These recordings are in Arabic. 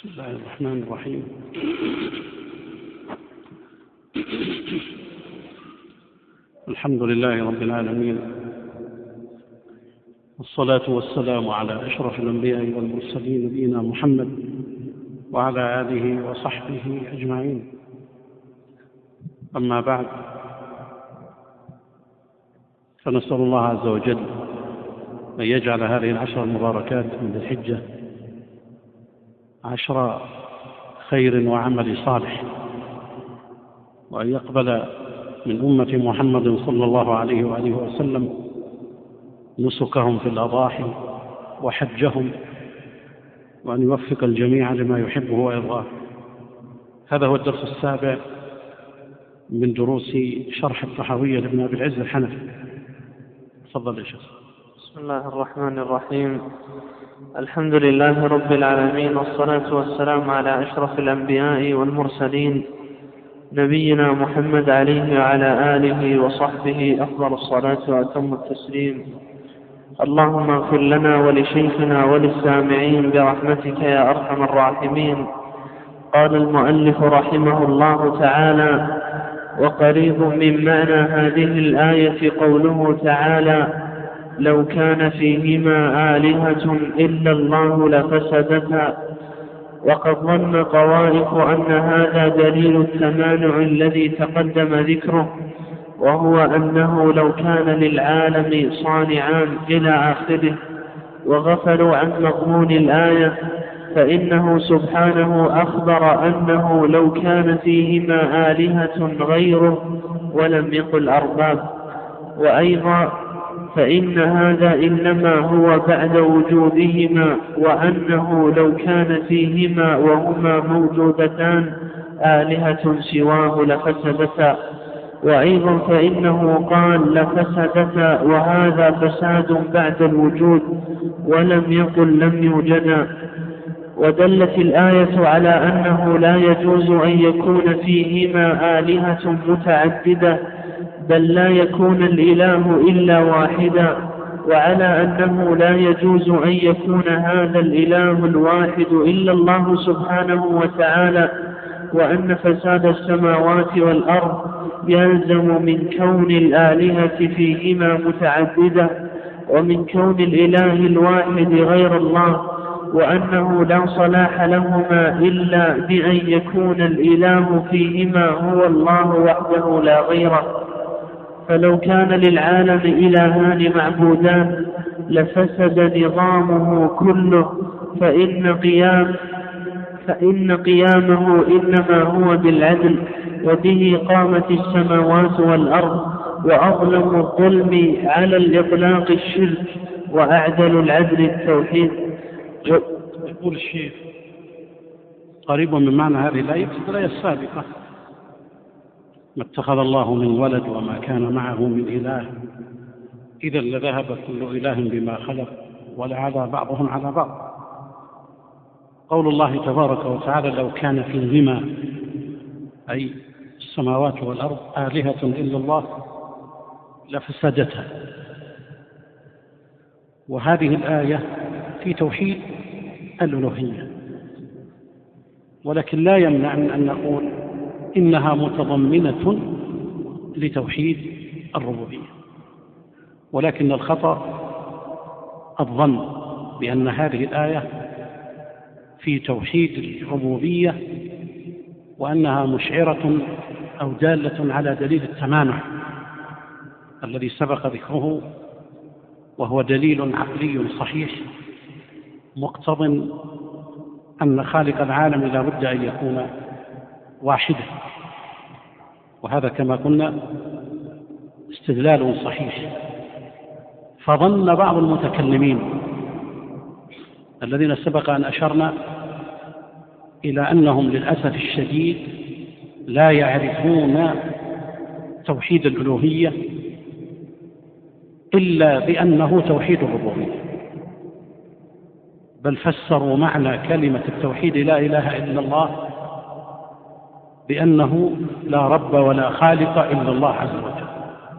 بسم الله الرحمن الرحيم. الحمد لله رب العالمين، والصلاة والسلام على أشرف الأنبياء والمرسلين نبينا محمد وعلى آله وصحبه أجمعين. أما بعد، فنسأل الله عز وجل أن يجعل هذه العشر المباركات من ذي الحجة عشر خير وعمل صالح، وأن يقبل من أمة محمد صلى الله عليه وآله وسلم نسكهم في الأضاحي وحجهم، وأن يوفق الجميع لما يحبه ويرضاه. هذا هو الدرس السابع من دروس شرح الطحاوية لابن أبي العز الحنفي. تفضل يا شيخ. بسم الله الرحمن الرحيم. الحمد لله رب العالمين، والصلاة والسلام على أشرف الأنبياء والمرسلين نبينا محمد عليه وعلى آله وصحبه أفضل الصلاة وأتم التسليم. اللهم اغفر لنا ولشيخنا وللسامعين برحمتك يا أرحم الراحمين. قال المؤلف رحمه الله تعالى: وقريب من معنى هذه الآية قوله تعالى: لو كان فيهما آلهة إلا الله لفسدتا. وقد ظن طوائف أن هذا دليل التمانع الذي تقدم ذكره، وهو أنه لو كان للعالم صانعان إلى آخره، وغفلوا عن مضمون الآية، فإنه سبحانه أخبر أنه لو كان فيهما آلهة غيره ولم يقل أرباب. وأيضا فإن هذا إنما هو بعد وجودهما، وأنه لو كان فيهما وهما موجودتان آلهة سواه لفسدتا. وأيضا فإنه قال لفسدتا، وهذا فساد بعد الوجود، ولم يقل لم يوجدا. ودلت الآية على أنه لا يجوز أن يكون فيهما آلهة متعددة، بل لا يكون الإله إلا واحدا، وعلى أنه لا يجوز أن يكون هذا الإله الواحد إلا الله سبحانه وتعالى، وأن فساد السماوات والأرض يلزم من كون الآلهة فيهما متعددة، ومن كون الإله الواحد غير الله، وأنه لا صلاح لهما إلا بأن يكون الإله فيهما هو الله وحده لا غيره. فلو كان للعالم إلهان معبودان لفسد نظامه كله، فإن قيامه إنما هو بالعدل، وبه قامت السماوات والأرض. وأظلم الظلم على الإطلاق الشرك، وأعدل العدل التوحيد. يقول الشيخ قريب من معنى هذه الآية في الآية السابقة: ما اتخذ الله من ولد وما كان معه من إله، إذا لذهب كل إله بما خلق ولعلى بعضهم على بعض. قول الله تبارك وتعالى: لو كان فيهما، أي السماوات والأرض، آلهة إلا الله لفسدتا. وهذه الآية في توحيد الألوهية، ولكن لا يمنع من أن نقول إنها متضمنة لتوحيد الربوبية. ولكن الخطأ الظن بأن هذه الآية في توحيد الربوبية، وأنها مشعرة أو دالة على دليل التمانع الذي سبق ذكره، وهو دليل عقلي صحيح مقتض أن خالق العالم لا بد أن يكون واحدا، وهذا كما قلنا استدلال صحيح. فظن بعض المتكلمين الذين سبق أن أشرنا إلى أنهم للأسف الشديد لا يعرفون توحيد الألوهية إلا بأنه توحيد الربوبية، بل فسروا معنى كلمة التوحيد لا إله إلا الله بأنه لا رب ولا خالق إلا الله عز وجل.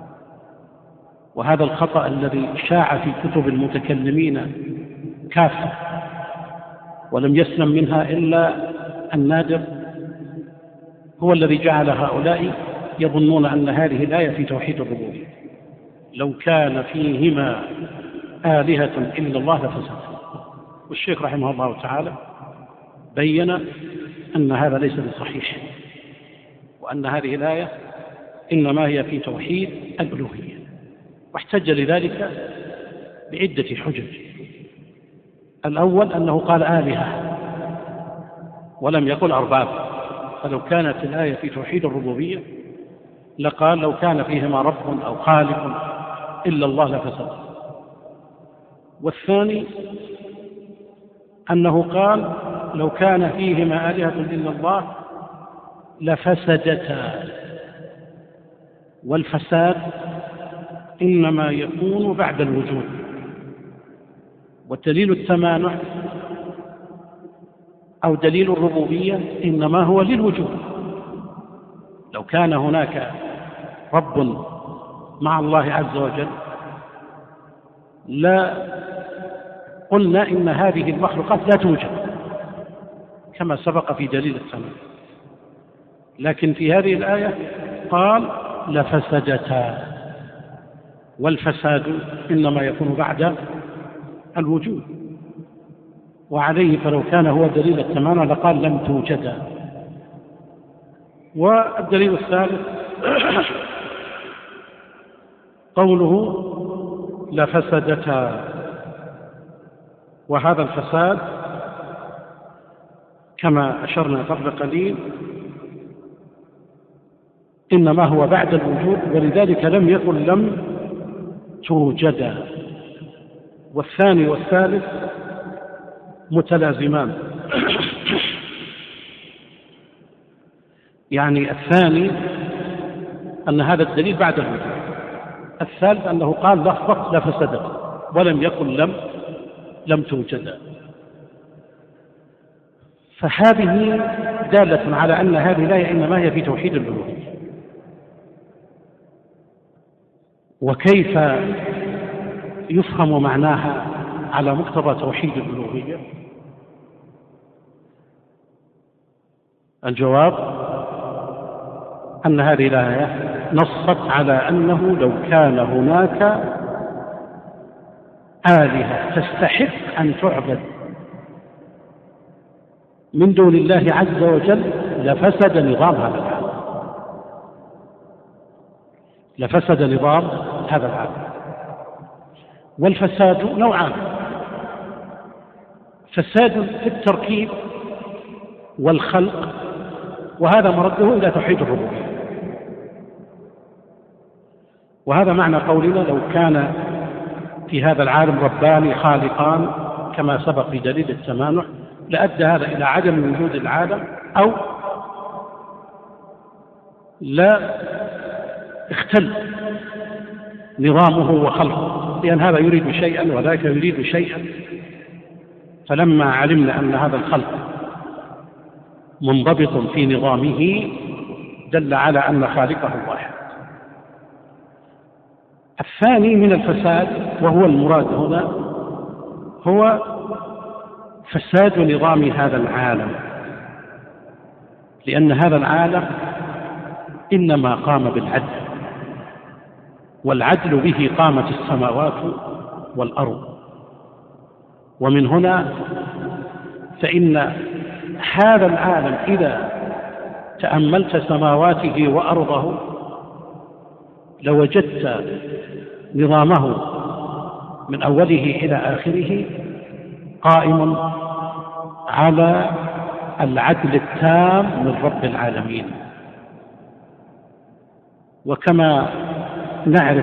وهذا الخطأ الذي شاع في كتب المتكلمين كافة، ولم يسلم منها إلا النادر، هو الذي جعل هؤلاء يظنون أن هذه الآية في توحيد الربوبية. لو كان فيهما آلهة إلا الله لفسدتا. والشيخ رحمه الله تعالى بين أن هذا ليس بصحيح، وأن هذه الآية إنما هي في توحيد الألوهية، واحتج لذلك بعدة حجج. الأول أنه قال آلهة ولم يقل أرباب، فلو كانت الآية في توحيد الربوبية لقال لو كان فيهما رب أو خالق إلا الله لفسد. والثاني أنه قال لو كان فيهما آلهة إلا الله لفسدتا، والفساد إنما يكون بعد الوجود، والدليل التمانع أو دليل الربوبية إنما هو للوجود. لو كان هناك رب مع الله عز وجل لا قلنا إن هذه المخلوقات لا توجد كما سبق في دليل التمانع، لكن في هذه الآية قال لفسدتا، والفساد إنما يكون بعد الوجود، وعليه فلو كان هو دليل التمانع لقال لم توجدا. والدليل الثالث قوله لفسدتا، وهذا الفساد كما أشرنا قبل قليل إنما هو بعد الوجود، ولذلك لم يقل لم توجدا. والثاني والثالث متلازمان يعني الثاني أن هذا الدليل بعد الوجود، الثالث أنه قال لفظة لفسدت ولم يقل لم توجد. فهذه دالة على أن هذه الآية إنما هي في توحيد الألوهية. وكيف يفهم معناها على مقتضى توحيد الألوهية؟ الجواب أن هذه الآية نصت على أنه لو كان هناك آلهة تستحق أن تعبد من دون الله عز وجل لفسد نظام هذا العالم، لفسد نظام هذا العالم. والفساد نوعان: فساد في التركيب والخلق، وهذا مرده إلى توحيد الربوبية. وهذا معنى قولنا لو كان في هذا العالم ربان خالقان كما سبق في دليل التمانع لأدى هذا إلى عدم وجود العالم، أو لا اختل نظامه وخلقه، لأن هذا يريد شيئا وذاك يريد شيئا. فلما علمنا أن هذا الخلق منضبط في نظامه دل على أن خالقه واحد. الثاني من الفساد وهو المراد هنا هو فساد نظام هذا العالم، لأن هذا العالم إنما قام بالعدل، والعدل به قامت السماوات والأرض. ومن هنا فإن هذا العالم إذا تأملت سماواته وأرضه لوجدت نظامه من أوله إلى آخره قائم على العدل التام من رب العالمين. وكما نعرف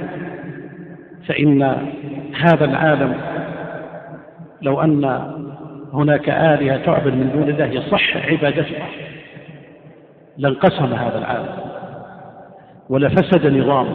فإن هذا العالم لو أن هناك آلهة تعبد من دون الله يصح عبادتها لانقسم هذا العالم ولفسد نظامه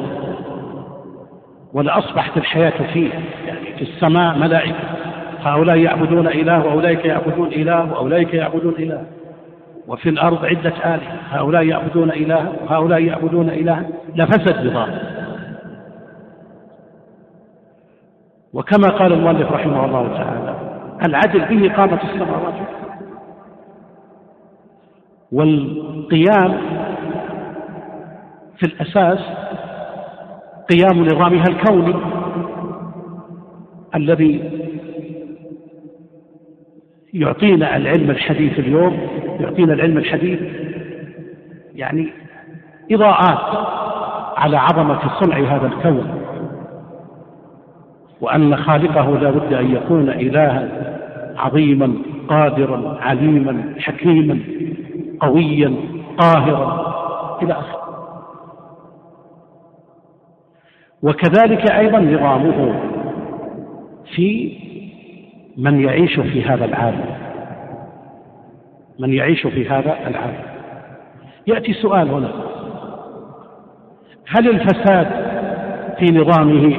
ولأصبحت الحياة فيه، يعني في السماء ملائكة هؤلاء يعبدون إله وأولئك يعبدون إله وأولئك يعبدون إله، وفي الأرض عدة آلهة هؤلاء يعبدون إله وهؤلاء يعبدون إله، لفسد نظام. وكما قال المؤلف رحمه الله تعالى العدل به قامت السماوات، والقيام في الأساس قيام نظامها الكوني الذي يعطينا العلم الحديث اليوم، يعطينا العلم الحديث يعني إضاءات على عظمة صنع هذا الكون، وأن خالقه لا بد أن يكون إلها عظيما قادرا عليما حكيما قويا قاهرا إلى آخره. وكذلك أيضا نظامه في من يعيش في هذا العالم، من يعيش في هذا العالم. يأتي سؤال هنا: هل الفساد في نظامه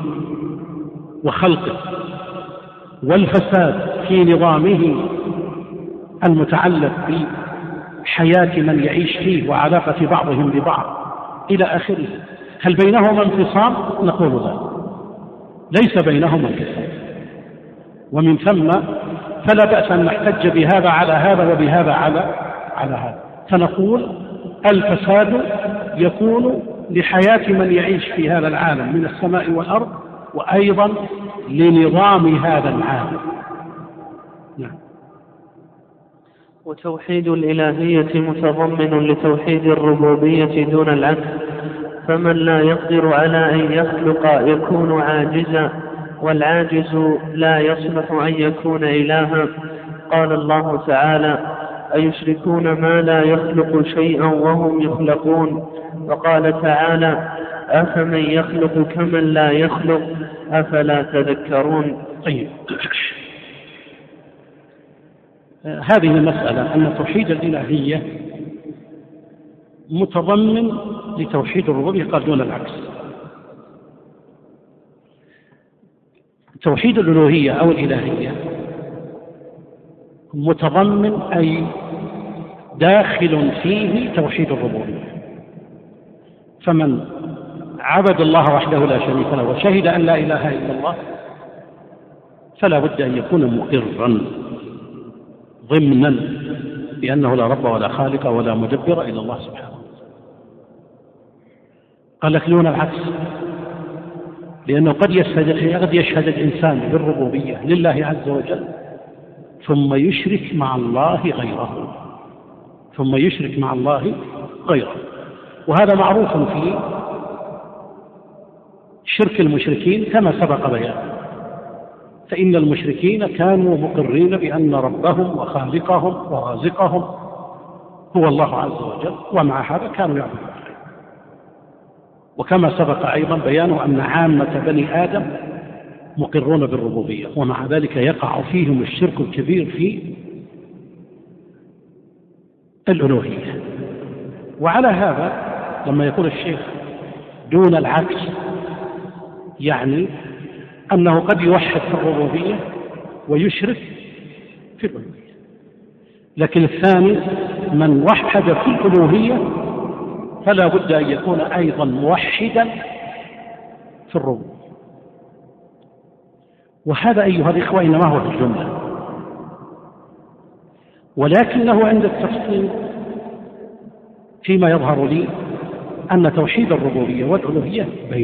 وخلقه والفساد في نظامه المتعلق بحياة من يعيش فيه وعلاقة بعضهم ببعض إلى آخره، هل بينهما انفصام؟ نقول لا، ليس بينهما انفصام، ومن ثم فلا بأس أن نحتج بهذا على هذا وبهذا على هذا، فنقول الفساد يكون لحياة من يعيش في هذا العالم من السماء والأرض، وأيضا لنظام هذا العالم. نعم. وتوحيد الإلهية متضمن لتوحيد الربوبية دون العكس، فمن لا يقدر على أن يخلق يكون عاجزا، والعاجز لا يصلح أن يكون إلها. قال الله تعالى: أيشركون ما لا يخلق شيئا وهم يخلقون. وقال تعالى: أفمن يخلق كمن لا يخلق أفلا تذكرون. طيب، هذه المسألة أن توحيد الإلهية متضمن لتوحيد الربوبية قال دون العكس. توحيد الألوهية أو الإلهية متضمن أي داخل فيه توحيد الربوبية، فمن عبد الله وحده لا شريك له وشهد أن لا إله إلا الله فلا بد أن يكون مقرا ضمنا بأنه لا رب ولا خالق ولا مدبر إلا الله سبحانه. قال لك دون العكس، لأنه قد يشهد الإنسان بالربوبية لله عز وجل ثم يشرك مع الله غيره، وهذا معروف في شرك المشركين كما سبق بيانه، فإن المشركين كانوا مقرين بأن ربهم وخالقهم ورازقهم هو الله عز وجل، ومع هذا كانوا يعبدون. وكما سبق أيضا بيانه أن عامة بني آدم مقرون بالربوبية، ومع ذلك يقع فيهم الشرك الكبير في الألوهية. وعلى هذا لما يقول الشيخ دون العكس يعني أنه قد يوحد في الربوبية ويشرك في الألوهية، لكن الثاني من وحد في الألوهية فلا بد أن يكون أيضا موحدا في الربوبية. وهذا أيها الإخوة إنما هو في الجملة، ولكنه عند التفصيل فيما يظهر لي أن توحيد الربوبية والألوهية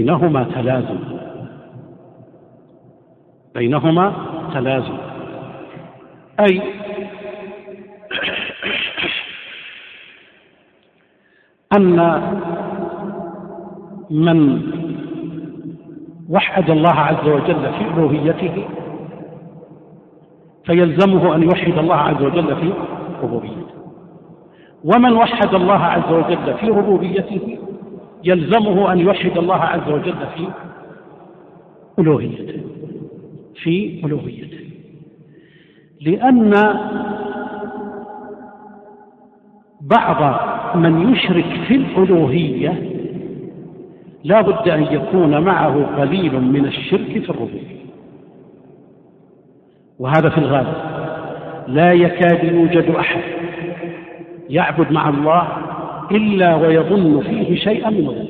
بينهما تلازم، أي أن من وحد الله عز وجل في ألوهيته فيلزمه أن يوحد الله عز وجل في ربوبيته، ومن وحد الله عز وجل في ربوبيته يلزمه أن يوحد الله عز وجل في ألوهيته، لأن بعض من يشرك في الألوهية لا بد أن يكون معه قليل من الشرك في الربوبية، وهذا في الغالب لا يكاد يوجد أحد يعبد مع الله إلا ويظن فيه شيئا من الله،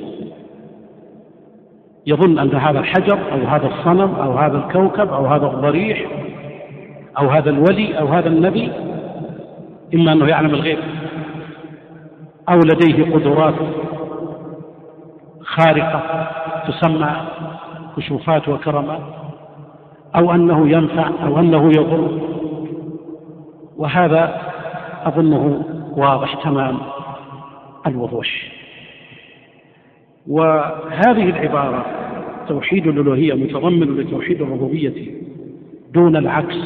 يظن أن هذا الحجر أو هذا الصنم أو هذا الكوكب أو هذا الضريح أو هذا الولي أو هذا النبي إما أنه يعلم الغيب أو لديه قدرات خارقة تسمى كشوفات وكرامات، أو أنه ينفع أو أنه يضر، وهذا أظنه واضح تمام الوضوح. وهذه العبارة توحيد الألوهية متضمن لتوحيد الربوبية دون العكس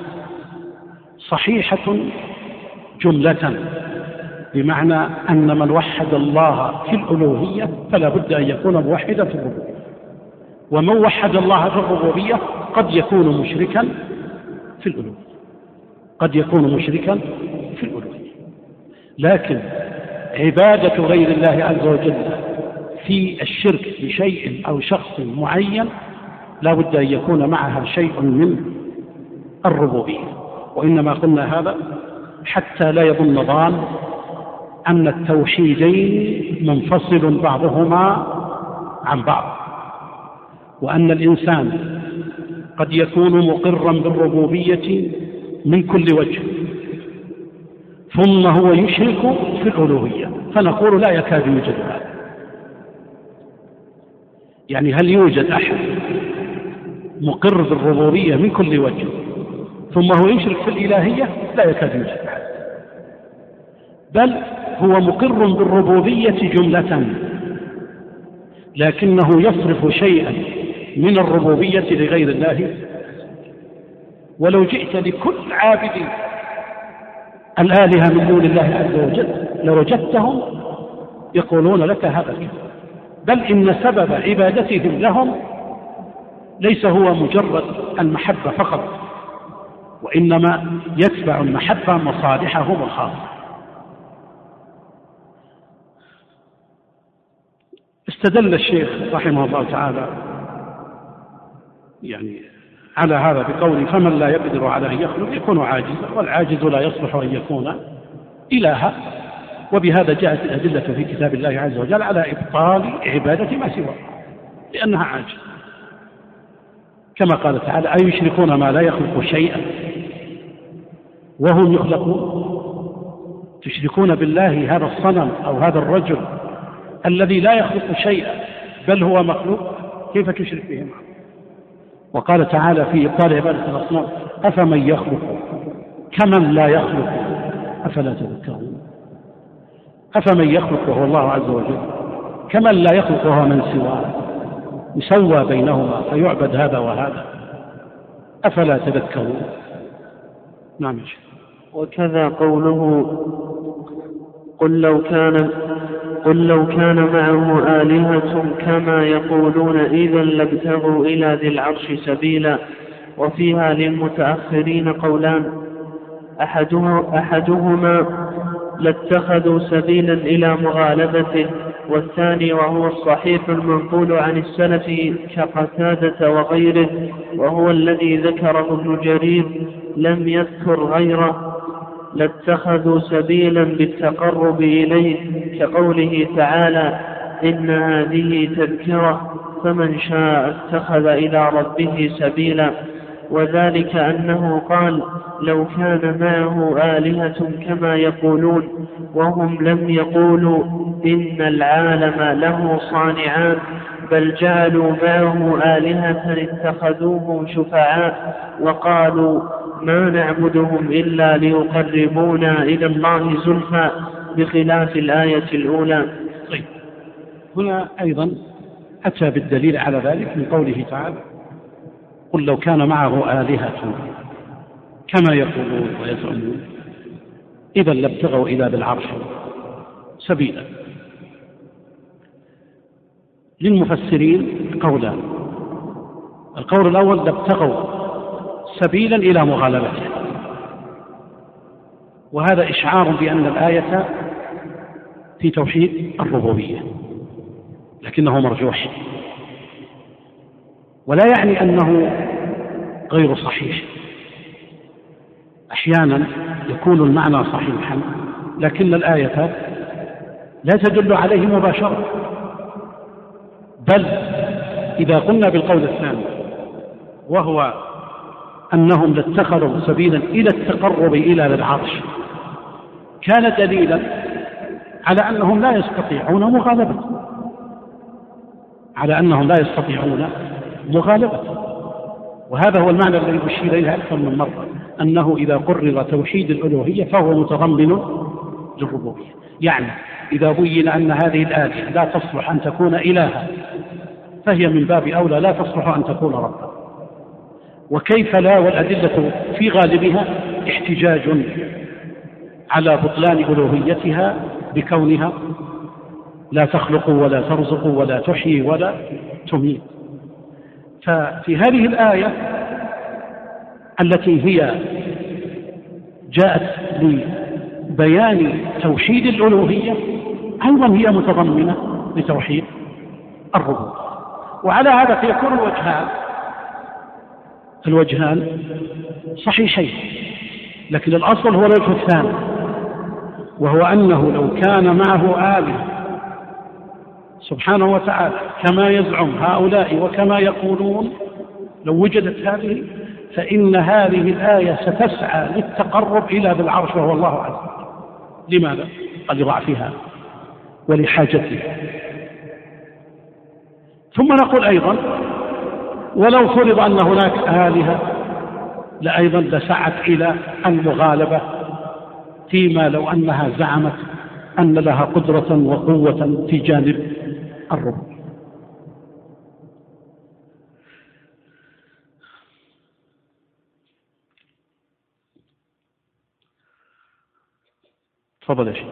صحيحة جملة، بمعنى أن من وحد الله في الألوهية فلا بد أن يكون موحدا في الربوبية، ومن وحد الله في الربوبية قد يكون مشركا في الألوهية، قد يكون مشركا في الألوهية. لكن عبادة غير الله عز وجل في الشرك بشيء أو شخص معين لا بد أن يكون معها شيء من الربوبية. وإنما قلنا هذا حتى لا يظن ظان أن التوحيدين منفصل بعضهما عن بعض، وأن الإنسان قد يكون مقرا بالربوبية من كل وجه ثم هو يشرك في الألوهية، فنقول لا يكاد يوجد هذا. يعني هل يوجد أحد مقر بالربوبية من كل وجه ثم هو يشرك في الإلهية؟ لا يكاد يوجد أحد، بل هو مقر بالربوبية جملة، لكنه يصرف شيئا من الربوبية لغير الله. ولو جئت لكل عابد الآلهة من دون الله عز وجل لوجدتهم يقولون لك هذا الكلام، بل إن سبب عبادتهم لهم ليس هو مجرد المحبة فقط، وإنما يتبع المحبة مصالحهم الخاصة. استدل الشيخ رحمه الله تعالى على هذا بقوله فمن لا يقدر على أن يخلق يكون عاجزا، والعاجز لا يصلح أن يكون إلها. وبهذا جاءت الأدلة في كتاب الله عز وجل على إبطال عبادة ما سواه لأنها عاجز، كما قال تعالى أيشركون ما لا يخلق شيئا وهم يخلقون. تشركون بالله هذا الصنم أو هذا الرجل الذي لا يخلق شيئا بل هو مخلوق، كيف تشرك به معه؟ وقال تعالى في إبطال عبادة الأصنام أفمن يخلق كمن لا يخلق أفلا تذكرون. أفمن يخلق وهو الله عز وجل كمن لا يخلق وهو من سواه يسوى بينهما فيعبد هذا وهذا، أفلا تذكرون. نعم. وكذا قوله قل لو كان معه آلهة كما يقولون إذا لابتغوا إلى ذي العرش سبيلا. وفيها للمتأخرين قولان، أحدهما لاتخذوا سبيلا إلى مغالبته، والثاني وهو الصحيح المنقول عن السلف كقتادة وغيره وهو الذي ذكره ابن جرير لم يذكر غيره، لاتخذوا سبيلا بالتقرب إليه كقوله تعالى إن هذه تذكرة فمن شاء اتخذ إلى ربه سبيلا. وذلك أنه قال لو كان معه آلهة كما يقولون، وهم لم يقولوا إن العالم له صانعان، بل جعلوا معه آلهة اتخذوهم شفعاء وقالوا ما نعبدهم إلا ليقربونا إلى الله زلفى، بخلاف الآية الأولى. طيب، هنا أيضا أتى بالدليل على ذلك من قوله تعالى قل لو كان معه آلهة كما يقولون ويزعمون إذا لابتغوا إلى ذي العرش سبيلا. للمفسرين قولان، القول الأول لابتغوا سبيلا إلى مغالبته، وهذا إشعار بأن الآية في توحيد الربوبية لكنه مرجوح، ولا يعني أنه غير صحيح. أحيانا يكون المعنى صحيحا لكن الآية لا تدل عليه مباشرة، بل إذا قلنا بالقول الثاني وهو أنهم لاتخذوا سبيلا إلى التقرب إلى العرش كان دليلا على أنهم لا يستطيعون مغالبة. وهذا هو المعنى الذي أشير إليه أكثر من مرة، أنه إذا قرر توحيد الألوهية فهو متضمن للربوبية. يعني إذا بين أن هذه الآلهة لا تصلح أن تكون إلها فهي من باب أولى لا تصلح أن تكون ربا. وكيف لا، والأدلة في غالبها احتجاج على بطلان ألوهيتها بكونها لا تخلق ولا ترزق ولا تحيي ولا تميت. ففي هذه الآية التي هي جاءت لبيان توحيد الألوهية أيضا هي متضمنة لتوحيد الربوبية. وعلى هذا فيكون الوجهان صحيحين، لكن الأصل هو الوجه الثاني، وهو أنه لو كان معه آلهة سبحانه وتعالى كما يزعم هؤلاء وكما يقولون، لو وجدت هذه فإن هذه الآية ستسعى للتقرب إلى ذي العرش وهو الله عز وجل. لماذا؟ قد لضعفها ولحاجتها. ثم نقول أيضا ولو فرض أن هناك آلهة لأيضا لسعت إلى المغالبة فيما لو أنها زعمت أن لها قدرة وقوة في جانب الربوبية. تفضل يا شيخ.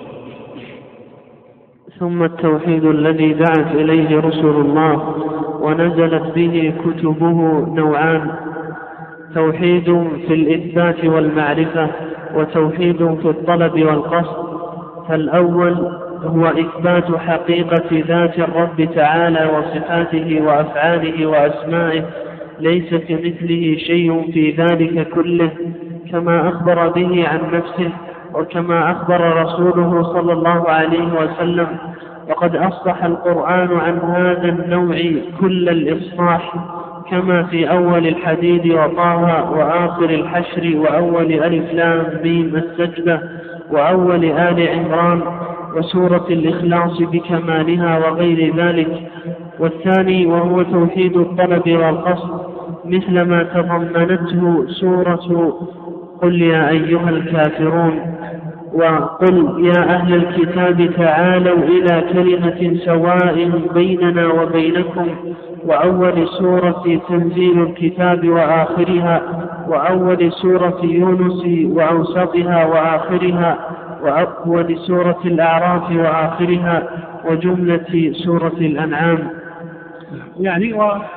ثم التوحيد الذي دعت إليه رسل الله ونزلت به كتبه نوعان: توحيد في الإثبات والمعرفة، وتوحيد في الطلب والقصد. فالأول هو إثبات حقيقة ذات الرب تعالى وصفاته وأفعاله وأسمائه، ليس كمثله شيء في ذلك كله، كما أخبر به عن نفسه وكما أخبر رسوله صلى الله عليه وسلم. وقد أصلح القرآن عن هذا النوع كل الإصلاح، كما في أول الحديد وطه وآخر الحشر وأول ألف لام ميم السجدة وأول آل عمران وسورة الإخلاص بكمالها وغير ذلك. والثاني وهو توحيد الطلب والقصد، مثل ما تضمنته سورة قل يا أيها الكافرون وقل يا أهل الكتاب تعالوا إلى كلمة سواء بيننا وبينكم، وأول سورة تنزيل الكتاب وآخرها، وأول سورة يونس وأوسطها وآخرها، وأول سورة الأعراف وآخرها، وجملة سورة الأنعام. يعني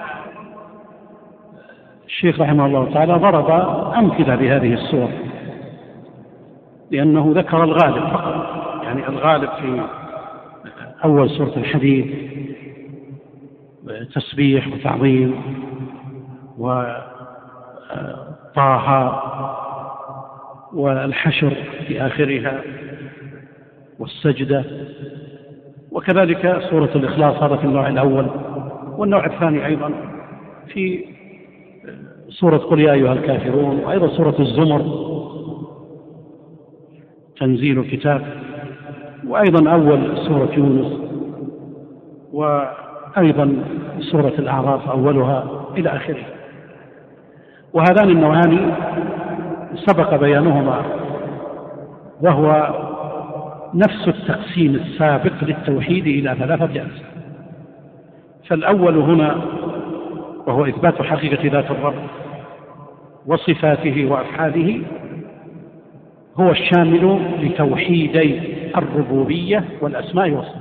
الشيخ رحمه الله تعالى ضرب أمثلة بهذه السور لأنه ذكر الغالب فقط. يعني الغالب في أول سورة الحديد تسبيح وتعظيم، وطه والحشر في آخرها والسجدة، وكذلك سورة الإخلاص هذا في النوع الأول. والنوع الثاني أيضا في سورة قل يا أيها الكافرون، وأيضا سورة الزمر تنزيل الكتاب، وأيضا أول سورة يونس، وأيضا سورة الأعراف أولها إلى آخره. وهذان النوعان سبق بيانهما، وهو نفس التقسيم السابق للتوحيد إلى 3 أجزاء. فالأول هنا وهو إثبات حقيقة ذات الرب وصفاته وأفعاله، هو الشامل لتوحيدي الربوبية والأسماء والصفات.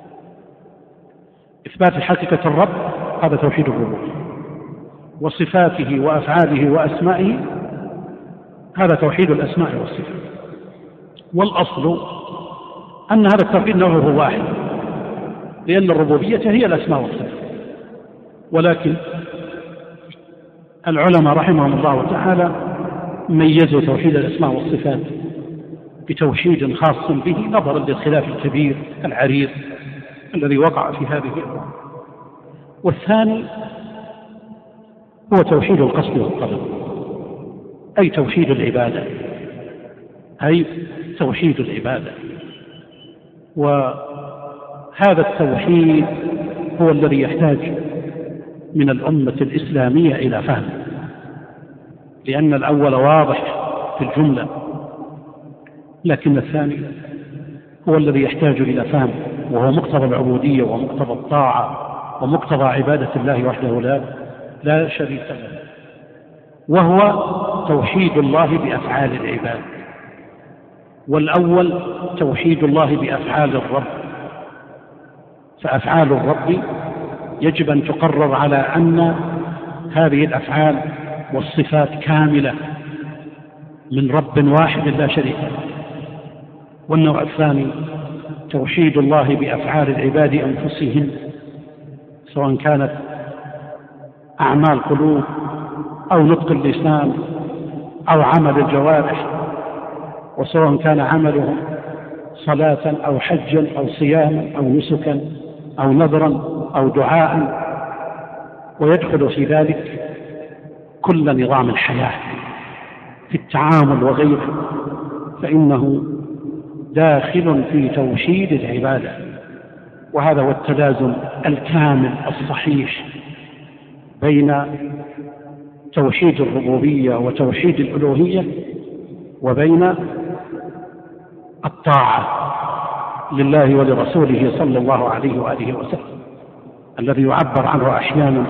إثبات حقيقة الرب هذا توحيد الربوبية، وصفاته وأفعاله وأسمائه هذا توحيد الأسماء والصفات. والأصل أن هذا التوحيد نوعه واحد، لأن الربوبية هي الأسماء والصفات. ولكن العلماء رحمهم الله تعالى ميزوا توحيد الأسماء والصفات بتوحيد خاص به، نظرا للخلاف الكبير العريض الذي وقع في هذه الأمور. والثاني هو توحيد القصد والطلب، أي توحيد العبادة، أي توحيد العبادة. وهذا التوحيد هو الذي يحتاج من الأمة الإسلامية إلى فهم، لأن الأول واضح في الجملة، لكن الثاني هو الذي يحتاج إلى فهم، وهو مقتضى العبودية ومقتضى الطاعة ومقتضى عبادة الله وحده لا شريك له، وهو توحيد الله بأفعال العباد. والأول توحيد الله بأفعال الرب، فأفعال الرب يجب أن تقرر على أن هذه الأفعال والصفات كاملة من رب واحد لا شريك له. والنوع الثاني توحيد الله بأفعال العباد أنفسهم، سواء كانت أعمال قلوب أو نطق اللسان أو عمل الجوارح، وسواء كان عملهم صلاة أو حجا أو صياما أو نسكا أو نذرا أو دعاء. ويدخل في ذلك كل نظام الحياة في التعامل وغيره، فإنه داخل في توحيد العبادة. وهذا هو التلازم الكامل الصحيح بين توحيد الربوبية وتوحيد الألوهية وبين الطاعة لله ولرسوله صلى الله عليه وآله وسلم، الذي يعبر عنه أحيانا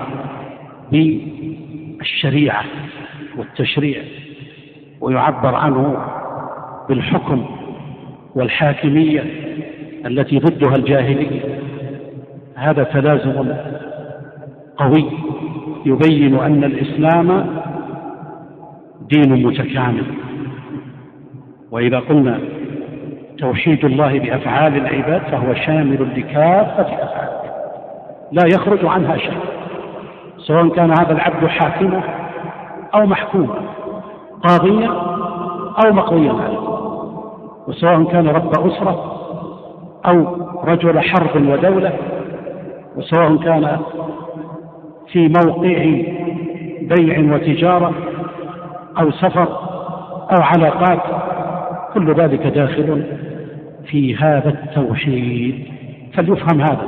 بالشريعة والتشريع، ويعبر عنه بالحكم والحاكمية التي ضدها الجاهلية. هذا تلازم قوي يبين أن الإسلام دين متكامل. وإذا قلنا توحيد الله بأفعال العباد فهو شامل لكافة أفعاله لا يخرج عنها شيء، سواء كان هذا العبد حاكما أو محكوما، قاضيا أو مقضيا عليه، وسواء كان رب أسرة أو رجل حرب ودولة، وسواء كان في موقع بيع وتجارة أو سفر أو علاقات، كل ذلك داخل في هذا التوحيد، فليفهم هذا.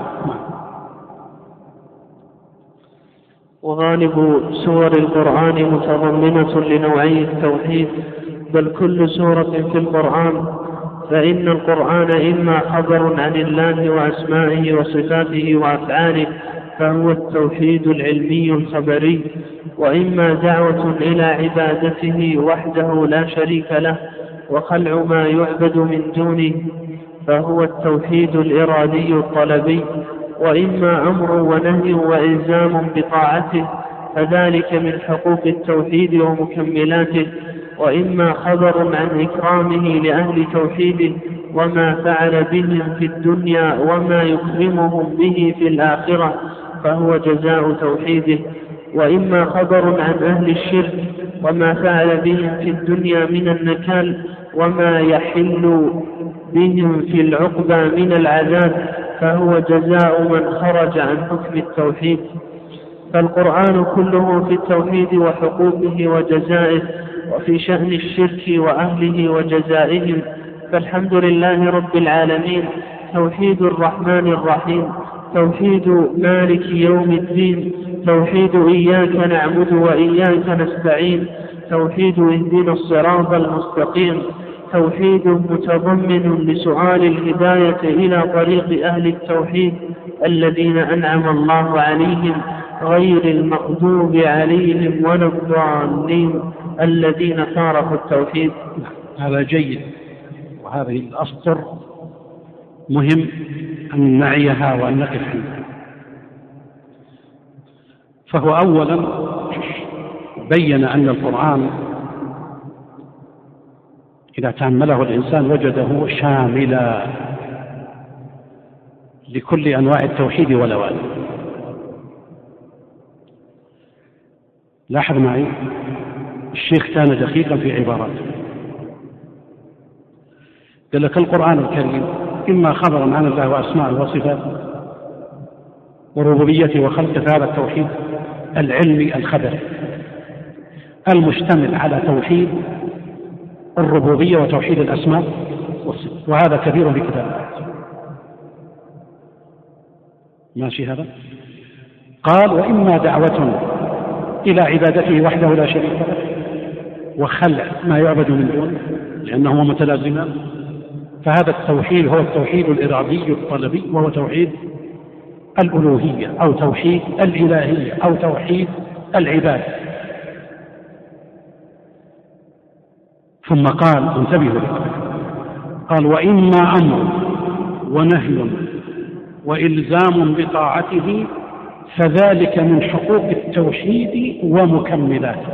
وغالب سور القرآن متضمنة لنوعي التوحيد، بل كل سورة في القرآن، فإن القرآن إما خبر عن الله وأسمائه وصفاته وأفعاله فهو التوحيد العلمي الخبري، وإما دعوة إلى عبادته وحده لا شريك له وخلع ما يعبد من دونه فهو التوحيد الإرادي الطلبي، وإما أمر ونهي وإلزام بطاعته فذلك من حقوق التوحيد ومكملاته، وإما خبر عن إكرامه لأهل توحيده وما فعل بهم في الدنيا وما يكرمهم به في الآخرة فهو جزاء توحيده، وإما خبر عن أهل الشرك وما فعل بهم في الدنيا من النكال وما يحل بهم في العقبى من العذاب فهو جزاء من خرج عن حكم التوحيد. فالقرآن كله في التوحيد وحقوقه وجزائه، وفي شأن الشرك وأهله وجزائهم. فالحمد لله رب العالمين، توحيد الرحمن الرحيم، توحيد مالك يوم الدين، توحيد إياك نعبد وإياك نستعين، توحيد اهدنا الصراط المستقيم، توحيد متضمن لسؤال الهداية إلى طريق أهل التوحيد الذين أنعم الله عليهم غير المغضوب عليهم ولا الضالين الذين فارقوا التوحيد. هذا جيد، وهذه الأسطر مهم أن نعيها وأن نقف عنها. فهو أولا بين أن القرآن إذا تأمله الإنسان وجده شاملا لكل أنواع التوحيد والأوان. لاحظ معي، الشيخ كان دقيقا في عباراته، قال لك القرآن الكريم إما خبرا عن الله وأسماءه وصفاته وربوبيته وخلقه، هذا التوحيد العلمي الخبري، المشتمل على توحيد الربوبية وتوحيد الأسماء والصفات، وهذا كبير في كتاب الله. ماشي هذا؟ قال: وإما دعوة إلى عبادته وحده لا شريك له، وخلع ما يعبد من دونه لأنهما متلازمان، فهذا التوحيد هو التوحيد الإرادي الطلبي، وهو توحيد الألوهية أو توحيد الإلهية أو توحيد العبادة. ثم قال: انتبهوا، قال: وإما أمر ونهي وإلزام بطاعته فذلك من حقوق التوحيد ومكملاته.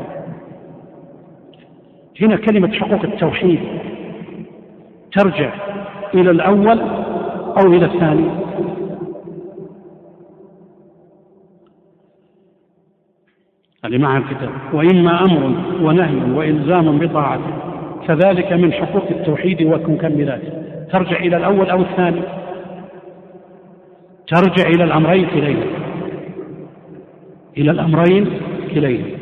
هنا كلمة حقوق التوحيد ترجع إلى الأول أو إلى الثاني؟ اللي معها الكتاب: وإما أمر ونهي وإلزام بطاعته فذلك من حقوق التوحيد ومكملاته، ترجع إلى الأول أو الثاني؟ ترجع إلى الأمرين كليهما، إلى الأمرين كليهما.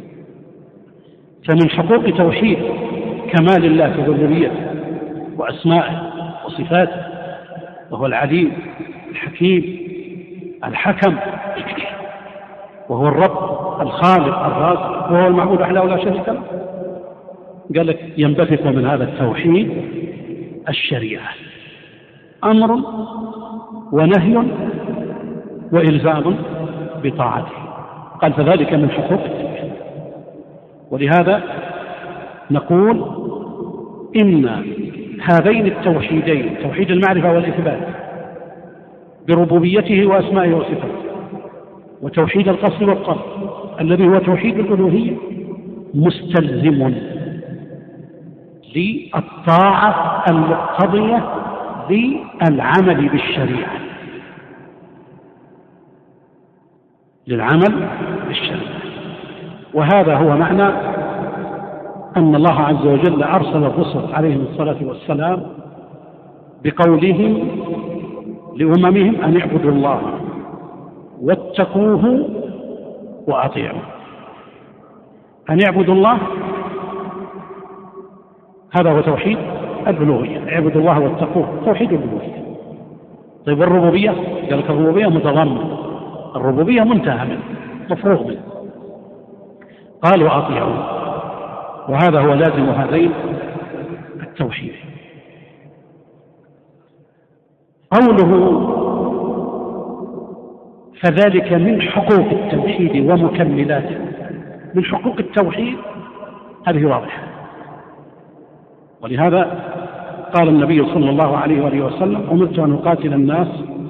فمن حقوق توحيد كمال الله في ربوبيته وأسمائه وصفاته، وهو العليم الحكيم الحكم، وهو الرب الخالق الرازق، وهو المعبود وحده لا شريك له. قال لك: ينبثق من هذا التوحيد الشريعة، أمر ونهي وإلزام بطاعته. قال: فذلك من حقوق التوحيد. ولهذا نقول إن هذين التوحيدين، توحيد المعرفة والإثبات بربوبيته وأسمائه وصفاته، وتوحيد القصد والقصد الذي هو توحيد الألوهية، مستلزم للطاعة المقتضية للعمل بالشريعة، للعمل بالشريعة. وهذا هو معنى أن الله عز وجل أرسل الرسل عليهم الصلاة والسلام بقولهم لأممهم أن اعبدوا الله واتقوه وأطيعوا. أن يعبدوا الله هذا هو توحيد الألوهية، اعبدوا الله واتقوه، توحيد الألوهية. طيب والربوبية؟ قال لك: الربوبية متضمنة، الربوبية منتهى منه، مفروغ منه. قال: وأطيعوا، وهذا هو لازم هذين التوحيد. قوله فذلك من حقوق التوحيد ومكملاته، من حقوق التوحيد هذه واضحة. ولهذا قال النبي صلى الله عليه وآله وسلم: أمرت أن أقاتل الناس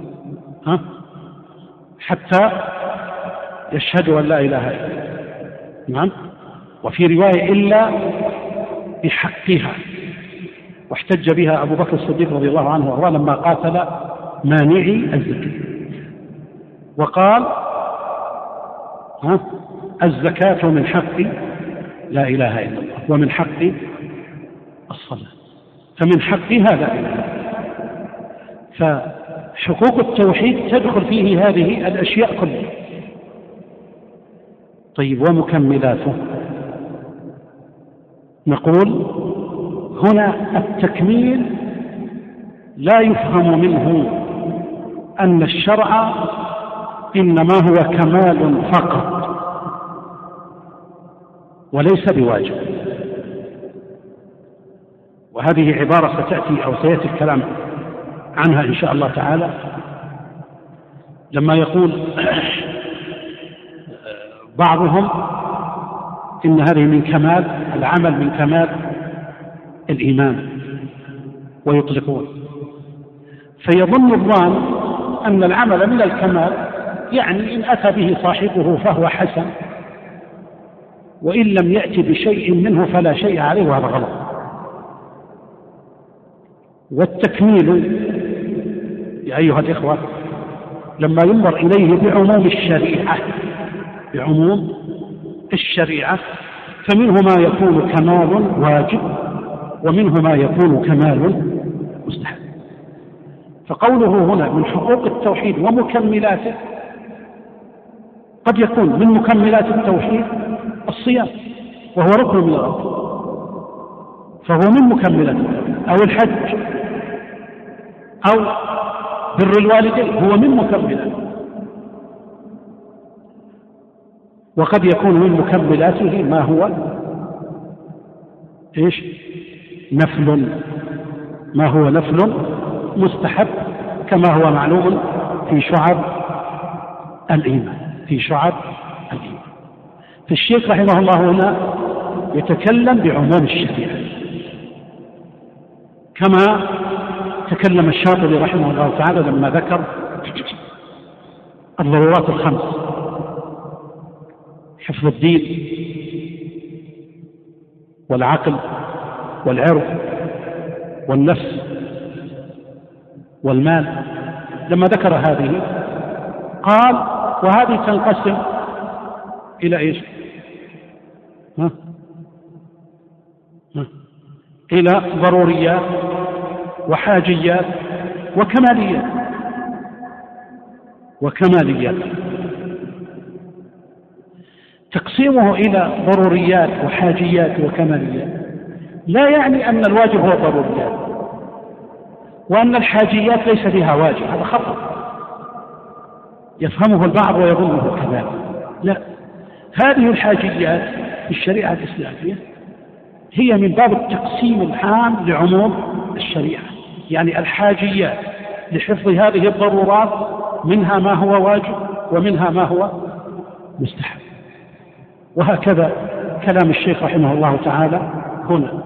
حتى يشهدوا أن لا إله إلا الله. نعم. وفي رواية: إلا بحقها. واحتج بها أبو بكر الصديق رضي الله عنه وهو لما قاتل مانعي الزكاة، وقال: الزكاة من حق لا إله إلا الله، ومن حق الصلاة، فمن حقها لا إله. فحقوق التوحيد تدخل فيه هذه الأشياء كلها. طيب ومكملاته؟ نقول هنا التكميل لا يفهم منه أن الشرع إنما هو كمال فقط وليس بواجب. وهذه عبارة ستأتي أو سيأتي الكلام عنها إن شاء الله تعالى، لما يقول بعضهم إن هذه من كمال العمل، من كمال الإيمان، ويطلقون، فيظن الظان أن العمل من الكمال، يعني إن أتى به صاحبه فهو حسن، وإن لم يأتي بشيء منه فلا شيء عليه، وهذا غلط. والتكميل يا أيها الإخوة لما ينظر إليه بعموم الشريعة، بعموم الشريعة، فمنه ما يكون كمال واجب، ومنه ما يكون كمال مستحب. فقوله هنا من حقوق التوحيد ومكملاته، قد يكون من مكملات التوحيد الصيام، وهو ركن من الأركان، فهو من مكملات أو الحج أو بر الوالدين هو من مكملات، وقد يكون من مكملاته ما هو إيش؟ نفل، ما هو نفل مستحب كما هو معلوم في شعب الإيمان. فالشيخ رحمه الله هنا يتكلم بعموم الشريعة كما تكلم الشاطبي رحمه الله تعالى لما ذكر الضرورات الخمس: حفظ الدين والعقل والعرض والنفس والمال. لما ذكر هذه قال: وهذه تنقسم إلى إيش؟ إلى ضروريات وحاجيات وكماليات. تقسيمه إلى ضروريات وحاجيات وكماليات لا يعني أن الواجب هو ضروريات وأن الحاجيات ليس بها واجب، هذا خطأ يفهمه البعض ويظنه كذلك. لا، هذه الحاجيات في الشريعة الإسلامية هي من باب التقسيم العام لعموم الشريعة، يعني الحاجيات لحفظ هذه الضرورات منها ما هو واجب ومنها ما هو مستحب. وهكذا كلام الشيخ رحمه الله تعالى هنا.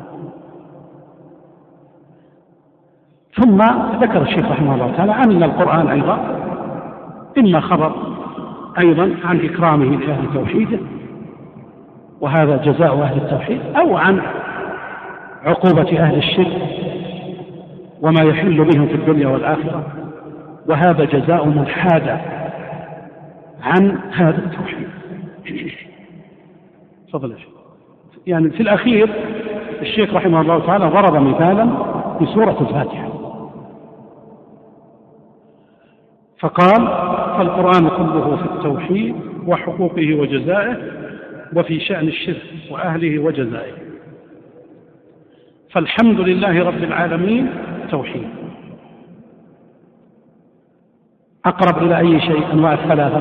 ثم ذكر الشيخ رحمه الله تعالى أن القرآن أيضا إما خبر أيضا عن إكرامه لأهل توحيده وهذا جزاء أهل التوحيد، أو عن عقوبة أهل الشرك وما يحل بهم في الدنيا والآخرة، وهذا جزاء من حاد عن هذا التوحيد. تفضل يا شيخ. يعني في الأخير الشيخ رحمه الله تعالى ضرب مثالا بسورة الفاتحة فقال: فالقرآن كله في التوحيد وحقوقه وجزائه وفي شأن الشرك وأهله وجزائه. فالحمد لله رب العالمين توحيد، أقرب إلى أي شيء؟ أنواع الثلاثة: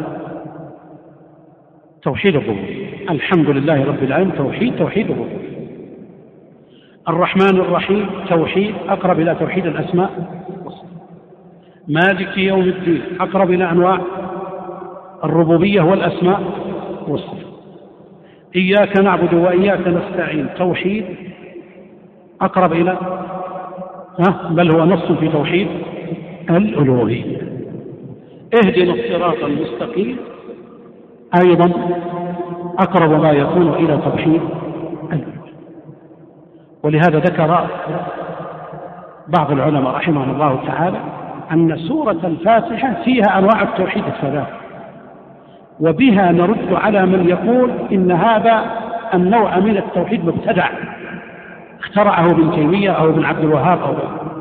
توحيد الربوبية، الحمد لله رب العالمين توحيد الربوبية. الرحمن الرحيم توحيد، أقرب إلى توحيد الأسماء والصفات. مالك يوم الدين أقرب إلى أنواع الربوبية والأسماء والصفات. إياك نعبد وإياك نستعين توحيد، أقرب إلى بل هو نص في توحيد الألوهية. اهدنا الصراط المستقيم أيضا أقرب ما يكون إلى توحيد الألوهية. ولهذا ذكر بعض العلماء رحمه الله تعالى أن سورة الفاتحة فيها أنواع التوحيد الثلاث، وبها نرد على من يقول إن هذا النوع من التوحيد مبتدع اخترعه ابن تيمية أو ابن عبد الوهاب أو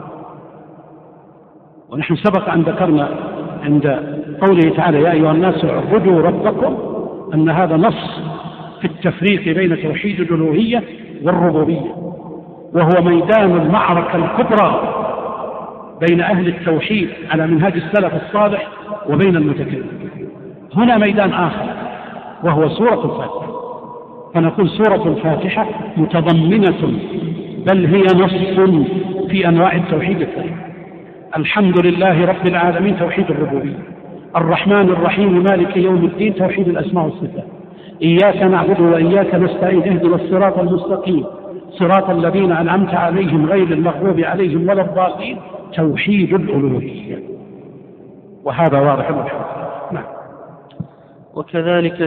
ونحن سبق أن ذكرنا عند قوله تعالى: يا أيها الناس اعبدوا ربكم، أن هذا نص في التفريق بين توحيد الألوهية والربوبية، وهو ميدان المعركة الكبرى بين أهل التوحيد على منهاج السلف الصالح وبين المتكلمين. هنا ميدان آخر وهو سورة الفاتحة، فنقول سورة الفاتحة متضمنة بل هي نص في أنواع التوحيد الثلاثة: الحمد لله رب العالمين توحيد الربوبية، الرحمن الرحيم مالك يوم الدين توحيد الأسماء والصفات، إياك نعبد وإياك نستعين اهدنا الصراط المستقيم صراط الذين أنعمت عليهم غير المغضوب عليهم ولا الضالين توحيد الألوهية. وهذا واضح الحمد. نعم. وكذلك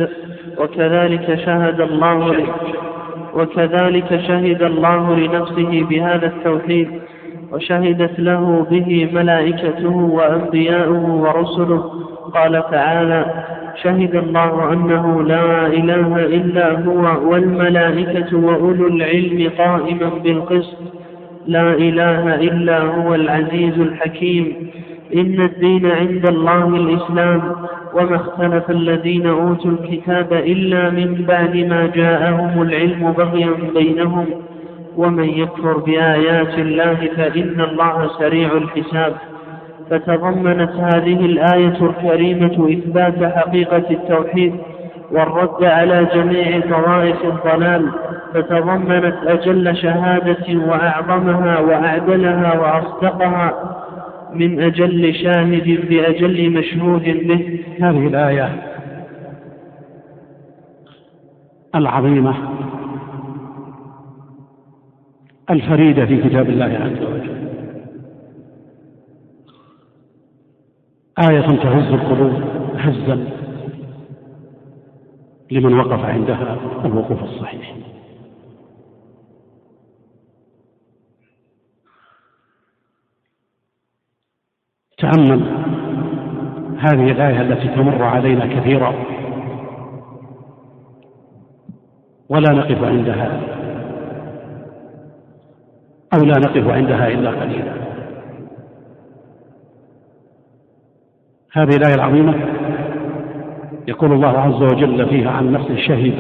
شهد الله لنفسه بهذا التوحيد، وشهدت له به ملائكته وأنبياؤه ورسله. قال تعالى: شهد الله أنه لا إله إلا هو والملائكة وأولو العلم قائما بالقسط، لا إله إلا هو العزيز الحكيم، إن الدين عند الله الإسلام، وما اختلف الذين أوتوا الكتاب إلا من بعد ما جاءهم العلم بغيا بينهم ومن يكفر بآيات الله فإن الله سريع الحساب. فتضمنت هذه الآية الكريمة إثبات حقيقة التوحيد والرد على جميع طوائف الضلال، فتضمنت أجل شهادة وأعظمها وأعدلها وأصدقها من أجل شاهد بأجل مشهود به. هذه الآية العظيمة الفريدة في كتاب الله عز وجل آية تهز القلوب هزا لمن وقف عندها الوقوف الصحيح. تأمل هذه الآية التي تمر علينا كثيرا ولا نقف عندها أو لا نقف عندها إلا قليلا. هذه الآية العظيمة يقول الله عز وجل فيها عن نفسه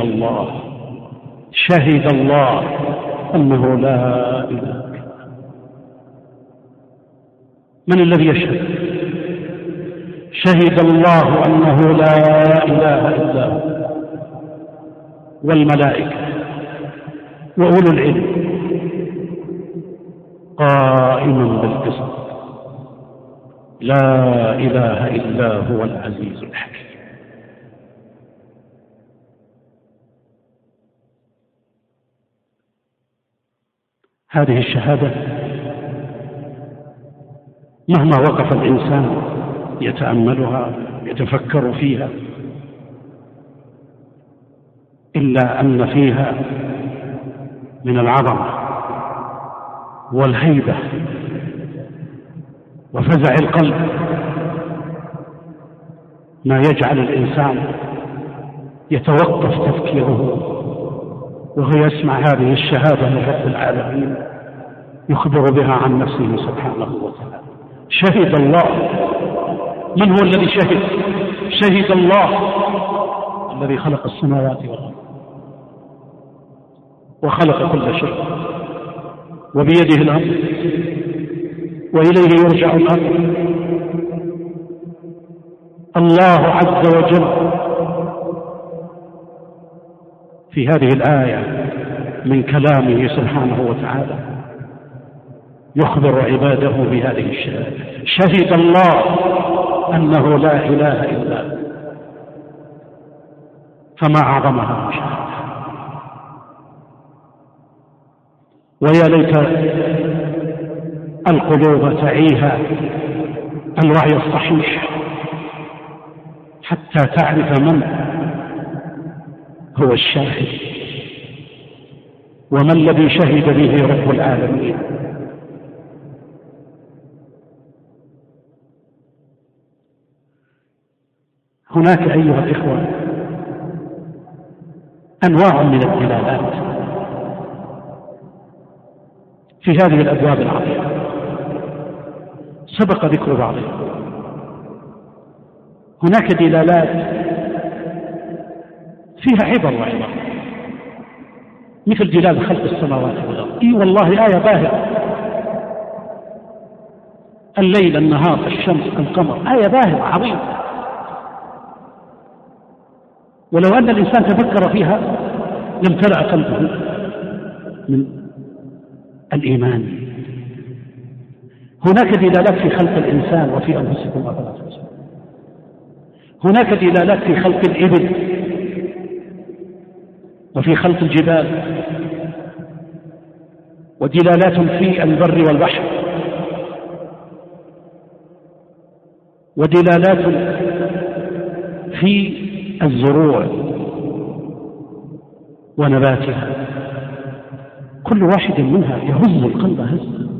شهد الله أنه لا إله إلا هو. من الذي يشهد؟ شهد الله أنه لا إله إلا هو والملائكة وأولو العلم قائما بالقسط لا إله إلا هو العزيز الحكيم. هذه الشهادة مهما وقف الإنسان يتأملها يتفكر فيها إلا أن فيها من العظمة والهيبة وفزع القلب ما يجعل الإنسان يتوقف تفكيره وهو يسمع هذه الشهادة من رب العالمين يخبر بها عن نفسه سبحانه وتعالى. شهد الله. من هو الذي شهد؟ شهد الله الذي خلق السماوات والأرض وخلق كل شيء وبيده الأمر وإليه يرجع الأمر. الله عز وجل في هذه الآية من كلامه سبحانه وتعالى يخبر عباده بهذه الشهادة. شهد الله أنه لا إله إلا هو. فما أعظمها شهادة. ويا ليت القلوب تعيها الوعي الصحيح حتى تعرف من هو الشاهد وما الذي شهد به رب العالمين. هناك أيها الإخوة أنواع من الدلالات في هذه الأبواب العظيمة سبق ذكر بعضها. هناك دلالات فيها عبر وعبر مثل دلالة خلق السماوات والأرض. إي والله آية باهرة. الليل النهار الشمس القمر آية باهرة عظيمة. ولو أن الإنسان تفكر فيها لامتلأ قلبه من الإيمان. هناك دلالات في خلق الإنسان وفي أنفسكم أفلا تبصرون. هناك دلالات في خلق الإبل وفي خلق الجبال ودلالات في البر والبحر ودلالات في الزروع ونباتها. كل واحد منها يهز القلب هزا.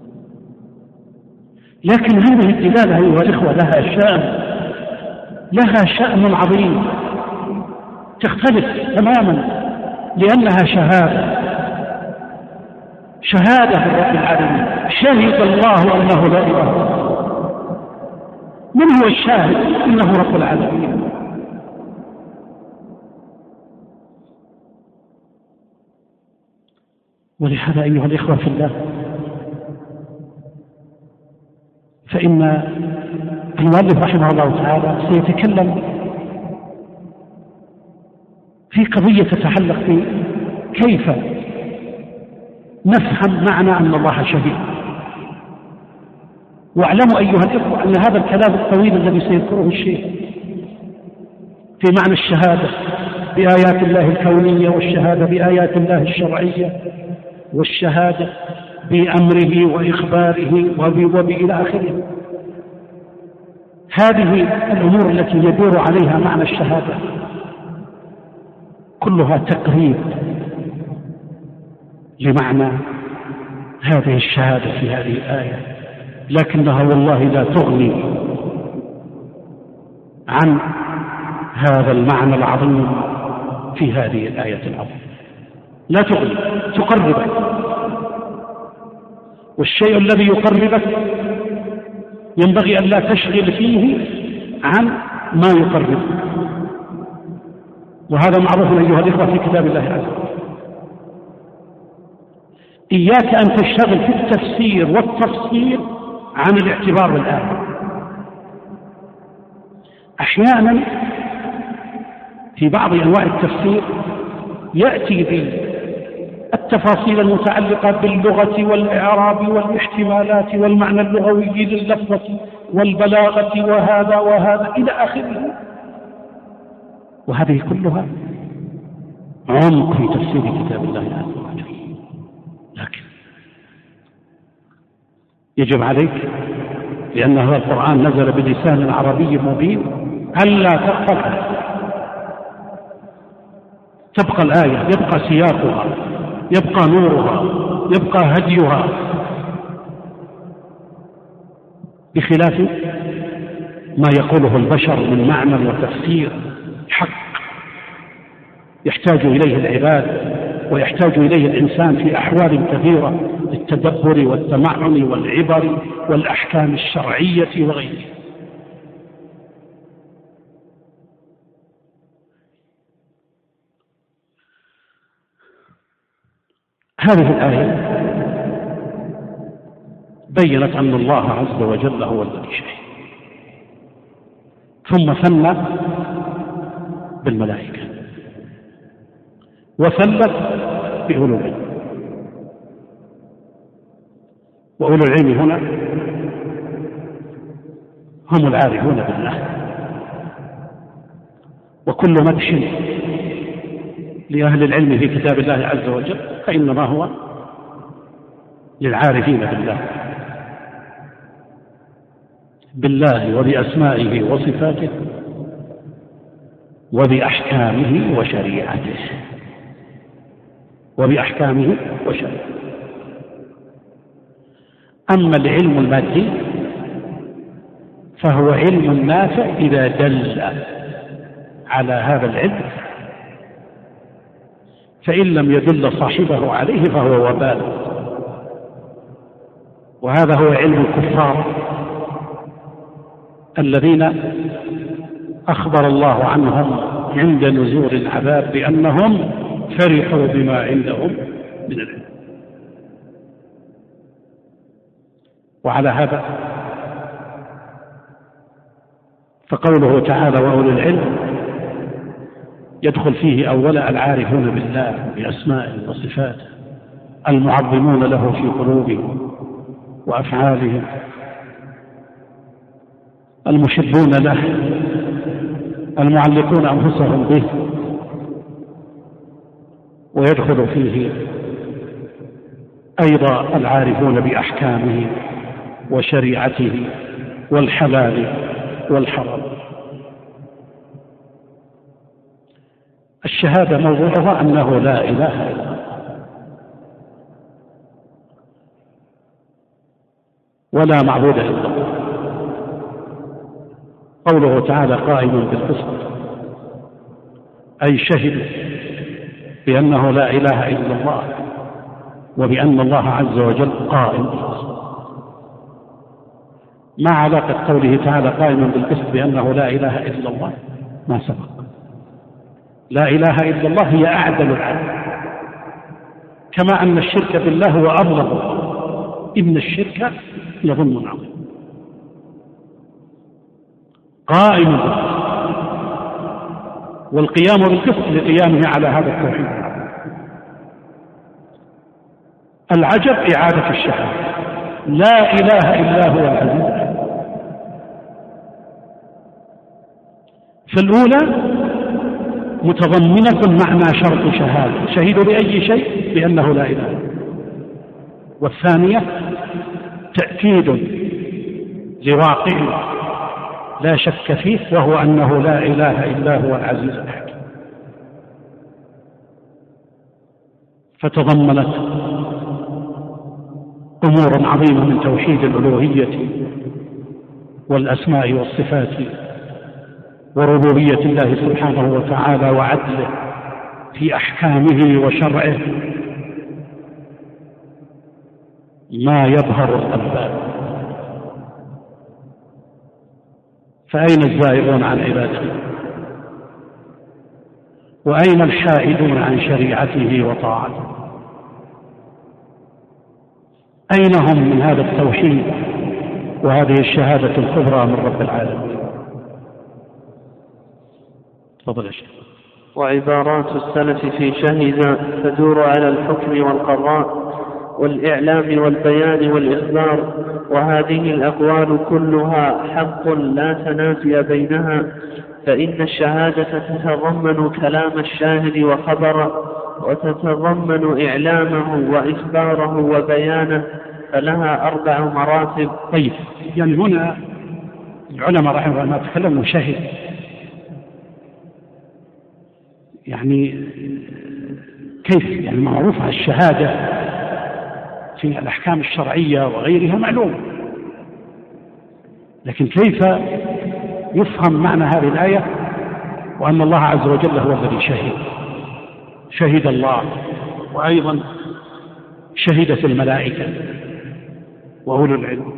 لكن هذه الدلالة أيها الإخوة لها شأن عظيم تختلف تماما لأنها شهادة رب العالمين. شهد الله أنه لا إله إلا هو. من هو الشاهد؟ إنه رب العالمين. ولهذا أيها الإخوة في الله، فإن المؤلف رحمه الله تعالى سيتكلم في قضية تتعلق بكيف نفهم معنى أن الله شهيد. واعلموا أيها الإخوة أن هذا الكلام الطويل الذي سيذكره الشيخ في معنى الشهادة بآيات الله الكونية، والشهادة بآيات الله الشرعية، والشهادة بأمره وإخباره وإلى آخره، هذه الأمور التي يدور عليها معنى الشهادة كلها تقريب لمعنى هذه الشهادة في هذه الآية، لكنها والله لا تغني عن هذا المعنى العظيم في هذه الآية العظيمة، لا تغني، تقربك. والشيء الذي يقربك ينبغي أن لا تشغل فيه عن ما يقربك، وهذا معروف أيها الإخوة في كتاب الله عز وجل. إياك أن تشتغل في التفسير والتفصيل عن الاعتبار بالآية. أحيانا في بعض أنواع التفسير يأتي بالتفاصيل المتعلقة باللغة والإعراب والاحتمالات والمعنى اللغوي لللفظة والبلاغة وهذا إلى آخره، وهذه كلها عمق في تفسير كتاب الله عز وجل. لكن يجب عليك، لأن هذا القرآن نزل بلسان عربي مبين، ألا تبقى الآية، يبقى سياقها، يبقى نورها، يبقى هديها، بخلاف ما يقوله البشر من معنى وتفسير حق يحتاج إليه العباد ويحتاج إليه الإنسان في أحوال كثيرة للتدبر والتمعن والعبر والأحكام الشرعية وغيرها. هذه الآية بيّنت أن الله عز وجل هو الذي شهد، ثم ثنى بالملائكة وثلث بأولو العلم. وأولو العلم هنا هم العارفون بالله، وكل مدح لأهل العلم في كتاب الله عز وجل فإنما هو للعارفين بالله وبأسمائه وصفاته وبأحكامه وشريعته أما العلم المادي فهو علم نافع إذا دل على هذا العلم، فإن لم يدل صاحبه عليه فهو وبال. وهذا هو علم الكفار الذين أخبر الله عنهم عند نزول العذاب بأنهم فرحوا بما عندهم من العلم. وعلى هذا فقوله تعالى وأولو العلم يدخل فيه أولا العارفون بالله بأسمائه وصفاته، المعظمون له في قلوبهم وأفعالهم، المحبون له، المعلقون أنفسهم به. ويدخل فيه أيضا العارفون بأحكامه وشريعته والحلال والحرام. الشهادة موضوعها أنه لا إله إلا الله ولا معبود إلا الله. قوله تعالى قائم بالقسط أي شهد بأنه لا إله إلا الله وبأن الله عز وجل قائم بالقسط. ما علاقة قوله تعالى قائما بالقسط بأنه لا إله إلا الله؟ ما سبق. لا إله إلا الله هي أعدل العدل، كما أن الشرك بالله هو أبغض، إن الشرك لظلم عظيم. قائم بالقسط، والقيام بالقسط لقيامه على هذا التوحيد. العجب إعادة الشهادة، لا إله إلا هو العزيز. فالأولى متضمنة معنى شرط شهادة، شهدوا بأي شيء بأنه لا إله. والثانية تأكيد لواقع لا شك فيه، وهو أنه لا إله إلا هو العزيز الحكيم. فتضمنت أمور عظيمة من توحيد الألوهية والأسماء والصفات وربوبية الله سبحانه وتعالى وعدله في أحكامه وشرعه، ما يظهر الألباب. فأين الزائرون عن عبادته؟ وأين الحائدون عن شريعته وطاعته؟ أين هم من هذا التوحيد وهذه الشهادة الكبرى من رب العالمين؟ تفضل يا شيخ. وعبارات السلف في شهد تدور على الحكم والقضاء والإعلام والبيان والإخبار، وهذه الأقوال كلها حق لا تنافي بينها، فإن الشهادة تتضمن كلام الشاهد وخبره، وتتضمن إعلامه وإخباره وبيانه، فلها 4 مراتب. طيب، يعني هنا العلماء رحمه الله تكلموا شهد، يعني كيف؟ يعني معروفة الشهادة في الأحكام الشرعية وغيرها معلومة، لكن كيف يفهم معنى هذه الآية وأن الله عز وجل هو الذي شهد الله، وأيضا شهدت الملائكة وأولو العلم.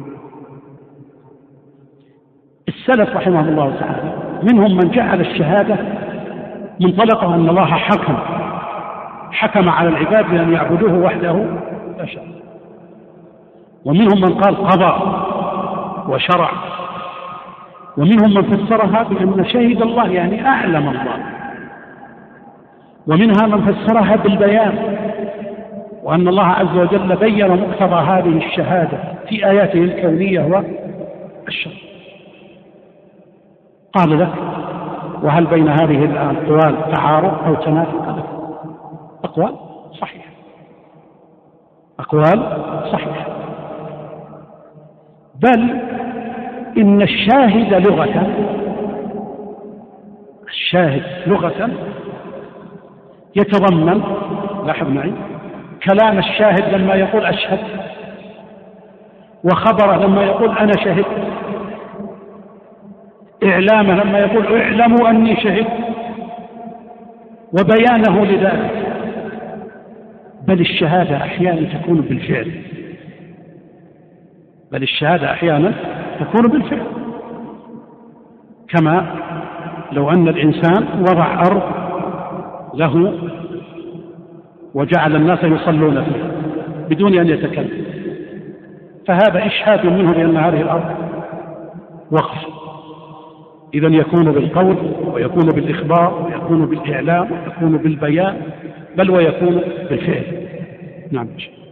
السلف رحمه الله تعالى منهم من جعل الشهادة منطلقه أن الله حكم على العباد بأن يعبدوه وحده لا شريك له، ومنهم من قال قضى وشرع، ومنهم من فسرها بأن شهد الله يعني أعلم الله، ومنها من فسرها بالبيان، وأن الله عز وجل بين مقتضى هذه الشهادة في آياته الكونية والشرع. قال لك: وهل بين هذه الأقوال تعارض أو تنافي؟ قال: أقوال صحيحة، أقوال صحيحة، بل إن الشاهد لغة يتضمن، لاحظ معي، كلام الشاهد لما يقول أشهد، وخبره لما يقول أنا شهدت، إعلامه لما يقول اعلموا أني شهدت، وبيانه لذلك. بل الشهادة أحيانا تكون بالفعل، كما لو أن الإنسان وضع أرض له وجعل الناس يصلون فيها بدون أن يتكلم، فهذا إشهاد منه بأن هذه الأرض وقف. إذن يكون بالقول، ويكون بالإخبار، ويكون بالإعلام، ويكون بالبيان، بل ويكون بالفعل. نعم.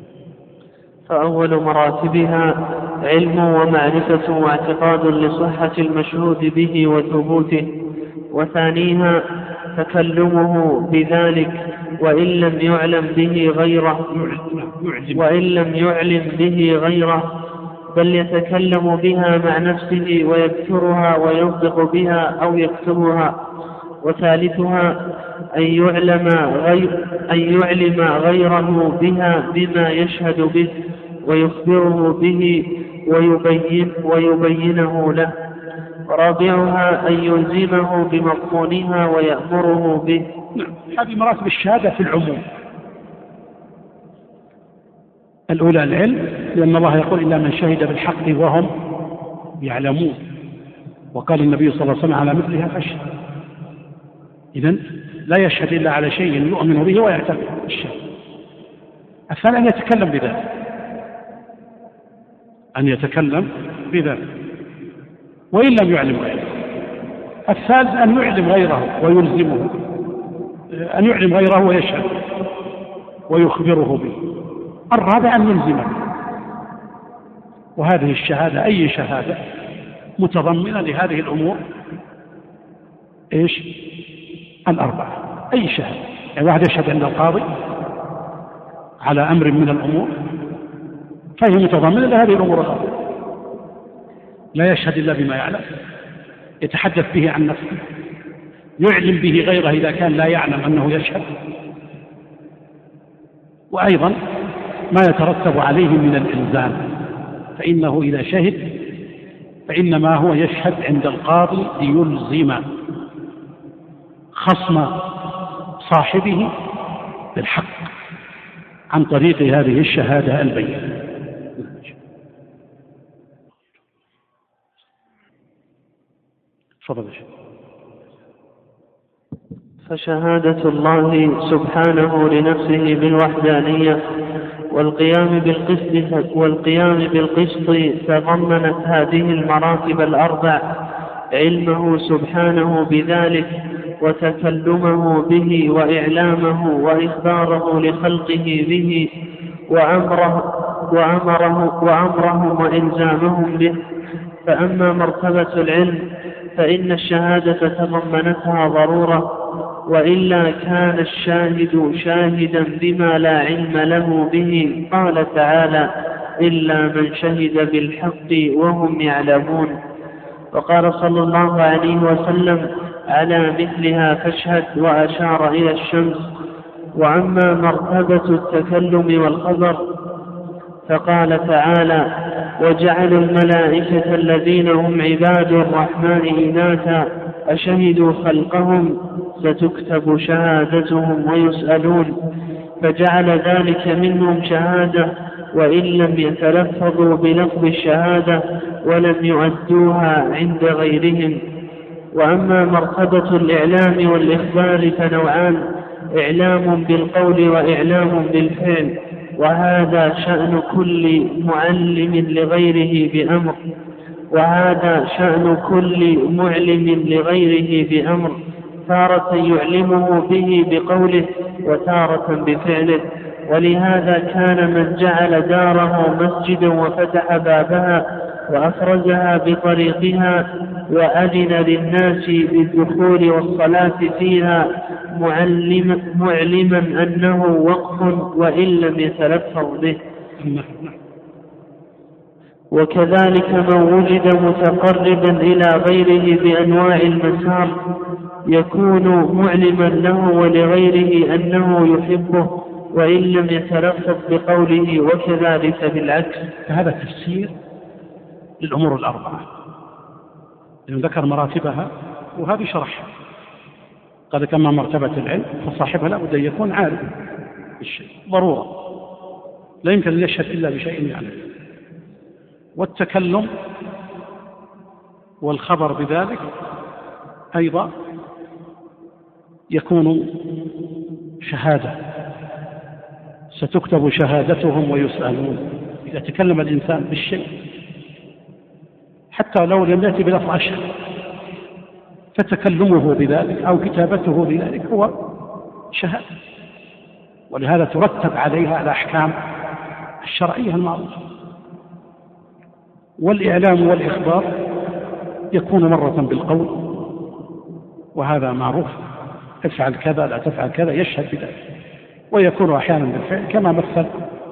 فأول مراتبها علم ومعرفة واعتقاد لصحة المشهود به وثبوته، وثانيها تكلمه بذلك وإن لم يعلم به غيره، بل يتكلم بها مع نفسه ويذكرها وينطق بها أو يكتبها. وثالثها أن يعلم غيره بها بما يشهد به ويخبره به ويبينه له. ورابعها أن يلزمه بمضمونها ويأمره به. هذه مراتب الشهادة في العموم. الأولى العلم، لأن الله يقول إلا من شهد بالحق وهم يعلمون، وقال النبي صلى الله عليه وسلم على مثلها فاشهد. إذن لا يشهد إلا على شيء يؤمن به ويعتقد الشيء. الثاني أن يتكلم بذلك، أن يتكلم بذلك وإن لم يعلم غيره. الثالث أن يعلم غيره ويلزمه، أن يعلم غيره ويشهد ويخبره به. الرابع أن يلزمه، وهذه الشهادة أي شهادة متضمنة لهذه الأمور إيش؟ الأربعة. أي شهادة، يعني واحد يشهد عند القاضي على أمر من الأمور فهي متضمنة لهذه الأمور الأربعة. لا يشهد إلا بما يعلم، يتحدث به عن نفسه، يعلم به غيره إذا كان لا يعلم أنه يشهد، وأيضا ما يترتب عليه من الإلزام، فإنه إذا شهد فإنما هو يشهد عند القاضي ليلزم خصم صاحبه بالحق عن طريق هذه الشهادة البينة. فشهادة الله سبحانه لنفسه بالوحدانية والقيام بالقسط تضمنت هذه المراتب الأربع: علمه سبحانه بذلك، وتكلمه به، وإعلامه وإخباره لخلقه به، وأمرهم وإلزامهم به. فأما مرتبة العلم فإن الشهادة تضمنتها ضرورة، وإلا كان الشاهد شاهدا بما لا علم له به. قال تعالى: إلا من شهد بالحق وهم يعلمون. وقال صلى الله عليه وسلم: على مثلها فاشهد، وأشار إلى الشمس. وأما مرتبة التكلم والخبر فقال تعالى: وجعلوا الملائكة الذين هم عباد الرحمن إناثا أشهدوا خلقهم ستكتب شهادتهم ويسألون. فجعل ذلك منهم شهادة وإن لم يتلفظوا بلفظ الشهادة ولم يؤدوها عند غيرهم. وأما مرتبة الإعلام والإخبار فنوعان: إعلام بالقول وإعلام بالفعل، وهذا شأن كل معلم لغيره بأمر، وهذا شأن كل معلم لغيره بأمر، تارة يعلمه به بقوله وتارة بفعله. ولهذا كان من جعل داره مسجدا وفتح بابها وأفرزها بطريقها وأذن للناس بالدخول والصلاة فيها معلما أنه وقف وإن لم يتلفظ به. وكذلك من وجد متقربا إلى غيره بأنواع المسار يكون معلما له ولغيره أنه يحبه وإن لم يتلفظ بقوله، وكذلك بالعكس. هذا تفسير للأمور الأربعة، لأنه ذكر مراتبها وهذه شرحها. قال كما مرتبة العلم فصاحبها لا بد أن يكون عارف بالشيء ضرورة، لا يمكن أن يشهد إلا بشيء يعلم. والتكلم والخبر بذلك أيضا يكون شهادة، ستكتب شهادتهم ويسألون. إذا تكلم الإنسان بالشيء حتى لو لم يأتي بلفظ أشهد، فتكلمه بذلك أو كتابته بذلك هو شهادة، ولهذا ترتب عليها الأحكام الشرعية المعروفة. والإعلام والإخبار يكون مرة بالقول، وهذا معروف، افعل كذا لا تفعل كذا، يشهد بذلك. ويكون أحيانا بالفعل كما مثل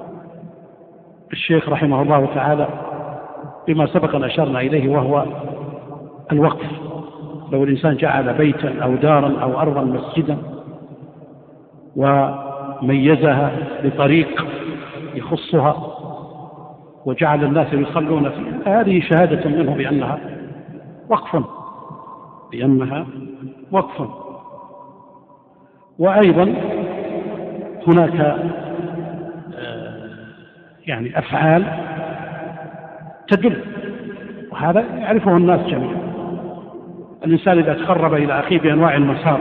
الشيخ رحمه الله تعالى بما سبق أن أشرنا إليه، وهو الوقف. لو الإنسان جعل بيتا أو دارا أو أرضا مسجدا وميزها بطريق يخصها وجعل الناس يصلون فيها، هذه شهادة منه بأنها وقف. وأيضا هناك يعني أفعال تدل، وهذا يعرفه الناس جميعا. الإنسان إذا تقرب إلى أخيه بأنواع المسار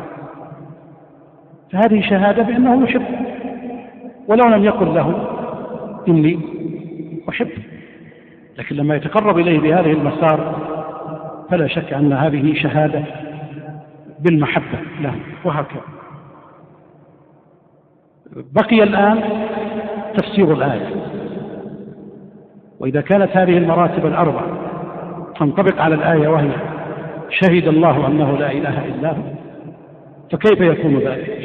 فهذه شهادة بأنه يحب، ولو لم يقل له إني أحب، لكن لما يتقرب إليه بهذه المسار فلا شك أن هذه شهادة بالمحبة له. وهكذا بقي الآن تفسير الآية. وإذا كانت هذه المراتب الأربع تنطبق على الآية وهي شهد الله أنه لا إله إلا هو، فكيف يكون ذلك؟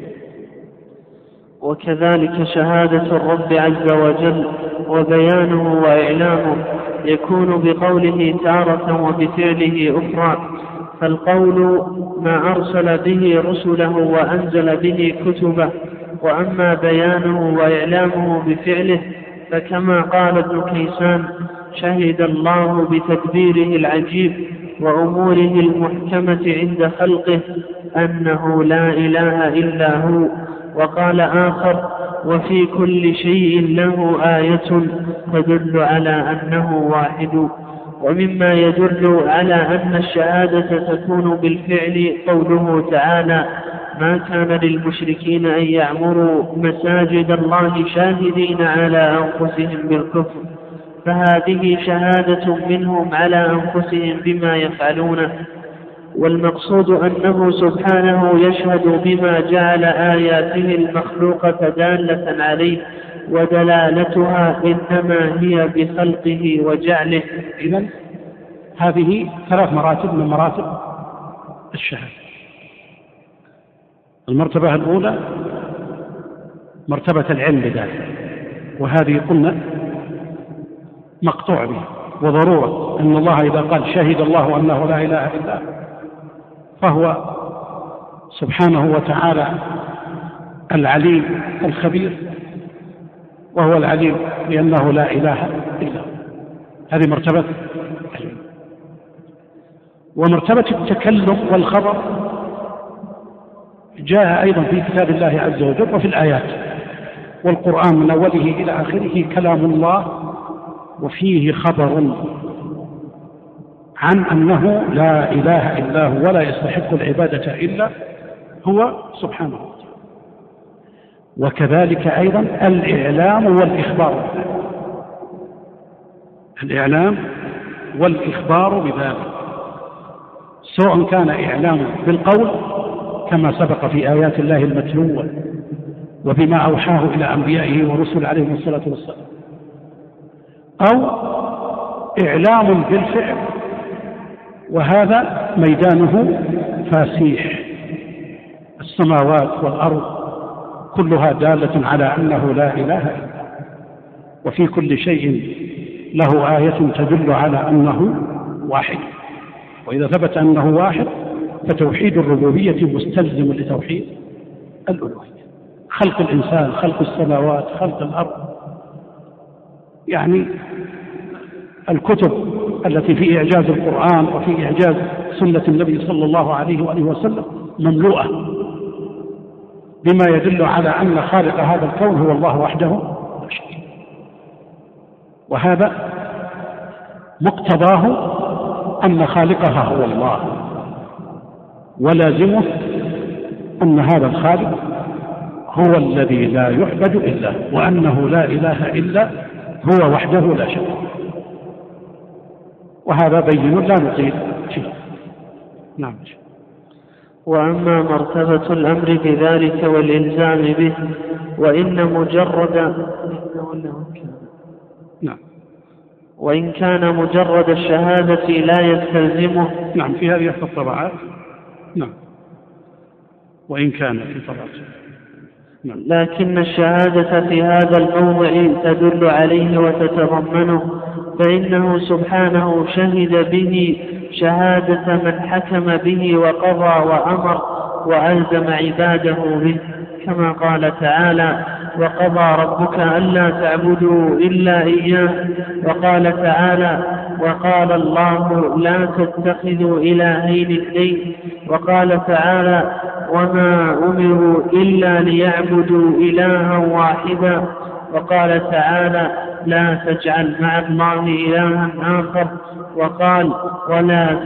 وكذلك شهادة الرب عز وجل وبيانه وإعلامه يكون بقوله تارة وبفعله أخرى. فالقول ما أرسل به رسله وأنزل به كتبه، وأما بيانه وإعلامه بفعله فكما قال ابن كيسان شهد الله بتدبيره العجيب وأموره المحكمة عند خلقه أنه لا إله إلا هو. وقال آخر وفي كل شيء له آية تدل على أنه واحد. ومما يدل على أن الشهادة تكون بالفعل قوله تعالى ما كان للمشركين أن يعمروا مساجد الله شاهدين على أنفسهم بالكفر، فهذه شهادة منهم على أنفسهم بما يفعلونه. والمقصود أنه سبحانه يشهد بما جعل آياته المخلوقة دالة عليه، ودلالتها إنما هي بخلقه وجعله. إذن هذه ثلاث مراتب من مراتب الشهادة. المرتبة الأولى مرتبة العلم بذلك، وهذه قلنا مقطوع به، وضرورة أن الله إذا قال شهد الله أنه لا إله إلا هو فهو سبحانه وتعالى العليم الخبير، وهو العليم لأنه لا إله إلا هو. هذه مرتبة العلم. ومرتبة التكلم والخبر جاء أيضا في كتاب الله عز وجل وفي الآيات، والقرآن من أوله إلى آخره كلام الله، وفيه خبر عن أنه لا إله إلا هو ولا يستحق العبادة إلا هو سبحانه وتعالى. وكذلك أيضا الإعلام والإخبار، الإعلام والإخبار بذلك، سواء كان إعلام بالقول كما سبق في آيات الله المتلوة وبما أوحاه إلى أنبيائه ورسل عليهم الصلاة والسلام، أو إعلام بالفعل، وهذا ميدانه فاسيح. السماوات والأرض كلها دالة على أنه لا إله إلا هو، وفي كل شيء له آية تدل على أنه واحد. وإذا ثبت أنه واحد فتوحيد الربوبية مستلزم لتوحيد الألوهية. خلق الإنسان، خلق السماوات، خلق الأرض، يعني الكتب التي في إعجاز القرآن وفي إعجاز سنة النبي صلى الله عليه وآله وسلم مملوءة بما يدل على أن خالق هذا الكون هو الله وحده لا شريك له، وهذا مقتضاه أن خالقها هو الله، ولازمه أن هذا الخالق هو الذي لا يعبد إلا هو، وأنه لا إله إلا هو وحده لا شريك له. وهذا بين لا نطيل فيه. نعم. وأما مرتبة الأمر بذلك والإلزام به وإن كان مجرد الشهادة لا يستلزمه. نعم، في هذه إحدى الطبعات. نعم، وإن كان في طبعات. نعم. لكن الشهادة في هذا الموضع تدل عليه وتتضمنه، فإنه سبحانه شهد به شهادة من حكم به وقضى وأمر وألزم عباده به، كما قال تعالى وقضى ربك ألا تعبدوا إلا إياه. وقال تعالى وقال الله لا تتخذوا إلهين اثنين. وقال تعالى وما أمروا إلا ليعبدوا إلها واحدا. وقال تعالى لا تجعل مع الله إلها آخر، وقال ولا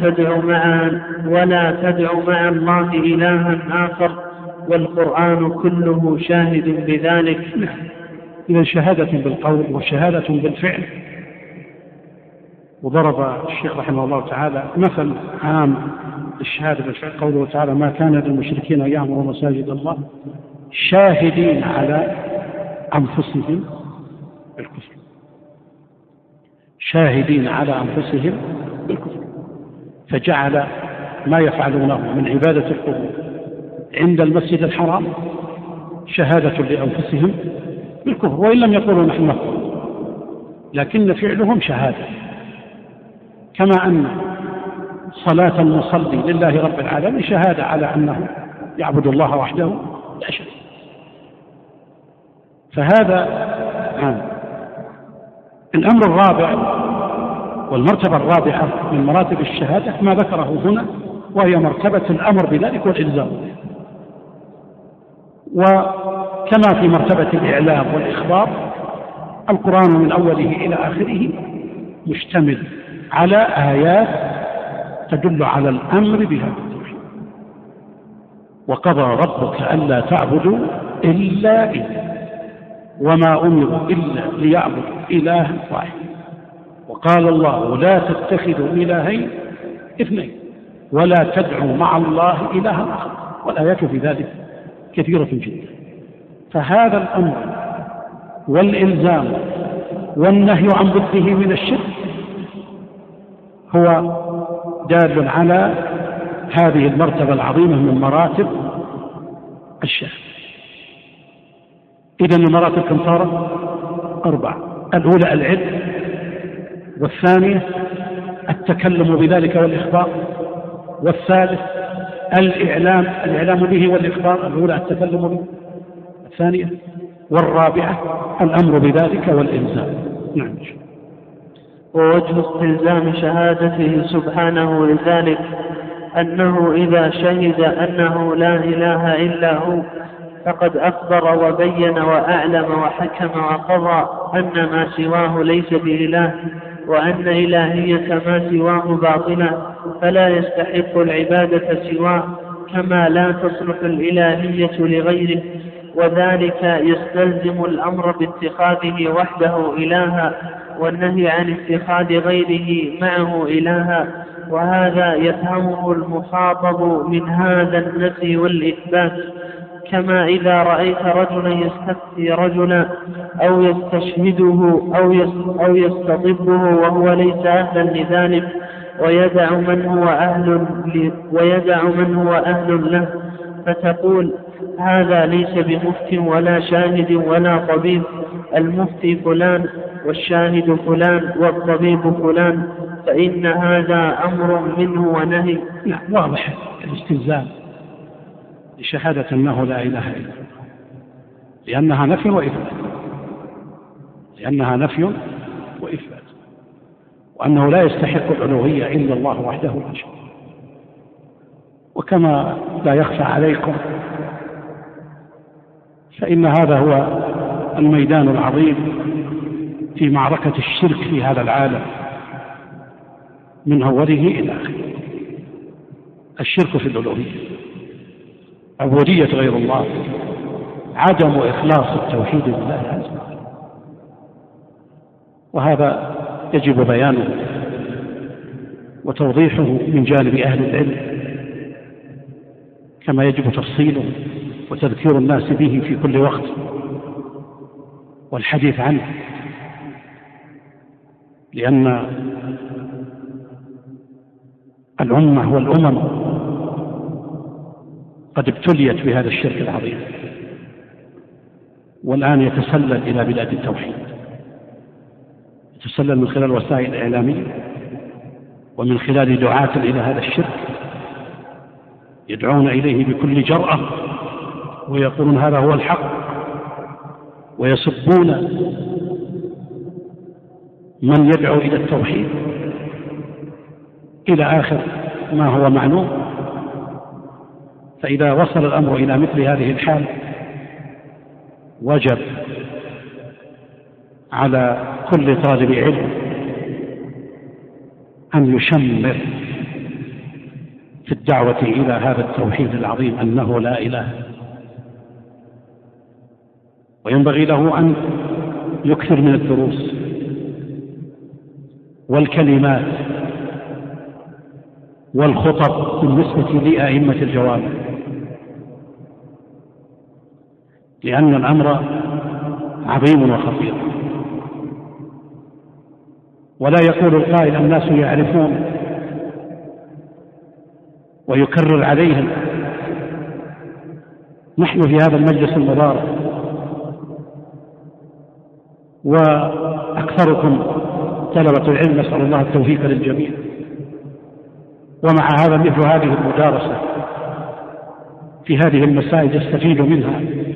تدع مع الله إلها آخر، والقرآن كله شاهد بذلك. إذا شهادة بالقول وشهادة بالفعل. وضرب الشيخ رحمه الله تعالى مثل عام الشهادة بالفعل، قوله تعالى ما كان للمشركين أن يعمروا مساجد الله شاهدين على أنفسهم بالكفر، شاهدين على أنفسهم بالكفر، فجعل ما يفعلونه من عبادة القبور عند المسجد الحرام شهادة لأنفسهم بالكفر، وإن لم يقولوا نحن نكفر، لكن فعلهم شهادة. كما أن صلاة المصلي لله رب العالمين شهادة على أنه يعبد الله وحده لا شريك. فهذا الأمر الرابع والمرتبة الرابعة من مراتب الشهادة ما ذكره هنا، وهي مرتبة الأمر بذلك والإلزام. وكما في مرتبة الإعلام والإخبار، القرآن من أوله إلى آخره مشتمل على آيات تدل على الأمر بهذا التوحيد. وقضى ربك ألا تعبدوا إلا إياه وما أمروا إلا ليعبدوا إلها واحد، وقال الله لا تتخذوا إلهين اثنين ولا تدعوا مع الله إلها آخر، والآيات في ذلك كثيرة جدا. فهذا الأمر والإلزام والنهي عن ضده من الشرك هو دال على هذه المرتبة العظيمة من مراتب الشهادة. إذن المراتب كم صارت؟ 4. الأولى العلم، والثانية التكلم بذلك والإخبار، والثالث الإعلام به والإخبار، الأولى التكلم به، الثانية، والرابعة الأمر بذلك والإلزام. نعم. ووجه استلزام شهادته سبحانه لذلك أنه إذا شهد أنه لا إله إلا هو فقد أخبر وبين وأعلم وحكم وقضى أن ما سواه ليس بإله، وأن إلهية ما سواه باطلة، فلا يستحق العبادة سواه، كما لا تصلح الإلهية لغيره. وذلك يستلزم الأمر باتخاذه وحده إلها، والنهي عن اتخاذ غيره معه إلها. وهذا يفهمه المخاطب من هذا النفي والإثبات. كما إذا رأيت رجلا يستفتي رجلا أو يستشهده أو يستطبه وهو ليس أهلا لذلك، ويدع من هو أهل له، فتقول هذا ليس بمفتي ولا شاهد ولا طبيب، المفتي فلان والشاهد فلان والطبيب فلان، فإن هذا أمر منه ونهي. واضح الاستلزام لشهادة أنه لا إله إلا الله، لأنها نفي وإثبات، وأنه لا يستحق الألوهية إلا الله وحده لا شريك. وكما لا يخفى عليكم فإن هذا هو الميدان العظيم في معركة الشرك في هذا العالم من أوله إلى آخره. الشرك في الألوهية، عبودية غير الله، عدم إخلاص التوحيد لله عز وجل. وهذا يجب بيانه وتوضيحه من جانب أهل العلم، كما يجب تفصيله وتذكير الناس به في كل وقت والحديث عنه، لأن الأمة والأمم قد ابتليت بهذا الشرك العظيم، والآن يتسلل إلى بلاد التوحيد، يتسلل من خلال الوسائل الإعلامية ومن خلال دعاة إلى هذا الشرك يدعون إليه بكل جرأة ويقولون هذا هو الحق، ويسبون من يدعو إلى التوحيد إلى آخر ما هو معلوم. فإذا وصل الأمر إلى مثل هذه الحال وجب على كل طالب علم أن يشمر في الدعوة إلى هذا التوحيد العظيم أنه لا إله، وينبغي له أن يكثر من الدروس والكلمات والخطب بالنسبة لأئمة الجوامع، لأن الأمر عظيم وخطير. ولا يقول القائل الناس يعرفون ويكرر عليهم. نحن في هذا المجلس المبارك وأكثركم طلبة العلم، نسأل الله التوفيق للجميع، ومع هذا مثل هذه المدارسة في هذه المسائل يستفيد منها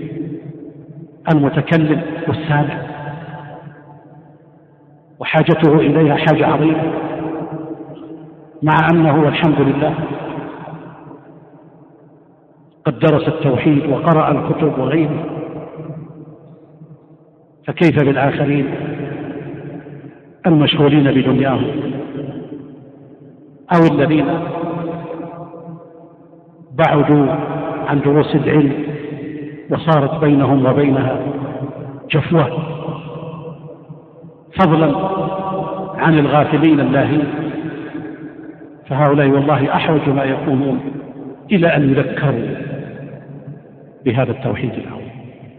المتكلم والسامع، وحاجته إليها حاجة عظيمة، مع أنه والحمد لله قد درس التوحيد وقرأ الكتب وغيره، فكيف بالآخرين المشغولين بدنياهم أو الذين بعدوا عن دروس العلم وصارت بينهم وبينها جفوة، فضلا عن الغافلين اللاهين، فهؤلاء والله أحوج ما يكونون إلى أن يذكروا بهذا التوحيد العظيم.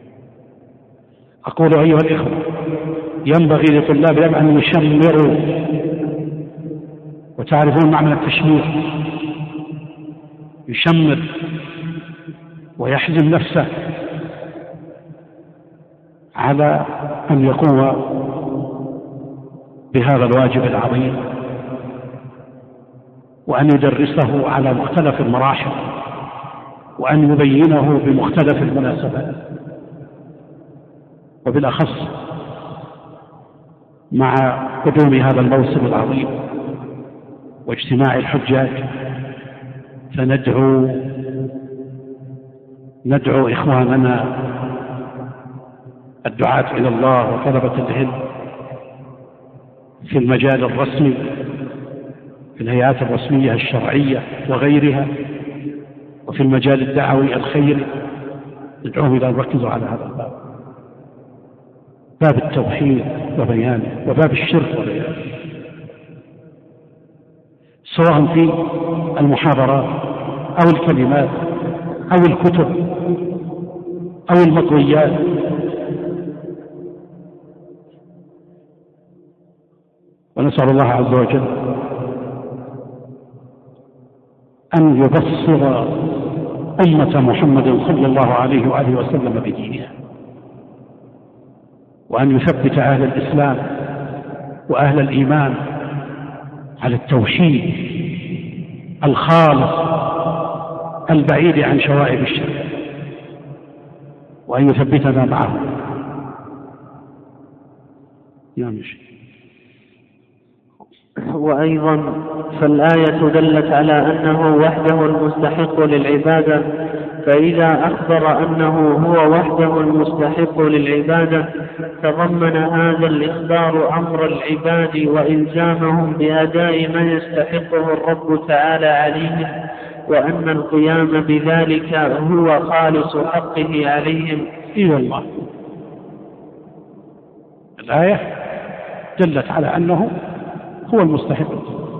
أقول أيها الإخوة، ينبغي لطلاب العلم أن يشمروا، وتعرفون معنى التشمير، يشمر ويحزم نفسه على أن يقوم بهذا الواجب العظيم، وأن يدرسه على مختلف المراحل، وأن يبينه بمختلف المناسبات، وبالأخص مع قدوم هذا الموسم العظيم واجتماع الحجاج، فندعو إخواننا الدعاة إلى الله وطلبة العلم في المجال الرسمي، في الهيئات الرسمية الشرعية وغيرها، وفي المجال الدعوي الخيري، ندعوهم إلى أن يركزوا على هذا الباب، باب التوحيد وبيانه، وباب الشرك وبيانه، سواء في المحاضرات أو الكلمات أو الكتب أو المطويات. ونسأل الله عز وجل أن يبصر أمة محمد صلى الله عليه وآله وسلم بدينها، وأن يثبت أهل الإسلام وأهل الإيمان على التوحيد الخالص البعيد عن شوائب الشرك، وأن يثبتنا معه. يا مشي. وأيضا فالآية دلت على أنه وحده المستحق للعبادة، فإذا أخبر أنه هو وحده المستحق للعبادة تضمن هذا الإخبار أمر العباد وإلزامهم بأداء ما يستحقه الرب تعالى عليهم، وأن القيام بذلك هو خالص حقه عليهم. إي والله، الآية دلت على أنه هو المستحق،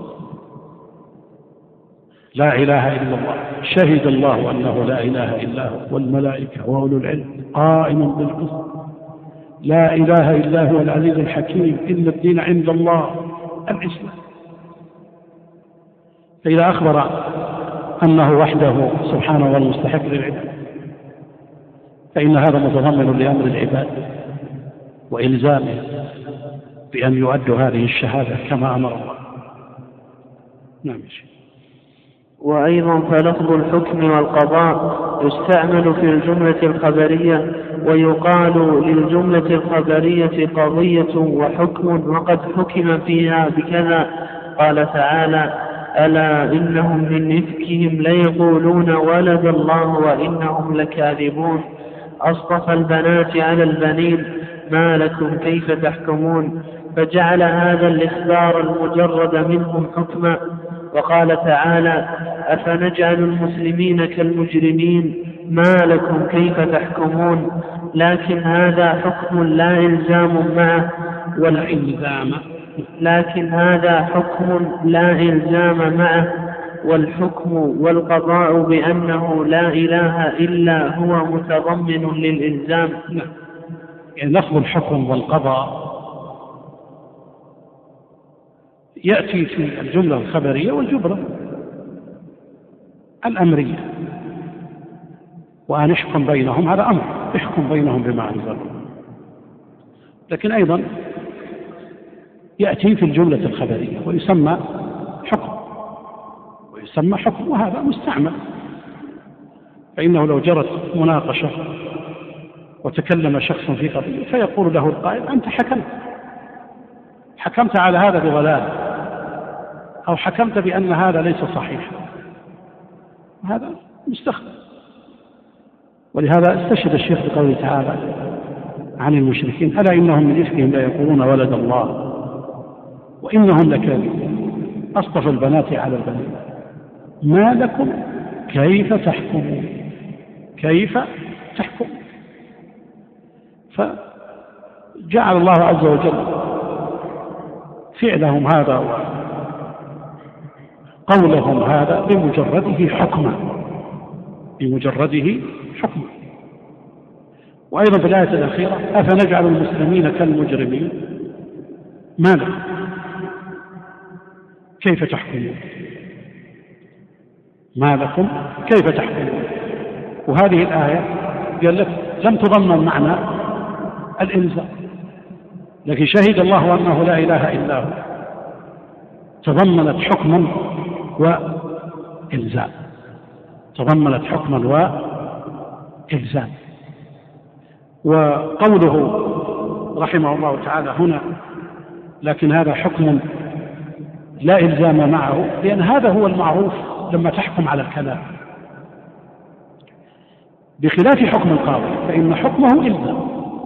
لا إله إلا الله، شهد الله أنه لا إله إلا هو والملائكة وأولو العلم قائما بالقسط، لا إله إلا هو العزيز الحكيم، إن الدين عند الله الإسلام. فإذا أخبر أنه وحده سبحانه والمستحق للعباد، فإن هذا متضمن لأمر العباد وإلزامه بأن يؤدوا هذه الشهادة كما أمر الله. نعم. وأيضا فلفظ الحكم والقضاء يستعمل في الجملة الخبرية، ويقال للجملة الخبرية قضية وحكم وقد حكم فيها بكذا. قال تعالى: ألا إنهم من إفكهم ليقولون ولد الله وإنهم لكاذبون. أصطفى البنات على البنين، ما لكم كيف تحكمون، فجعل هذا الإخبار المجرد منهم حكما. وقال تعالى: أفنجعل المسلمين كالمجرمين ما لكم كيف تحكمون، لكن هذا حكم لا إلزام معه والحكم والقضاء بأنه لا إله إلا هو متضمن للإلزام. يعني لفظ الحكم والقضاء يأتي في الجملة الخبرية والجملة الأمرية، وأن يحكم بينهم هذا أمر، يحكم بينهم بما أنزل. لكن أيضا يأتي في الجملة الخبرية ويسمى حكم، وهذا مستعمل. فإنه لو جرت مناقشة وتكلم شخص في قضية فيقول له القائل: أنت حكمت على هذا بضلال، أو حكمت بأن هذا ليس صحيحا، هذا مستخدم. ولهذا استشهد الشيخ بقوله تعالى عن المشركين: ألا إنهم من إفكهم لا يقولون ولد الله وإنهم لكاذبون أصطفى البنات على البنين ما لكم كيف تحكمون. فجعل الله عز وجل فعلهم هذا وقولهم هذا بمجرده حكما. وأيضا في الآية الأخيرة: أفنجعل المسلمين كالمجرمين ما لكم كيف تحكمون. وهذه الآية قال لك لم تضمن معنى الإلزام، لكن شهد الله أنه لا إله إلا هو، تضمنت حكما وإلزام. وقوله رحمه الله تعالى هنا: لكن هذا حكم لا إلزام معه، لأن هذا هو المعروف لما تحكم على الكلام، بخلاف حكم القاضي فإن حكمه إلزام.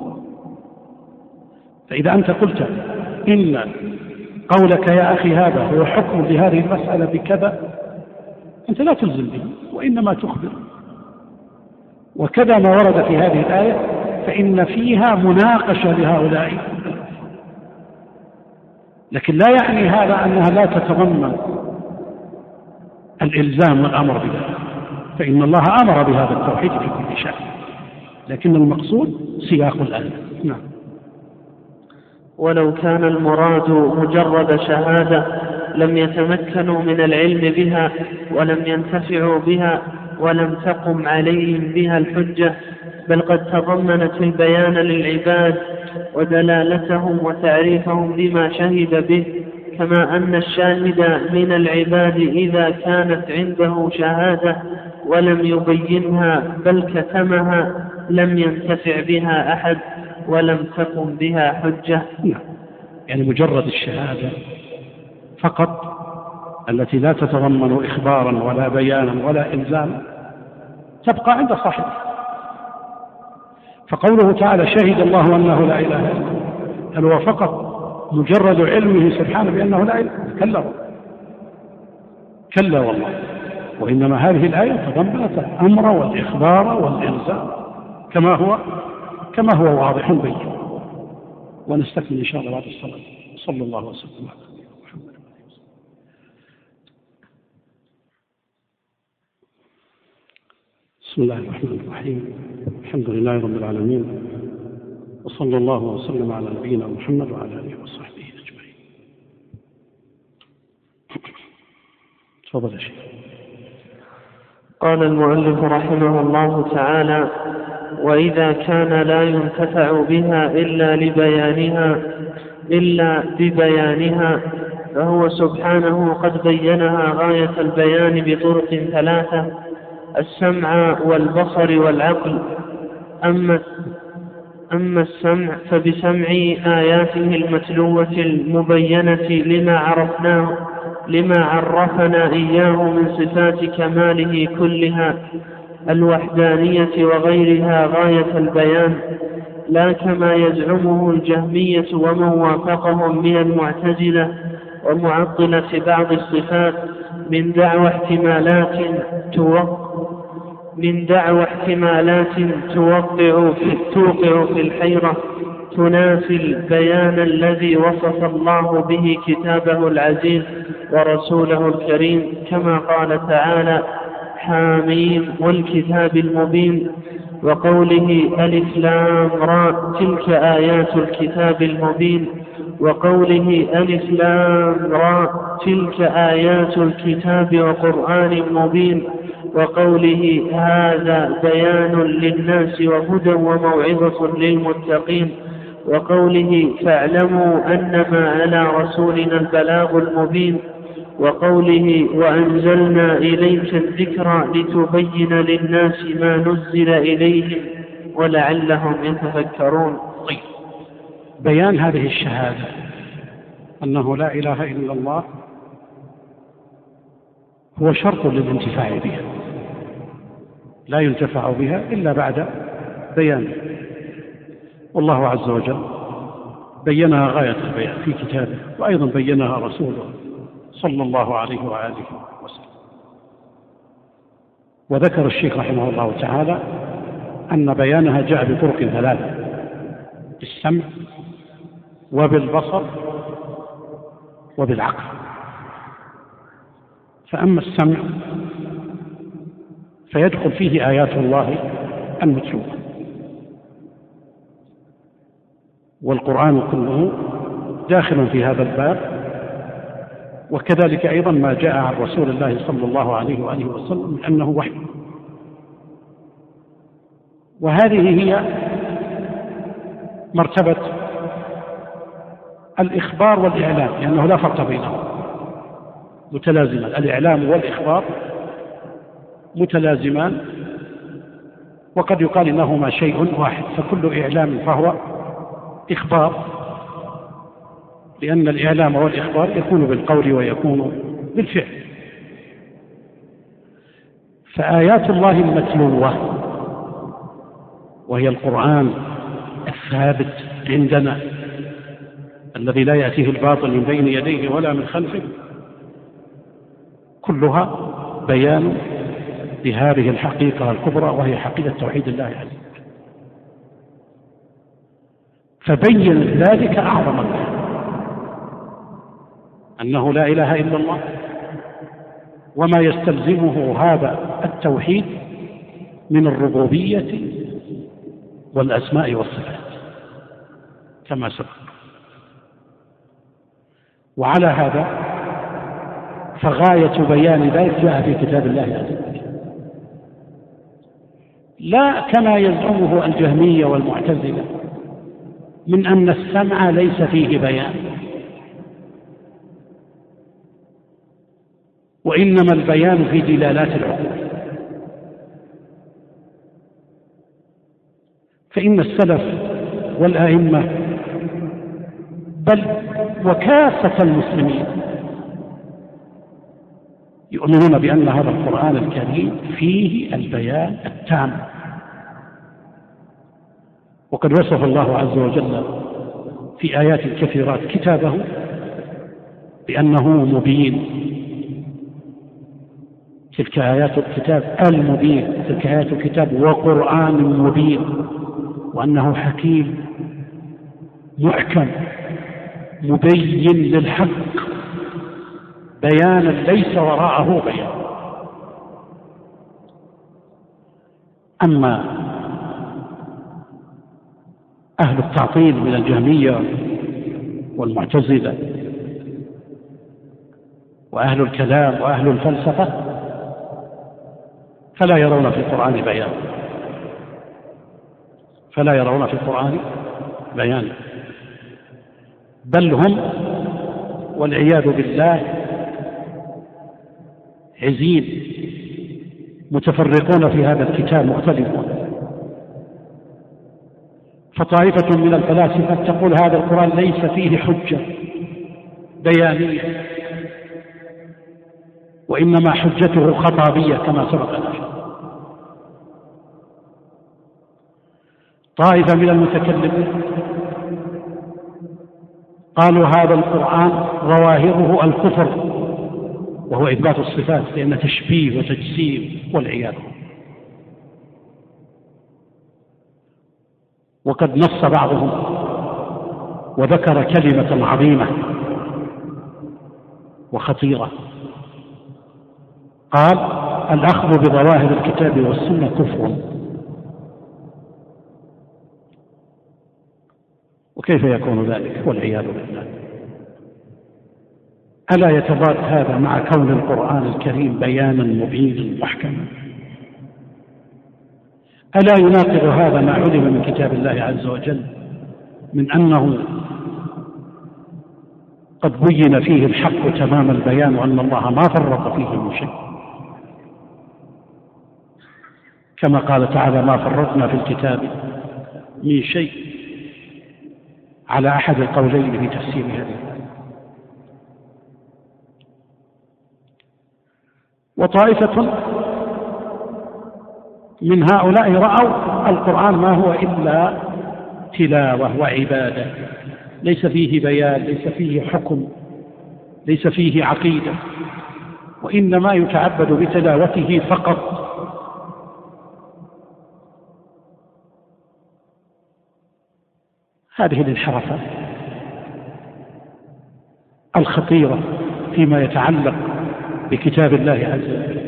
فإذا أنت قلت إن قولك يا أخي هذا هو حكم لهذه المسألة بكذا، أنت لا تلزم به وإنما تخبر. وكذا ما ورد في هذه الآية فإن فيها مناقشة لهؤلاء، لكن لا يعني هذا أنها لا تتضمن الإلزام والأمر بذلك، فإن الله أمر بهذا التوحيد في كل شيء، لكن المقصود سياق الآية. نعم. ولو كان المراد مجرد شهادة لم يتمكنوا من العلم بها ولم ينتفعوا بها ولم تقم عليهم بها الحجة، بل قد تضمنت البيان للعباد ودلالتهم وتعريفهم لما شهد به، كما أن الشاهد من العباد إذا كانت عنده شهادة ولم يبينها بل كتمها لم ينتفع بها أحد ولم تقم بها حجة. يعني مجرد الشهادة فقط التي لا تتضمن إخبارا ولا بيانا ولا إلزاما تبقى عند صاحبه. فقوله تعالى: شهد الله أنه لا إله إلا هو، هل هو فقط مجرد علمه سبحانه بأنه لا إله؟ كلا والله، وإنما هذه الآية تضمنت الأمر والإخبار والإلزام كما هو واضح بين. ونستكمل إن شاء الله بعد الصلاة. صلى الله وسلم على محمد. بسم الله الرحمن الرحيم. الحمد لله رب العالمين، وصلى الله وسلم على نبينا محمد وعلى آله وصحبه أجمعين. تفضل يا شيخ. قال المؤلف رحمه الله تعالى: وإذا كان لا ينتفع بها إلا ببيانها فهو سبحانه قد بينها غاية البيان بطرق ثلاثة: السمع والبصر والعقل. أما السمع فبسمع آياته المتلوة المبينة لما عرفنا إياه من صفات كماله كلها الوحدانية وغيرها غاية البيان، لا كما يزعمه الجهمية ومن وافقهم من المعتزلة ومعطلة بعض الصفات من دعوى احتمالات توقع في الحيرة تنافي البيان الذي وصف الله به كتابه العزيز ورسوله الكريم، كما قال تعالى: حاميم والكتاب المبين، وقوله ألف لام را تلك آيات الكتاب المبين، وقوله ألف لام را تلك آيات الكتاب وقرآن مبين، وقوله هذا بيان للناس وهدى وموعظة للمتقين، وقوله فاعلموا أنما على رسولنا البلاغ المبين، وقوله وأنزلنا إليك الذكر لتبين للناس ما نزل إليهم ولعلهم يتفكرون. طيب، بيان هذه الشهادة أنه لا إله إلا الله هو شرط للانتفاع بها، لا ينتفع بها إلا بعد بيان، والله عز وجل بينها غاية البيان في كتابه، وأيضا بينها رسوله صلى الله عليه وآله وسلم. وذكر الشيخ رحمه الله تعالى أن بيانها جاء بطرق ثلاثة: بالسمع وبالبصر وبالعقل. فأما السمع فيدخل فيه آيات الله المتلوة، والقرآن كله داخل في هذا الباب، وكذلك أيضا ما جاء عن رسول الله صلى الله عليه وآله وسلم أنه وحي. وهذه هي مرتبة الإخبار والإعلام، لأنه لا فرق بينهم، متلازمان. الإعلام والإخبار متلازمان، وقد يقال إنهما شيء واحد، فكل إعلام فهو إخبار، لأن الإعلام والإخبار يكون بالقول ويكون بالفعل. فآيات الله المتلوة وهي القرآن الثابت عندنا الذي لا يأتيه الباطل من بين يديه ولا من خلفه، كلها بيان لهذه الحقيقة الكبرى، وهي حقيقة توحيد الله عز وجل. فبين ذلك أعظم البيان، أنه لا إله إلا الله وما يستلزمه هذا التوحيد من الربوبية والأسماء والصفات كما سبق. وعلى هذا فغاية بيان ذلك جاء في كتاب الله عز وجل، لا كما يزعمه الجهمية والمعتزلة من أن السمع ليس فيه بيان، وإنما البيان في دلالات العقول. فإن السلف والآئمة بل وكافة المسلمين يؤمنون بأن هذا القرآن الكريم فيه البيان التام، وقد وصف الله عز وجل في آيات كثيرات كتابه بأنه مبين. تلك آيات الكتاب المبين، تلك آيات الكتاب وقرآن مبين، وأنه حكيم محكم مبين للحق بيانا ليس وراءه بيان. أما أهل التعطيل من الجهمية والمعتزلة وأهل الكلام وأهل الفلسفة فلا يرون في القرآن بيان، فلا يرون في القرآن بيان، بل هم والعياذ بالله عزين متفرقون في هذا الكتاب مختلفون. فطائفة من الفلاسفة تقول هذا القرآن ليس فيه حجة بيانية، وإنما حجته خطابية كما سبق لنا. طائفة من المتكلمين قالوا هذا القرآن ظواهره الكفر، وهو إثبات الصفات، لأن تشبيه وتجسيم والعياذ. وقد نص بعضهم وذكر كلمة عظيمة وخطيرة، قال: الأخذ بظواهر الكتاب والسنة كفر. وكيف يكون ذلك والعياذ بالله؟ ألا يتضاد هذا مع كون القرآن الكريم بيانا مبينا محكما؟ ألا يناقض هذا ما علم من كتاب الله عز وجل من أنه قد بين فيه الحق تمام البيان، وأن الله ما فرط فيه من شيء، كما قال تعالى: ما فرطنا في الكتاب من شيء، على أحد القولين في تفسير هذه الآية. وطائفة من هؤلاء رأوا القرآن ما هو إلا تلاوة وعبادة، ليس فيه بيان، ليس فيه حكم، ليس فيه عقيدة، وإنما يتعبد بتلاوته فقط. هذه الانحرافات الخطيرة فيما يتعلق بكتاب الله عز وجل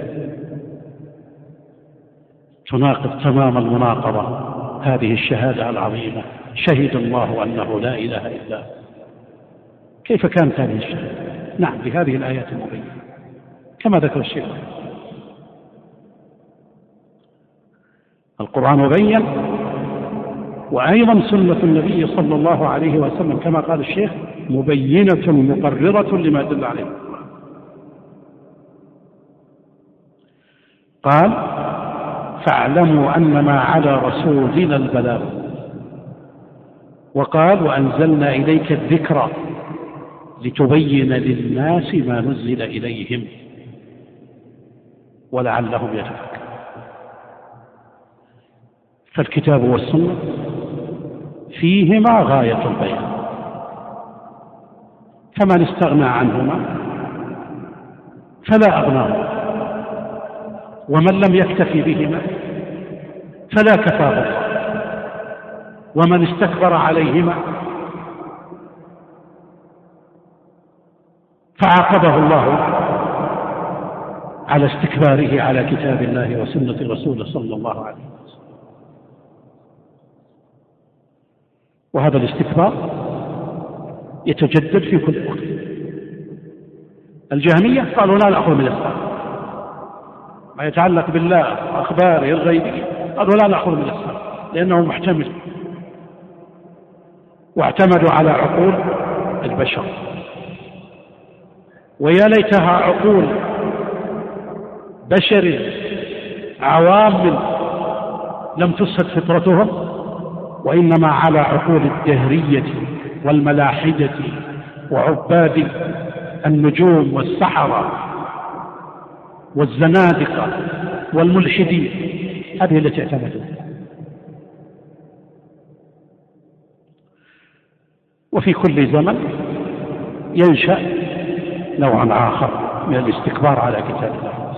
تناقض تمام المناقضة هذه الشهادة العظيمة: شهد الله أنه لا إله إلا هو. كيف كانت هذه الشهادة؟ نعم، بهذه الآيات المبينة كما ذكر الشيخ. القرآن مبين، وأيضا سنة النبي صلى الله عليه وسلم كما قال الشيخ مبينة مقررة لما دل عليه. قال: فاعلموا أنما على رسولنا البلاغ. وقال: وأنزلنا إليك الذكر لتبين للناس ما نزل إليهم ولعلهم يتفكرون. فالكتاب والسنة فيهما غاية البيان، فمن استغنى عنهما فلا أغناه، ومن لم يكتفي بهما فلا كفاه الله، ومن استكبر عليهما فعاقبه الله على استكباره على كتاب الله وسنة رسوله صلى الله عليه وسلم. وهذا الاستكبار يتجدد في كل وقت. الجهمية قالوا لا نأخذ من الإسلام ما يتعلق بالله وأخباره الغيبية، قالوا لا نأخذ من الإسلام لأنه محتمل، واعتمدوا على عقول البشر. ويا ليتها عقول بشر عوام لم تسد فطرتهم، وإنما على عقول الدهرية والملاحدة وعباد النجوم والسحرة والزنادقة والملحدين، هذه التي اعتمدوا. وفي كل زمن ينشأ نوع آخر من الاستكبار على كتاب الله.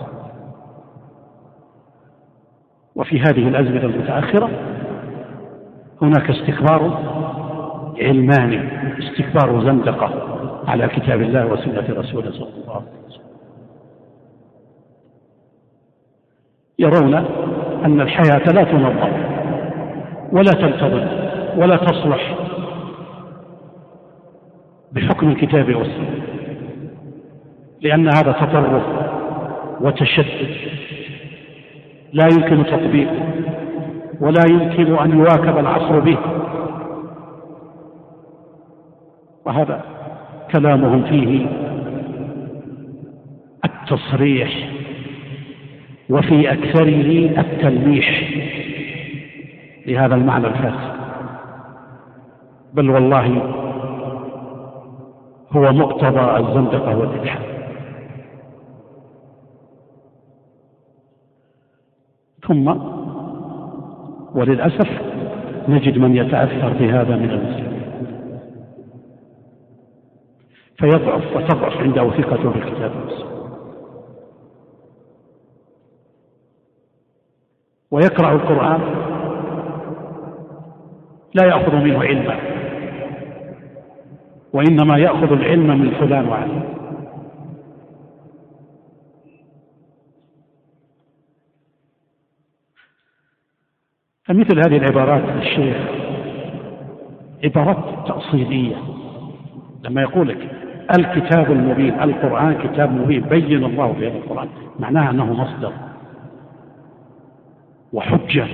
وفي هذه الأزمنة المتأخرة هناك استكبار علماني، استكبار زندقة على كتاب الله وسنة رسوله صلى الله عليه وسلم. يرون أن الحياة لا تنظم ولا تنتظم ولا تصلح بحكم الكتاب والسنة، لأن هذا تطرف وتشدد لا يمكن تطبيقه ولا يمكن أن يواكب العصر به. وهذا كلامهم فيه التصريح وفي أكثره التلميح لهذا المعنى الفاسد، بل والله هو مقتضى الزندقة والإلحاد. ثم وللأسف نجد من يتأثر بهذا من المسلمين فيضعف وتضعف عنده ثقته بالكتاب والسنة، ويقرأ القرآن لا يأخذ منه علما، وإنما يأخذ العلم من فلان وعلان. فمثل هذه العبارات الشيخ عبارات تأصيلية، لما يقول لك الكتاب المبين، القرآن كتاب مبين بين الله في هذا القرآن، معناها أنه مصدر وحجة.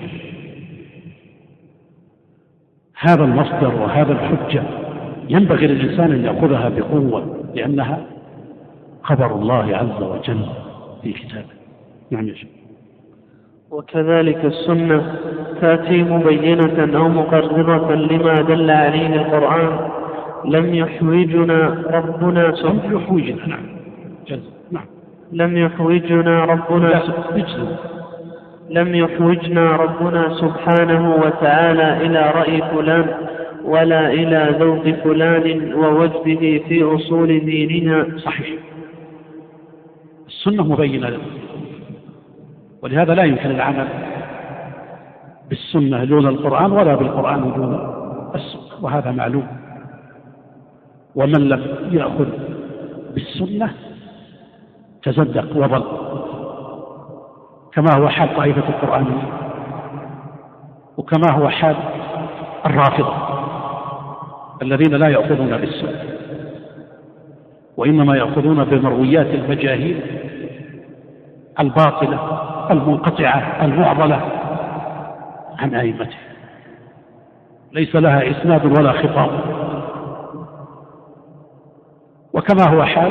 هذا المصدر وهذا الحجة ينبغي للإنسان أن يأخذها بقوة، لأنها خبر الله عز وجل في كتابه. نعم يا شيخ. وكذلك السنة تأتي مبينة أو مقررة لما دل عليه القرآن. لم يحوجنا ربنا سبحانه وتعالى إلى رأي فلان ولا إلى ذوق فلان ووجده في أصول ديننا. صحيح، السنة مبينة له، ولهذا لا يمكن العمل بالسنة دون القرآن ولا بالقرآن دون السنة، وهذا معلوم. ومن لم يأخذ بالسنة تزندق وضل، كما هو حال طائفة القرآنيين، وكما هو حال الرافضة الذين لا يأخذون بالسنة، وإنما يأخذون بمرويات المجاهيل الباطلة المنقطعة المعضلة عن أئمته، ليس لها إسناد ولا خطاب. وكما هو حال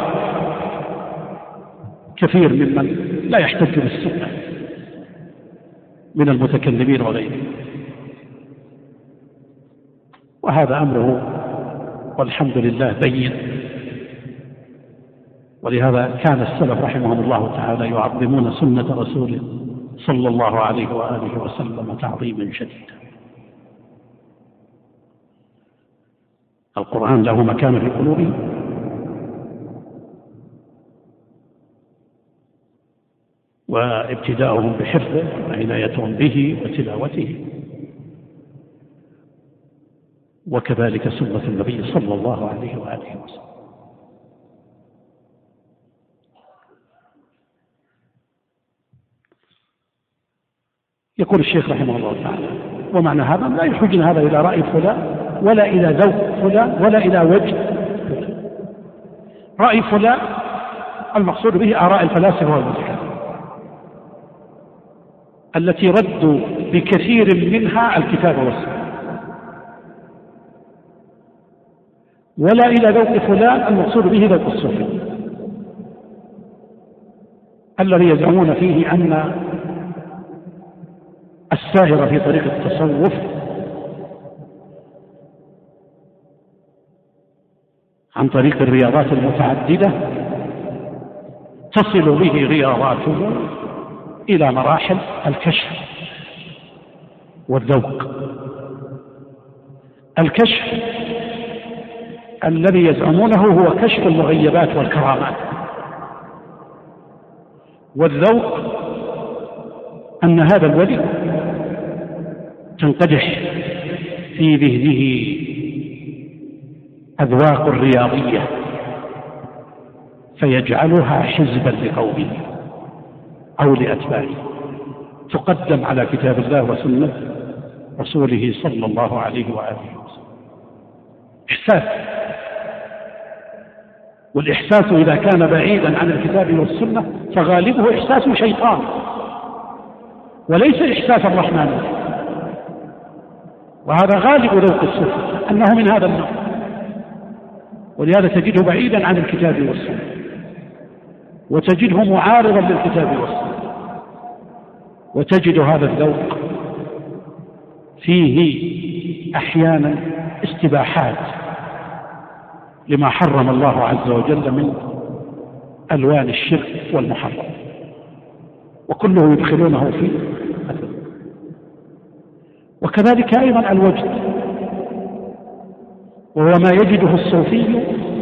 كثير ممن لا يحتج بالسنة من المتكلمين وغيرهم، وهذا أمره والحمد لله بين. ولهذا كان السلف رحمهم الله تعالى يعظمون سنة رسوله صلى الله عليه وآله وسلم تعظيما شديدا. القرآن له مكان في قلوبهم، وابتداؤهم بحفظه وعنايتهم به وتلاوته، وكذلك سنة النبي صلى الله عليه وآله وسلم. يقول الشيخ رحمه الله تعالى: ومعنى هذا لا يحوجنا هذا إلى رأي فلان ولا إلى ذوق فلان ولا إلى وجه فلان. رأي فلان المقصود به آراء الفلاسفة والمتكلمين التي ردوا بكثير منها الكتاب والسنة، ولا إلى ذوق فلان المقصود به ذوق الصوفي الذي يزعمون فيه أن السائر في طريق التصوف عن طريق الرياضات المتعددة تصل به رياضاته إلى مراحل الكشف والذوق. الكشف الذي يزعمونه هو كشف المغيبات والكرامات، والذوق أن هذا الولي تنقدح في ذهنه أذواق الرياضية فيجعلها حزبا لقومه أو لأتباعه، تقدم على كتاب الله وسنة رسوله صلى الله عليه وآله وسلم. إحساس، والإحساس إذا كان بعيدا عن الكتاب والسنة فغالبه إحساس شيطان وليس إحساس الرحمن، وهذا غالب ذوق الصوفي أنه من هذا النوع، ولهذا تجده بعيدا عن الكتاب والسنة، وتجده معارضا للكتاب والسنة، وتجد هذا الذوق فيه أحيانا استباحات لما حرم الله عز وجل من ألوان الشرك والمحرم، وكله يدخلونه فيه. وكذلك أيضا الوجد، وهو ما يجده الصوفي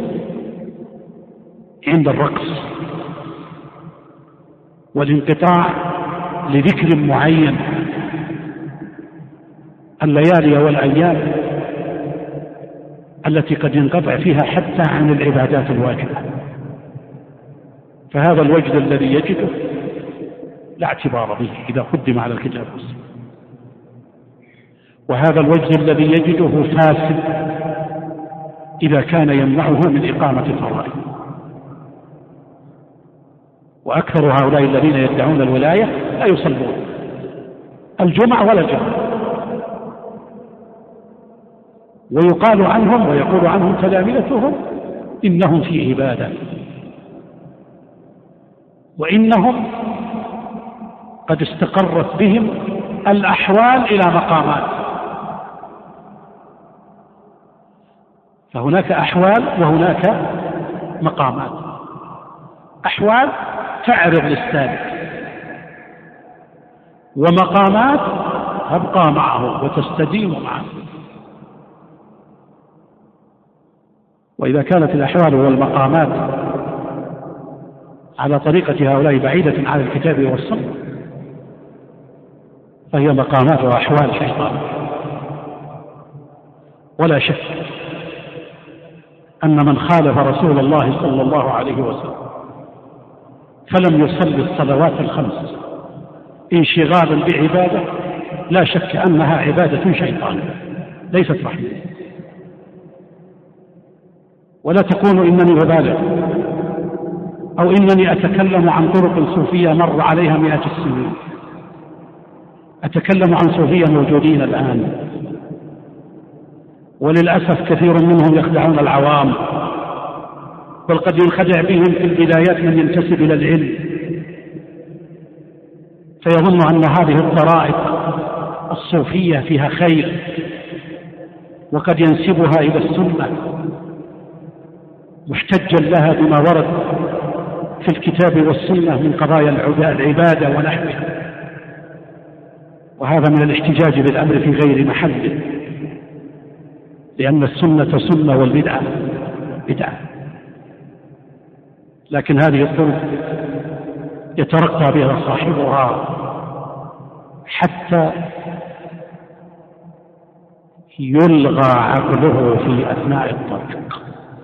عند الرقص والانقطاع لذكر معين، الليالي والأيام التي قد ينقطع فيها حتى عن العبادات الواجبة. فهذا الوجد الذي يجده لا اعتبار به إذا قدم على الكتاب والسنة، وهذا الوجد الذي يجده فاسد إذا كان يمنعه من إقامة الفرائض. وأكثر هؤلاء الذين يدعون الولاية لا يصلون الجمعة ولا الجمعة، ويقال عنهم ويقول عنهم تلامذتهم إنهم في عبادة، وإنهم قد استقرت بهم الأحوال إلى مقامات. فهناك أحوال وهناك مقامات. أحوال تعرض للسالك، ومقامات تبقى معه وتستديم معه. وإذا كانت الأحوال والمقامات على طريقة هؤلاء بعيدة عن الكتاب والسنة فهي مقامات وأحوال شيطان. ولا شك أن من خالف رسول الله صلى الله عليه وسلم فلم يصلي الصلوات الخمس انشغالا بعبادة لا شك أنها عبادة شيطان ليست رحمة. ولا تقول إنني أبالغ أو إنني أتكلم عن طرق صوفية مر عليها 100 السنين. أتكلم عن صوفية موجودين الآن، وللأسف كثير منهم يخدعون العوام، بل قد ينخدع بهم في البدايات من ينتسب إلى العلم فيظن أن هذه الطرائق الصوفية فيها خير، وقد ينسبها إلى السنة محتجا لها بما ورد في الكتاب والسنة من قضايا العبادة ونحوها، وهذا من الاحتجاج بالأمر في غير محله، لأن السنة سنة والبدعة بدعة. لكن هذه الطرق يترقى بها صاحبها حتى يلغى عقله في أثناء الطريق.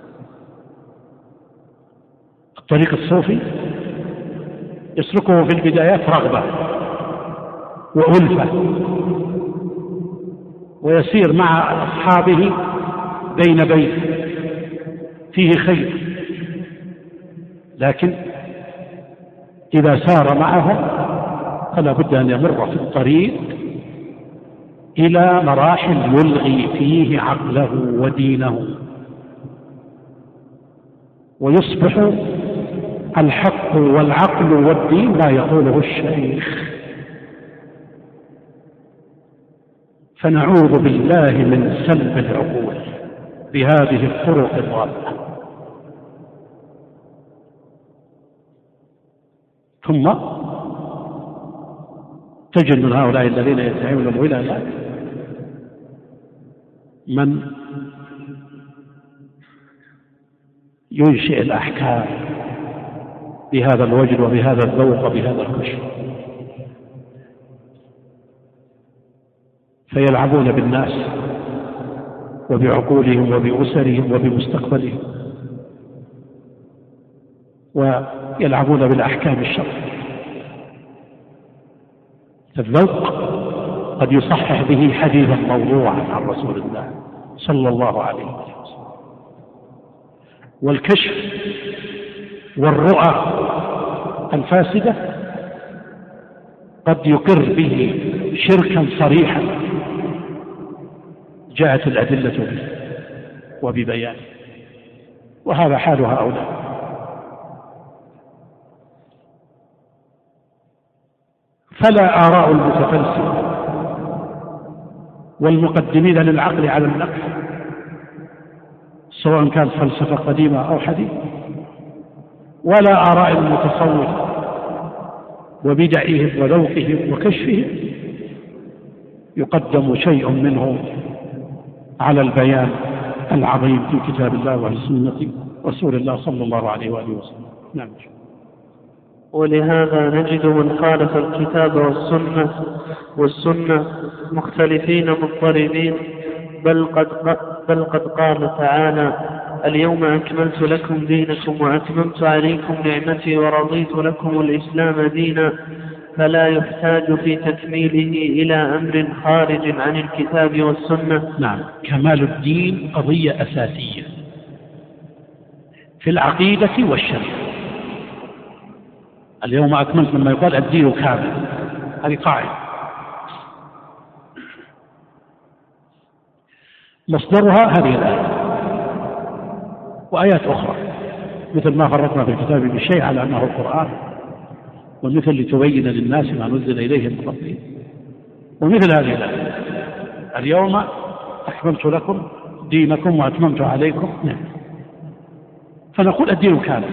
الطريق الصوفي يسلكه في البدايات رغبة وألفة، ويسير مع أصحابه بين فيه خير، لكن إذا سار معهم فلا بد أن يمر في الطريق إلى مراحل يلغي فيه عقله ودينه، ويصبح الحق والعقل والدين ما يقوله الشيخ. فنعوذ بالله من سلب العقول بهذه الطرق الضالة. ثم تجد من هؤلاء الذين يدعون الولايات من ينشئ الأحكام بهذا الوجد وبهذا الذوق وبهذا الخشوع، فيلعبون بالناس وبعقولهم وبأسرهم وبمستقبلهم، ويلعبون بالأحكام الشرعية. الذوق قد يصحح به حديثا موضوعا عن رسول الله صلى الله عليه وسلم، والكشف والرؤى الفاسدة قد يقر به شركا صريحا جاءت الأدلة به وببيانه، وهذا حال هؤلاء. فلا آراء المتفلسفة والمقدمين للعقل على النقل سواء كانت فلسفة قديمة أو حديثة، ولا آراء المتصوفة وبدعهم وذوقهم وكشفهم يقدم شيء منه على البيان العظيم في كتاب الله وسنة رسول الله صلى الله عليه وآله وسلم. نعم. ولهذا نجد من خالف الكتاب والسنة مختلفين مضطربين، بل قد قال تعالى: اليوم أكملت لكم دينكم وأتممت عليكم نعمتي ورضيت لكم الإسلام دينا، فلا يحتاج في تكميله إلى أمر خارج عن الكتاب والسنة. نعم، كمال الدين قضية أساسية في العقيدة والشريعة. اليوم أكملت لما يقال الدين كامل، هذه قاعدة. مصدرها هذه الآية وآيات أخرى، مثل ما فرطنا في الكتاب من شيء على أنه القرآن، ومثل لتبين للناس ما نزل إليهم من ربهم، ومثل هذه الآية: اليوم أكملت لكم دينكم وأتممت عليكم نعمتي. فنقول الدين كامل.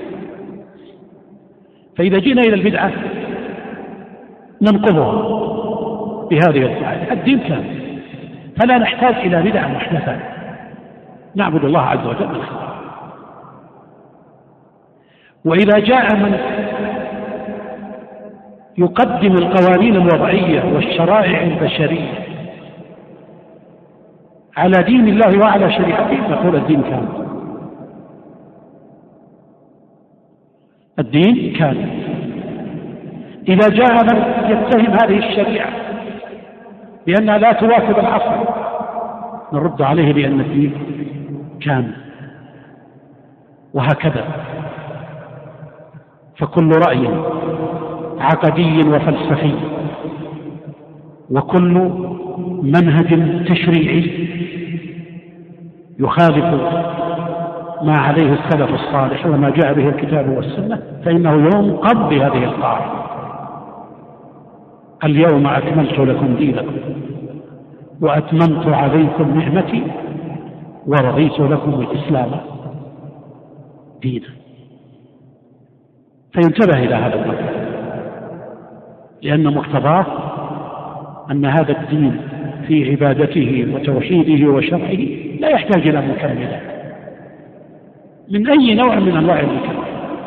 فإذا جينا إلى البدعة ننقضها بهذه الآية: الدين كامل، فلا نحتاج إلى بدعة محدثة، نعبد الله عز وجل من خلقه. وإذا جاء من يقدم القوانين الوضعية والشرائع البشرية على دين الله وعلى شريعته نقول الدين كامل. الدين كامل. إذا جاء من يتهم هذه الشريعة بأنها لا تواكب العصر نرد عليه بأن الدين كامل. وهكذا فكل رأي عقدي وفلسفي وكل منهج تشريعي يخالف ما عليه السلف الصالح وما جاء به الكتاب والسنة فإنه ينقض بهذه القاعدة: اليوم أكملت لكم دينكم وأتممت عليكم نعمتي ورضيت لكم الإسلام دينا. فينتبه إلى هذا المطلب، لأن مقتضاه أن هذا الدين في عبادته وتوحيده وشرعه لا يحتاج إلى مكملات من أي نوع من أنواع المكملات،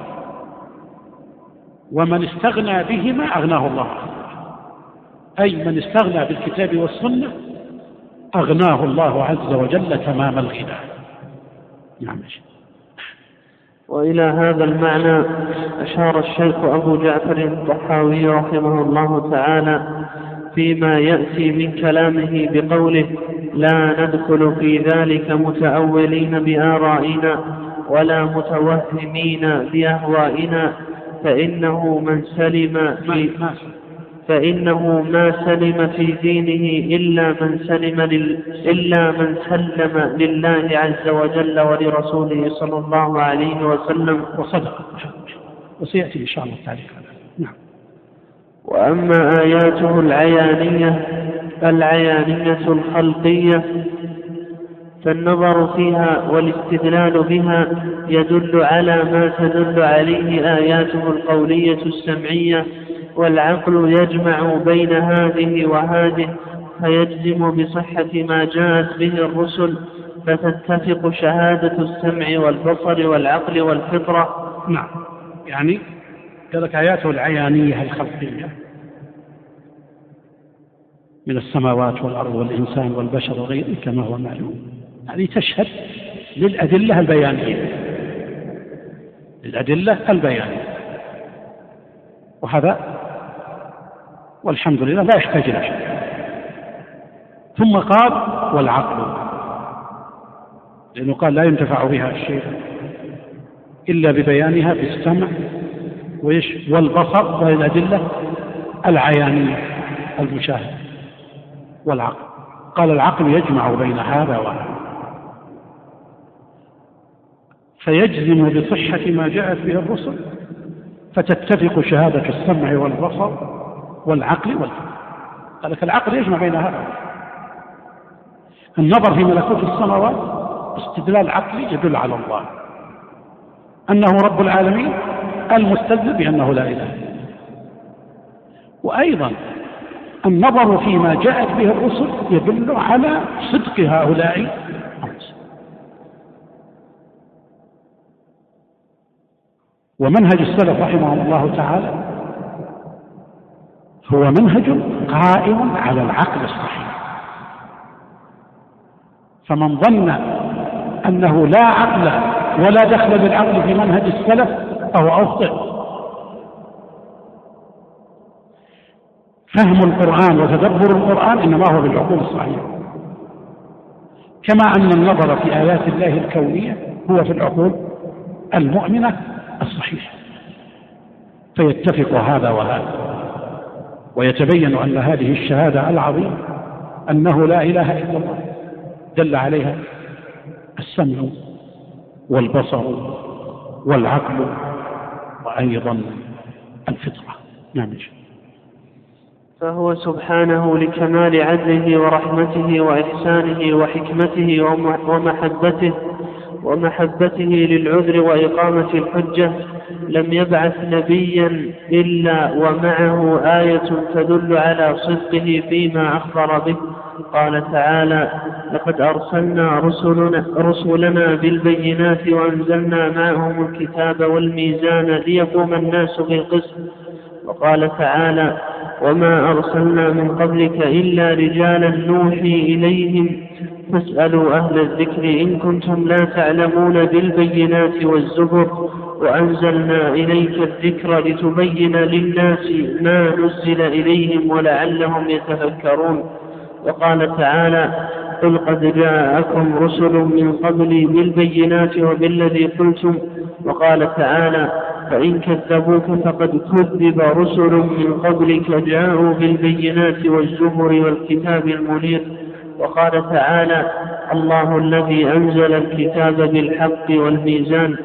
ومن استغنى بهما أغناه الله، أي من استغنى بالكتاب والسنة أغناه الله عز وجل تمام الغنى. نعم. وإلى هذا المعنى أشار الشيخ أبو جعفر الطحاوي رحمه الله تعالى فيما يأتي من كلامه بقوله: لا ندخل في ذلك متأولين بآرائنا ولا متوهمين بأهوائنا، فإنه ما سلم في دينه إلا من سلم لله عز وجل ولرسوله صلى الله عليه وسلم. وصدق، وسيأتي إن شاء الله تعالى. نعم. وأما آياته العيانية الخلقية فالنظر فيها والاستدلال بها يدل على ما تدل عليه آياته القولية السمعية، والعقل يجمع بين هذه وهذه فيجزم بصحة ما جاءت به الرسل، فتتفق شهادة السمع والبصر والعقل والفطرة. نعم، يعني كذلك آياته العيانية الخلقية من السماوات والأرض والإنسان والبشر وغيره كما هو معلوم، يعني تشهد للأدلة البيانية، وهذا والحمد لله لا يحتاج إلى شيء. ثم قال: والعقل، لأنه قال لا ينتفع بها الشيء إلا ببيانها بالسمع والبصر والأدلة العيانية المشاهدة، والعقل. قال: العقل يجمع بين هذا وهذا فيجزم بصحة ما جاءت به الرسل، فتتفق شهادة السمع والبصر والعقل والفطرة. قال لك العقل يجمع بين هذا. النظر في ملكوت السماوات استدلال عقلي يدل على الله أنه رب العالمين المستدل بأنه لا إله. وأيضا النظر فيما جاءت به الرسل يدل على صدق هؤلاء الرسل. ومنهج السلف رحمهم الله تعالى هو منهج قائم على العقل الصحيح، فمن ظن أنه لا عقل ولا دخل بالعقل في منهج السلف فهو أخطئ. فهم القرآن وتدبر القرآن إنما هو بالعقول الصحيحة، كما أن النظر في آيات الله الكونية هو في العقول المؤمنة الصحيحة، فيتفق هذا وهذا، ويتبين أن هذه الشهادة العظيمة أنه لا إله إلا الله دل عليها السمع والبصر والعقل وأيضا الفطرة. نعم. فهو سبحانه لكمال عدله ورحمته وإحسانه وحكمته ومحبته للعذر وإقامة الحجة لم يبعث نبيا إلا ومعه آية تدل على صدقه فيما أخبر به. قال تعالى: لقد أرسلنا رسلنا بالبينات وأنزلنا معهم الكتاب والميزان ليقوم الناس بالقسط. وقال تعالى: وما أرسلنا من قبلك إلا رجالا نوحي إليهم فاسألوا أهل الذكر إن كنتم لا تعلمون بالبينات والزبر وأنزلنا إليك الذكر لتبين للناس ما نزل إليهم ولعلهم يتفكرون. وقال تعالى: قل قد جاءكم رسل من قبلي بالبينات وبالذي قلتم. وقال تعالى: فإن كذبوك فقد كذب رسل من قبلك جاءوا بالبينات والزبر والكتاب المنير. وقال تعالى: الله الذي أنزل الكتاب بالحق والميزان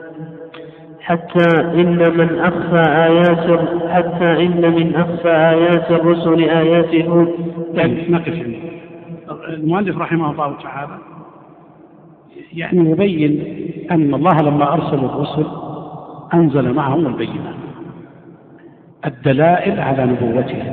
حتى إن من أخفى آيات الرسل آيات هود. نقف. المؤلف رحمه الله تعالى يعني يبين أن الله لما أرسل الرسل أنزل معهم البينات الدلائل على نبوته.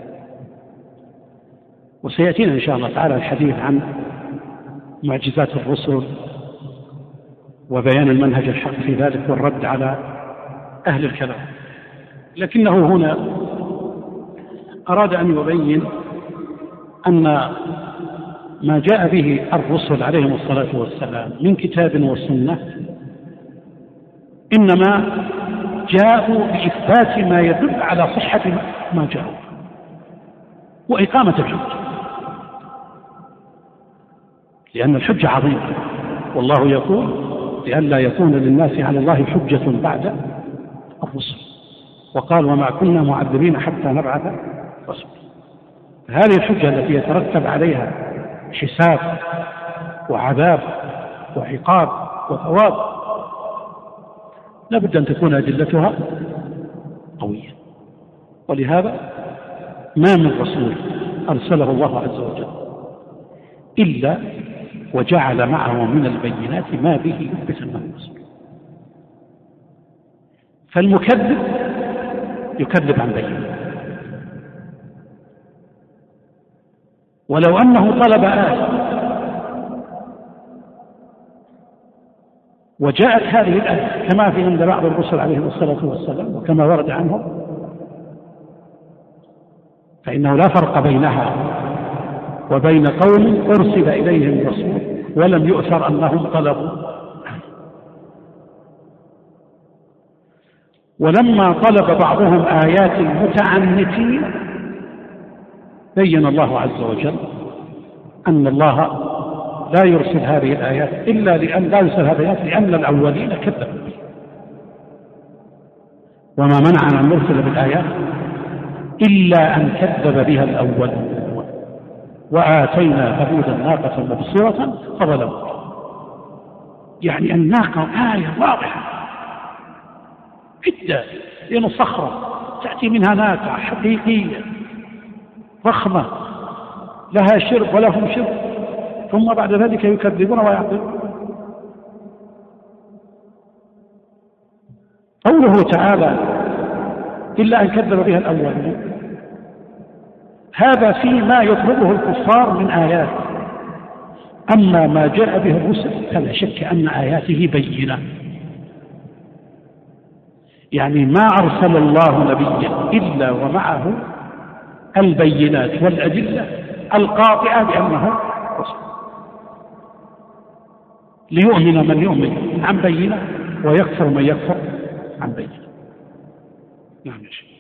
وسيأتينا إن شاء الله تعالى الحديث عن معجزات الرسل وبيان المنهج الحق في ذلك والرد على أهل الكلام، لكنه هنا أراد أن يبين أن ما جاء به الرسل عليهم الصلاة والسلام من كتاب وسنة إنما جاءوا بإثبات ما يدل على صحة ما جاءوا وإقامة الحجة، لأن الحجة عظيمة، والله يقول: لئلا يكون للناس على الله حجة بعد الرسل. وقال: وما كنا معذبين حتى نبعث رسولا. هذه الحجة التي يترتب عليها حساب وعذاب وعقاب وثواب لابد أن تكون أدلتها قوية. ولهذا ما من رسول أرسله الله عز وجل إلا وجعل معه من البينات ما به يثبت أنه رسول. فالمكذب يكذب عن بينه، ولو أنه طلب آية وجاءت هذه الآية كما في عند بعض الرسل عليهم الصلاة والسلام وكما ورد عنهم، فإنه لا فرق بينها وبين قوم أرسل إليهم رسول ولم يؤثر أنهم طلبوا. ولما طلب بعضهم آيات المتعنتين بين الله عز وجل أن الله لا يرسل هذه الآيات إلا لأن الأولين كذبوا، وما منعنا أن نرسل بالآيات إلا أن كذب بها الأول، وآتينا ثمود الناقة مبصرة فظلموا. يعني الناقة آية واضحة جدا، لأن الصخرة تأتي منها ناقة حقيقية ضخمة لها شرب ولهم شرب، ثم بعد ذلك يكذبون ويعطلون. قوله تعالى: إلا أن كذب بها الأولين، هذا فيما يطلبه الكفار من آيات. أما ما جاء به الرسل فلا شك أن آياته بينة، يعني ما أرسل الله نبيا إلا ومعه البينات والأدلة القاطعة بأنه رسول، ليؤمن من يؤمن عن بينة ويكفر من يكفر عن بينة. نعم يا شيخ.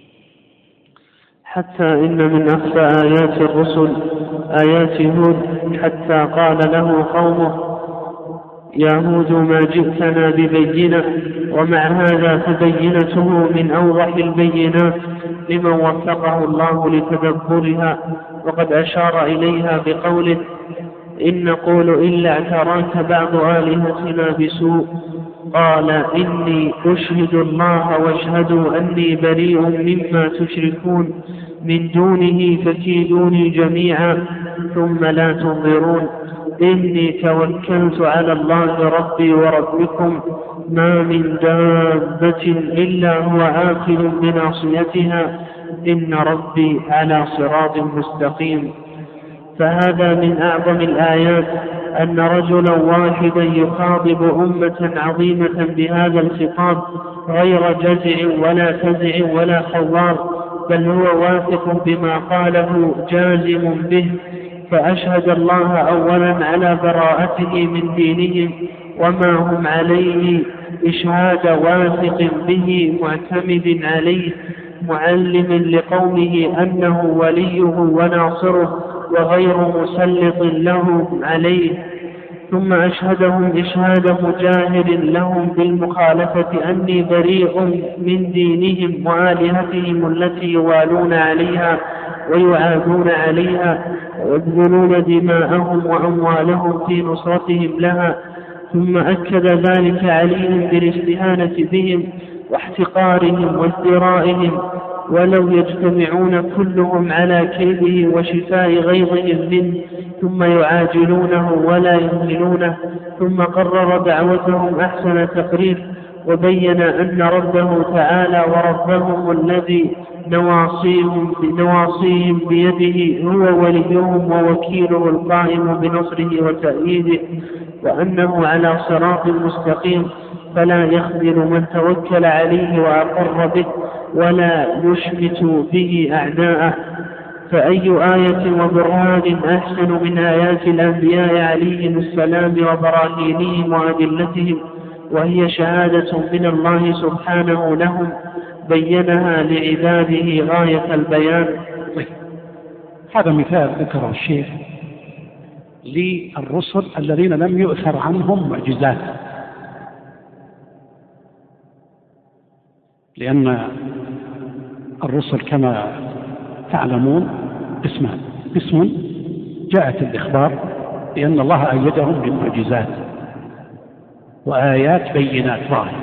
حتى إن من أخفى آيات الرسل آيات هود، حتى قال له قومه: يا هود ما جئتنا ببينة، ومع هذا فبينته من أوضح البينات لمن وفقه الله لتدبرها. وقد أشار إليها بقوله: إن نقول إلا اعتراك بعض آلهتنا بسوء، قال إني أشهد الله واشهدوا أني بريء مما تشركون من دونه فكيدوني جميعا ثم لا تنظرون. إني توكلت على الله ربي وربكم ما من دابة إلا هو آخذ بناصيتها إن ربي على صراط مستقيم. فهذا من أعظم الآيات أن رجلا واحدا يخاطب أمة عظيمة بهذا الخطاب غير جزع ولا فزع ولا خوار، بل هو واثق بما قاله جازم به. فأشهد الله أولا على براءته من دينهم وما هم عليه إشهاد واثق به معتمد عليه، معلم لقومه أنه وليه وناصره وغير مسلط له عليه. ثم أشهدهم إشهاد مجاهد لهم بالمخالفة أني بريء من دينهم وآلهتهم التي يوالون عليها ويعادون عليها ويبذلون دماءهم وأموالهم في نصرتهم لها. ثم أكد ذلك عليهم بالاستهانة بهم واحتقارهم وازدرائهم، ولو يجتمعون كلهم على كيده وشفاء غيظهم منه ثم يعاجلونه ولا يهملونه. ثم قرر دعوتهم أحسن تقرير، وبين أن ربه تعالى وربهم الذي نواصيهم بيده هو وليهم ووكيله القائم بنصره وتأييده، وأنه على صراط مستقيم فلا يخذل من توكل عليه وأقر به ولا يشمت به أعداءه. فأي آية وبرهان أحسن من آيات الأنبياء عليهم السلام وبراهينهم وأدلتهم، وهي شهادة من الله سبحانه لهم بينها لعباده غاية البيان. هذا مثال ذكره الشيخ للرسل الذين لم يؤثر عنهم معجزات، لأن الرسل كما تعلمون قسم جاءت الإخبار بأن الله أيدهم بالمعجزات وآيات بينات ظاهرة،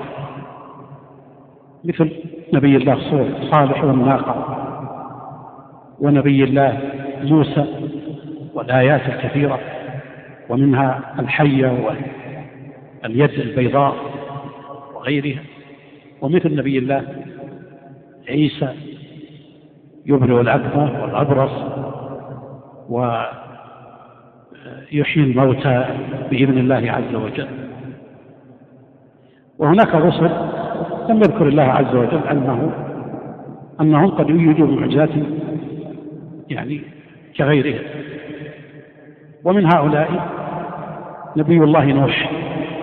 مثل نبي الله صالح والناقة، ونبي الله موسى والآيات الكثيرة، ومنها الحية واليد البيضاء وغيرها، ومثل نبي الله عيسى يبرئ الأكمه والأبرص ويحيي الموتى بإذن الله عز وجل. وهناك رسل لم يذكر الله عز وجل أنهم قد يوجدوا معجزات يعني كغيرها، ومن هؤلاء نبي الله نوح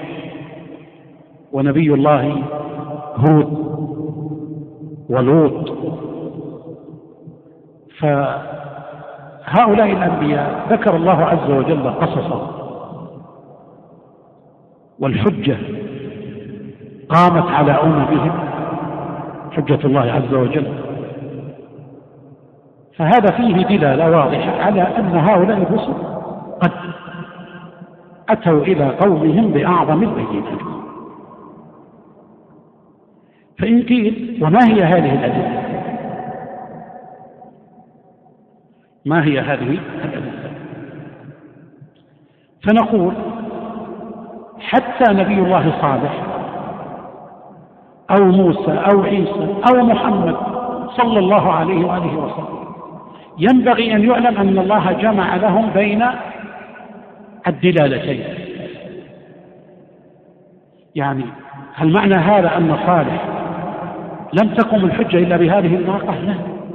ونبي الله هود ولوط. فهؤلاء الأنبياء ذكر الله عز وجل قصصا، والحجة قامت على أممهم حجة الله عز وجل. فهذا فيه دلالة واضحة على أن هؤلاء الرسل قد أتوا إلى قومهم بأعظم البينات. فإن قيل وما هي هذه الأدلة؟ ما هي هذه الأدلة؟ فنقول حتى نبي الله صالح أو موسى أو عيسى أو محمد صلى الله عليه وآله وسلم ينبغي أن يعلم أن الله جمع لهم بين الدلالتين. يعني هل معنى هذا أن صالح لم تقم الحجة إلا بهذه الناقة؟ لا،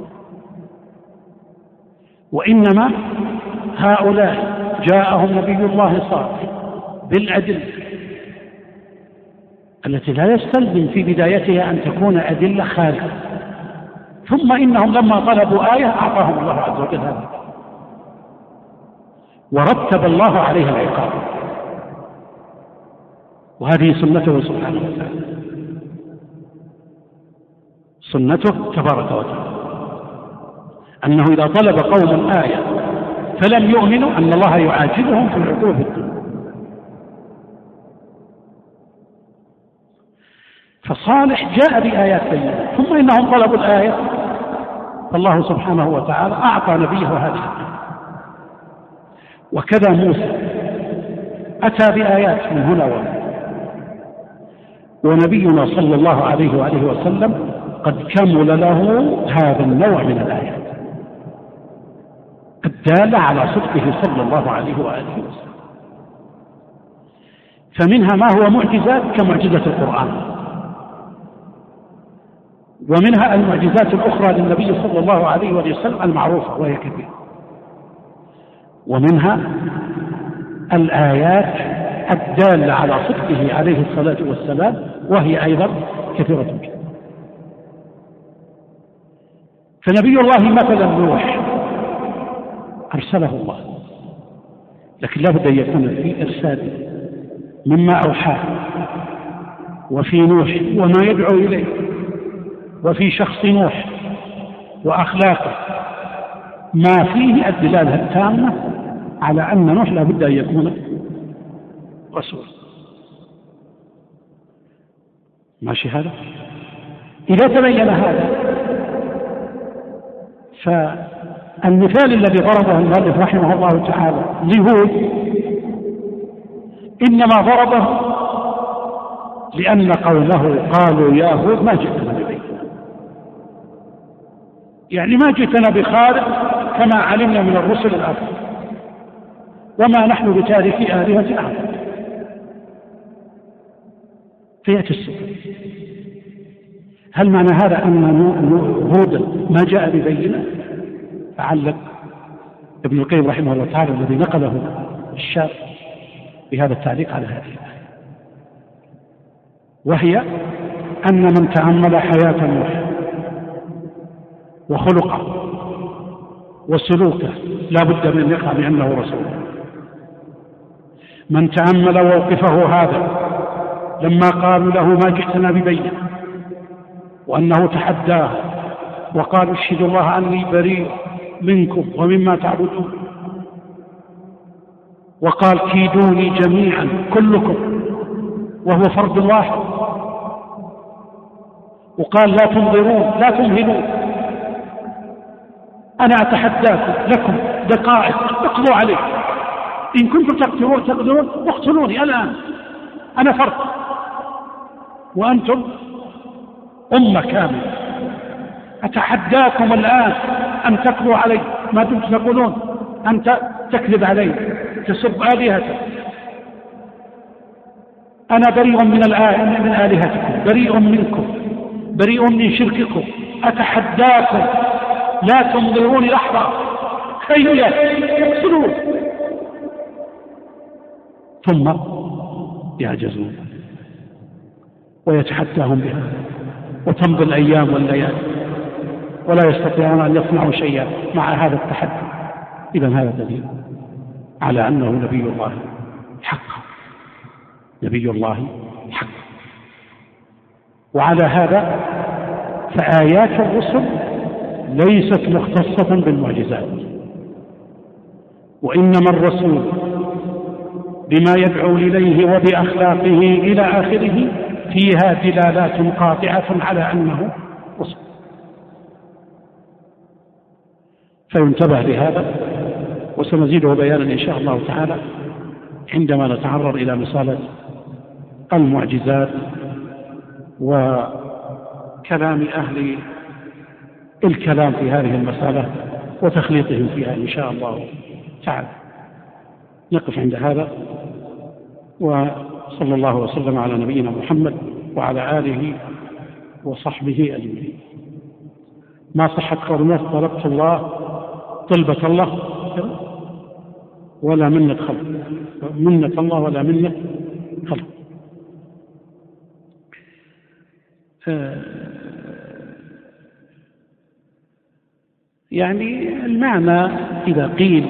وإنما هؤلاء جاءهم نبي الله صالح بالأدلة التي لا يستلزم في بدايتها أن تكون أدلة خارجة، ثم إنهم لما طلبوا آية أعطاهم الله عز وجل هذا، ورتب الله عليها العقاب، وهذه سنته سبحانه وتعالى، سنته تبارك وتعالى، أنه إذا طلب قوم آية فلم يؤمنوا أن الله يعاجلهم في العقوبة الدنيا. فصالح جاء بآيات بينة، ثم إنهم طلبوا الآية فالله سبحانه وتعالى أعطى نبيه هذه الآية. وكذا موسى أتى بآيات من هنا وهنا، ونبينا صلى الله عليه وآله وسلم قد كمل له هذا النوع من الآيات الدالة على صدقه صلى الله عليه وآله وسلم. فمنها ما هو معجزات كمعجزة القرآن، ومنها المعجزات الأخرى للنبي صلى الله عليه وآله وسلم المعروفة وهي كثيرة، ومنها الآيات الدالة على صدقه عليه الصلاة والسلام وهي أيضا كثيرة جدا. فنبي الله مثلا نوح أرسله الله، لكن لا بد أن يكون في إرسال مما أوحاه، وفي نوح وما يدعو إليه، وفي شخص نوح وأخلاقه ما فيه الدلالة التامة على أن نوح لا بد أن يكون رسول. ماشي هذا؟ إذا تبين هذا فالمثال الذي ضربه المؤلف رحمه الله تعالى لهود إنما ضربه لأن قوله قالوا يا هود ما جئتنا ببينة، يعني ما جئتنا بخارق كما علمنا من الرسل الآخر، وما نحن بتاركي آلهة أعلم. فيأتي السؤال: هل معنى هذا أن هود ما جاء ببينة؟ فعلق ابن القيم رحمه الله تعالى الذي نقله الشاب بهذا التعليق على هذه الآية، وهي أن من تأمل حياة نوح وخلقه وسلوكه لا بد من أن يقع بأنه رسول. من تأمل موقفه هذا لما قالوا له ما جئتنا ببينة، وأنه تحداه وقال اشهد الله أني بريء منكم ومما تعبدون، وقال كيدوني جميعا كلكم وهو فرد واحد، وقال لا تنظرون لا تمهلون، أنا أتحداكم لكم دقائق اقضوا عليه، إن كنتم تقدرون اقتلوني الآن، أنا فرد وأنتم أمة كاملة، أتحداكم الآن أن تقضوا علي ما دمتم تقولون أنت تكذب علي تسب آلهتك، أنا بريء من آلهتكم، بريء منكم، بريء من شرككم، أتحداكم لا تنظروني لحظة، هيا اقتلون. ثم يعجزون ويتحداهم بها، وتمضي الأيام والليالي ولا يستطيعون أن يصنعوا شيئا مع هذا التحدي. إذن هذا دليل على أنه نبي الله حق، نبي الله حق. وعلى هذا فآيات الرسل ليست مختصة بالمعجزات، وإنما الرسول بما يدعو إليه وبأخلاقه إلى آخره فيها دلالات قاطعة على أنه رسول. فينتبه لهذا، وسنزيده بيانا إن شاء الله تعالى عندما نتعرض إلى مسألة المعجزات وكلام أهل الكلام في هذه المسألة، وتخليطهم فيها إن شاء الله تعالى. نقف عند هذا، وصلى الله وسلم على نبينا محمد وعلى آله وصحبه أجمعين. ما صحت قول طلبت الله طلبة الله ولا منة خلق، منة الله ولا منة خلق. يعني المعنى إذا قيل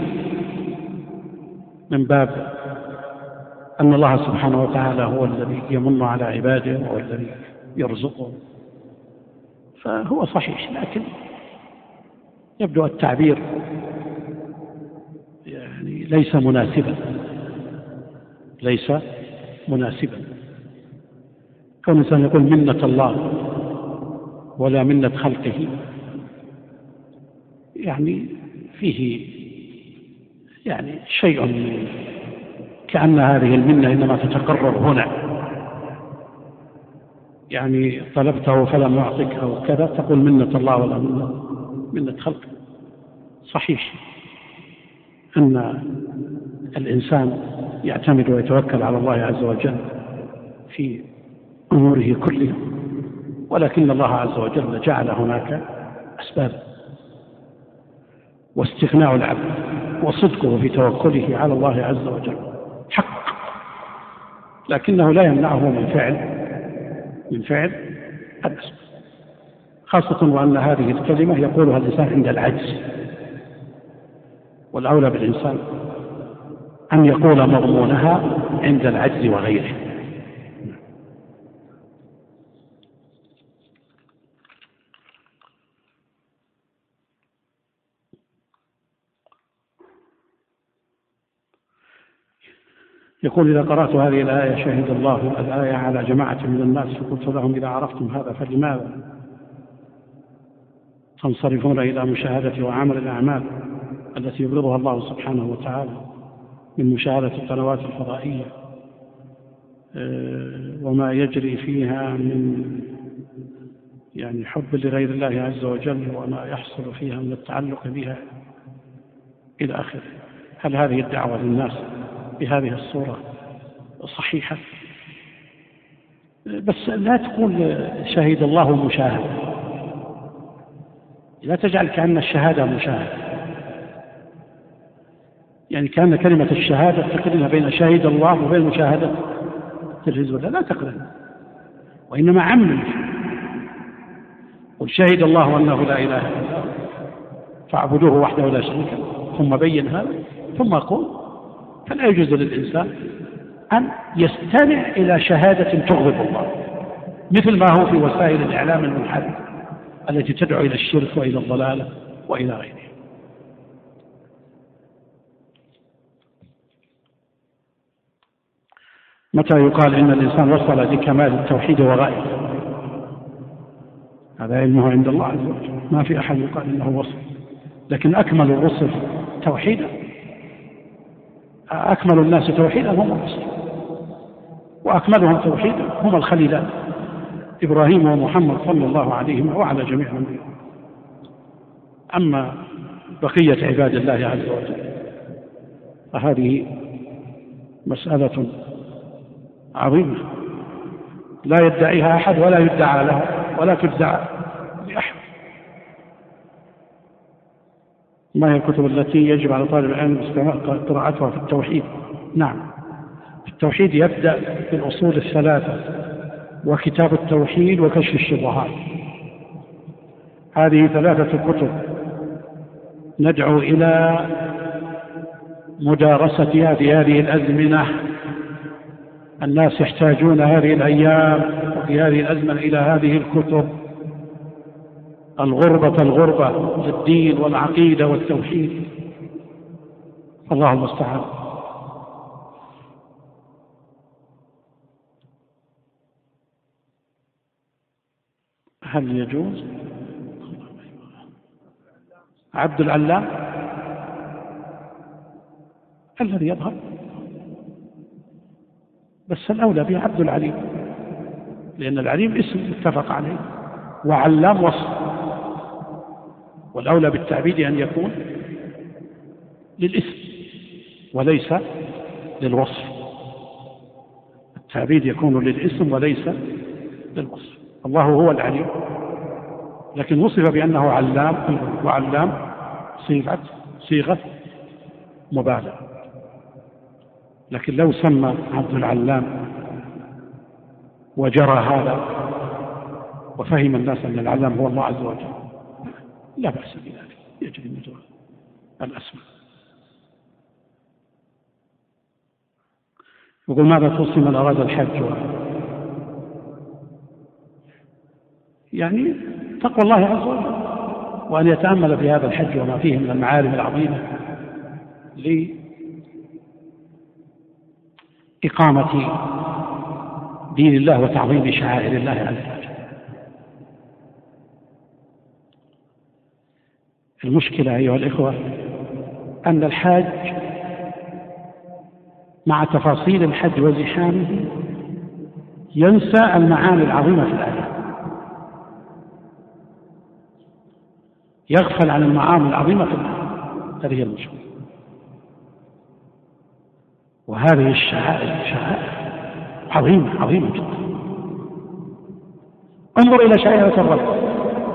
من باب أن الله سبحانه وتعالى هو الذي يمن على عباده وهو الذي يرزقه فهو صحيح، لكن يبدو التعبير يعني ليس مناسبا. كون الإنسان يقول منة الله ولا منة خلقه يعني فيه يعني شيء كأن هذه المنة إنما تتقرر هنا، يعني طلبته فلم يعطك أو كذا تقول منة الله ولا منة خلقه. صحيح أن الإنسان يعتمد ويتوكل على الله عز وجل في أموره كلها، ولكن الله عز وجل جعل هناك أسباب، واستغناء العبد وصدقه في توكله على الله عز وجل حق، لكنه لا يمنعه من فعل الأسباب، خاصة وأن هذه الكلمة يقولها الإنسان عند العجز، والأولى بالإنسان أن يقول مضمونها عند العجز وغيره. يقول: إذا قرأت هذه الآية شهد الله الآية على جماعة من الناس فقلت لهم: إذا عرفتم هذا فلماذا تنصرفون إلى مشاهدة وعمل الأعمال التي يبغضها الله سبحانه وتعالى من مشاهدة القنوات الفضائية وما يجري فيها من يعني حب لغير الله عز وجل وما يحصل فيها من التعلق بها إلى آخره؟ هل هذه الدعوة للناس بهذه الصورة صحيحة؟ بس لا تقول شهد الله مشاهد، لا تجعل كأن الشهادة مشاهد، يعني كأن كلمة الشهادة تقرنها بين شهد الله وبين مشاهدة التلفزيون، لا تقرن، وإنما عمم. قل شهد الله أنه لا إله إلا الله فاعبدوه وحده لا شريك له، ثم بين هذا ثم قل. فلا يجوز للإنسان أن يستمع إلى شهادة تغضب الله، مثل ما هو في وسائل الإعلام المنحرفة التي تدعو إلى الشرك وإلى الضلالة وإلى غيره. متى يقال إن الإنسان وصل لكمال التوحيد وغايته؟ هذا علمه عند الله عز وجل، ما في أحد يقال إنه وصل، لكن أكمل الرسل توحيدا، أكمل الناس توحيدا هم الرسل، وأكملهم توحيدا هم الخليلان إبراهيم ومحمد صلى الله عليهما وعلى جميع الأنبياء. أما بقية عباد الله عز وجل فهذه مسألة عظيمة لا يدعيها أحد ولا يدعى لها ولا تدعى لأحد. ما هي الكتب التي يجب على طالب العلم قراءتها في التوحيد؟ نعم، في التوحيد يبدأ بالأصول الثلاثة وكتاب التوحيد وكشف الشبهات، هذه ثلاثة كتب ندعو إلى مدارستها في هذه الأزمنة. الناس يحتاجون هذه الأيام وفي هذه الأزمنة إلى هذه الكتب، الغربة للدين والعقيدة والتوحيد. الله المستعان. هل يجوز عبد العلام الذي يظهر؟ بس الأولى به عبد العليم، لأن العليم اسم متفق عليه وعلام وصف، والأولى بالتعبيد أن يكون للاسم وليس للوصف. التعبيد يكون للاسم وليس للوصف. الله هو العليم، لكن وصف بأنه علام، وعلام صيغة مبالغة. لكن لو سمى عبد العلام وجرى هذا وفهم الناس أن العلام هو الله عز وجل لا بأس بذلك، يجري مجرى الأسماء. يقول ماذا توصي من أراد الحج؟ يعني تقوى الله عز وجل، وأن يتأمل في هذا الحج وما فيه من المعالم العظيمة لإقامة دين الله وتعظيم شعائر الله عز وجل. المشكلة أيها الإخوة أن الحاج مع تفاصيل الحج وزحامه ينسى المعاني العظيمة في الآية، يغفل عن المعاني العظيمة في الآية. هذه المشكلة. وهذه الشعائر شعائر عظيمة جدا. انظر إلى شعيرة الرب،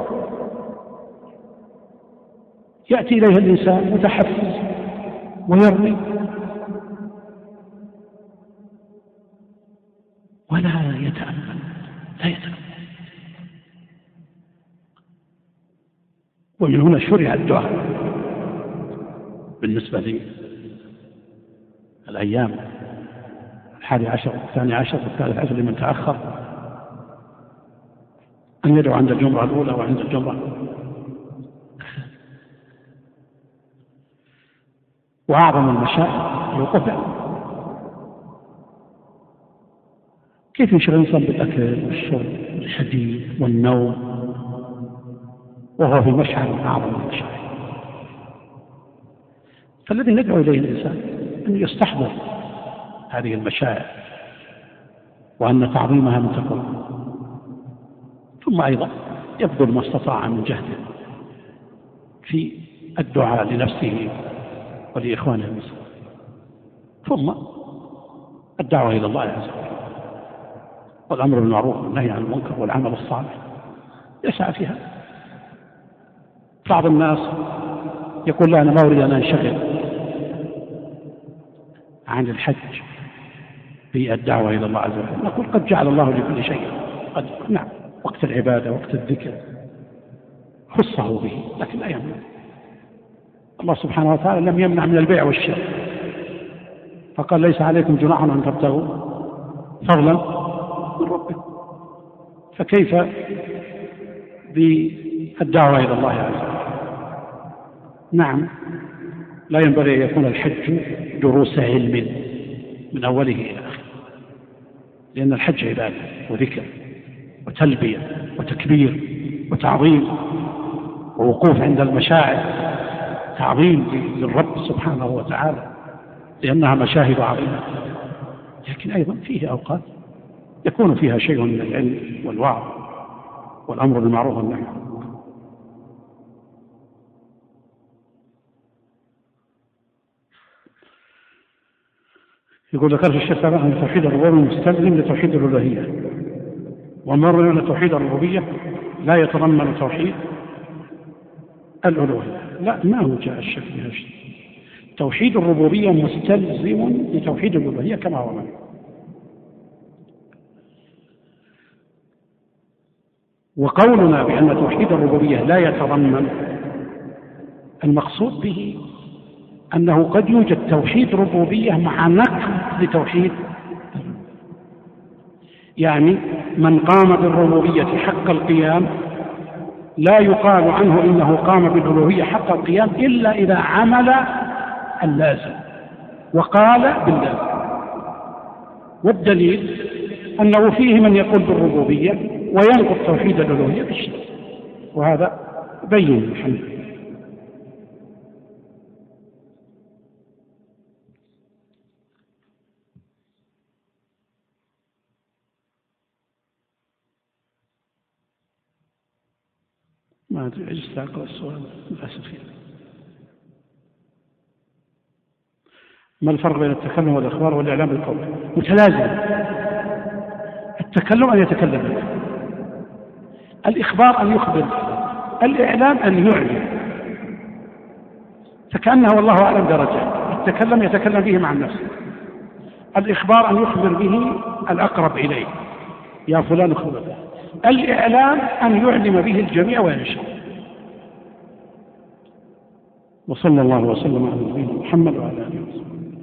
يأتي إليها الإنسان متحفز ويرمي ولا يتأمل، لا يتأمل. ومن هنا شرع الدعاء بالنسبة لي الأيام 11 12 13 لمن تأخر أن يدعو عند الجمعة الأولى وعند الجمعة. وأعظم المشاعر الوقوف. كيف يشغل الإنسان بالأكل والشرب والحديث والنوم وهو في مشعر من أعظم المشاعر؟ فالذي ندعو إليه الإنسان أن يستحضر هذه المشاعر وأن تعظيمها من تقوى، ثم أيضا يبذل ما استطاع من جهده في الدعاء لنفسه ولإخوانه المسلمين، ثم الدعوة إلى الله عز وجل والأمر بالمعروف والنهي عن المنكر والعمل الصالح يسعى فيها. بعض الناس يقول لا أنا ما أريد أن أنشغل عن الحج في الدعوة إلى الله عز وجل. نقول قد جعل الله لكل شيء قد، نعم، وقت العبادة وقت الذكر خصه به، لكن لا يمنع. الله سبحانه وتعالى لم يمنع من البيع والشراء، فقال ليس عليكم جناح أن تبتغوا فضلا من ربكم. فكيف بالدعوة إلى الله عز وجل؟ نعم، لا ينبغي أن يكون الحج دروس علم من أوله إلى آخره، لأن الحج عبادة وذكر وتلبية وتكبير وتعظيم ووقوف عند المشاعر، تعظيم للرب سبحانه وتعالى لأنها مشاهد عظيمة. لكن أيضا فيه أوقات يكون فيها شيء من العلم والوعظ والأمر بالمعروف والنهي عن المنكر. يقول ذكر الشيخ سابقا أن توحيد الربوبية مستلزم لتوحيد الألوهية، ومر أن توحيد الربوبية لا يتضمن توحيد الألوهية. لا، ما هو جاء الشيخ بهذا. توحيد الربوبية مستلزم لتوحيد الألوهية كما هو معلوم. وقولنا بأن توحيد الربوبية لا يتضمن، المقصود به أنه قد يوجد توحيد ربوبية مع نقض لتوحيد. يعني من قام بالربوبية حق القيام لا يقال عنه إنه قام بالألوهية حق القيام إلا إذا عمل اللازم وقال باللازم. والدليل أنه فيه من يقول بالربوبية وينقض توحيد الألوهية بالشرك، وهذا بين الحمد لله. ما أدري عجزت أقرأ السؤال للأسف. ما الفرق بين التكلم والإخبار والإعلام بالقول؟ متلازم. التكلم أن يتكلم به، الإخبار أن يخبر، الإعلام أن يعلم، فكأنه والله أعلم درجة. التكلم يتكلم به مع النفس، الإخبار أن يخبر به الأقرب إليه، يا فلان اخبر به، الإعلام أن يعلم به الجميع وينشر. وصلى الله وسلم على نبينا محمد وعلى آله وسلم.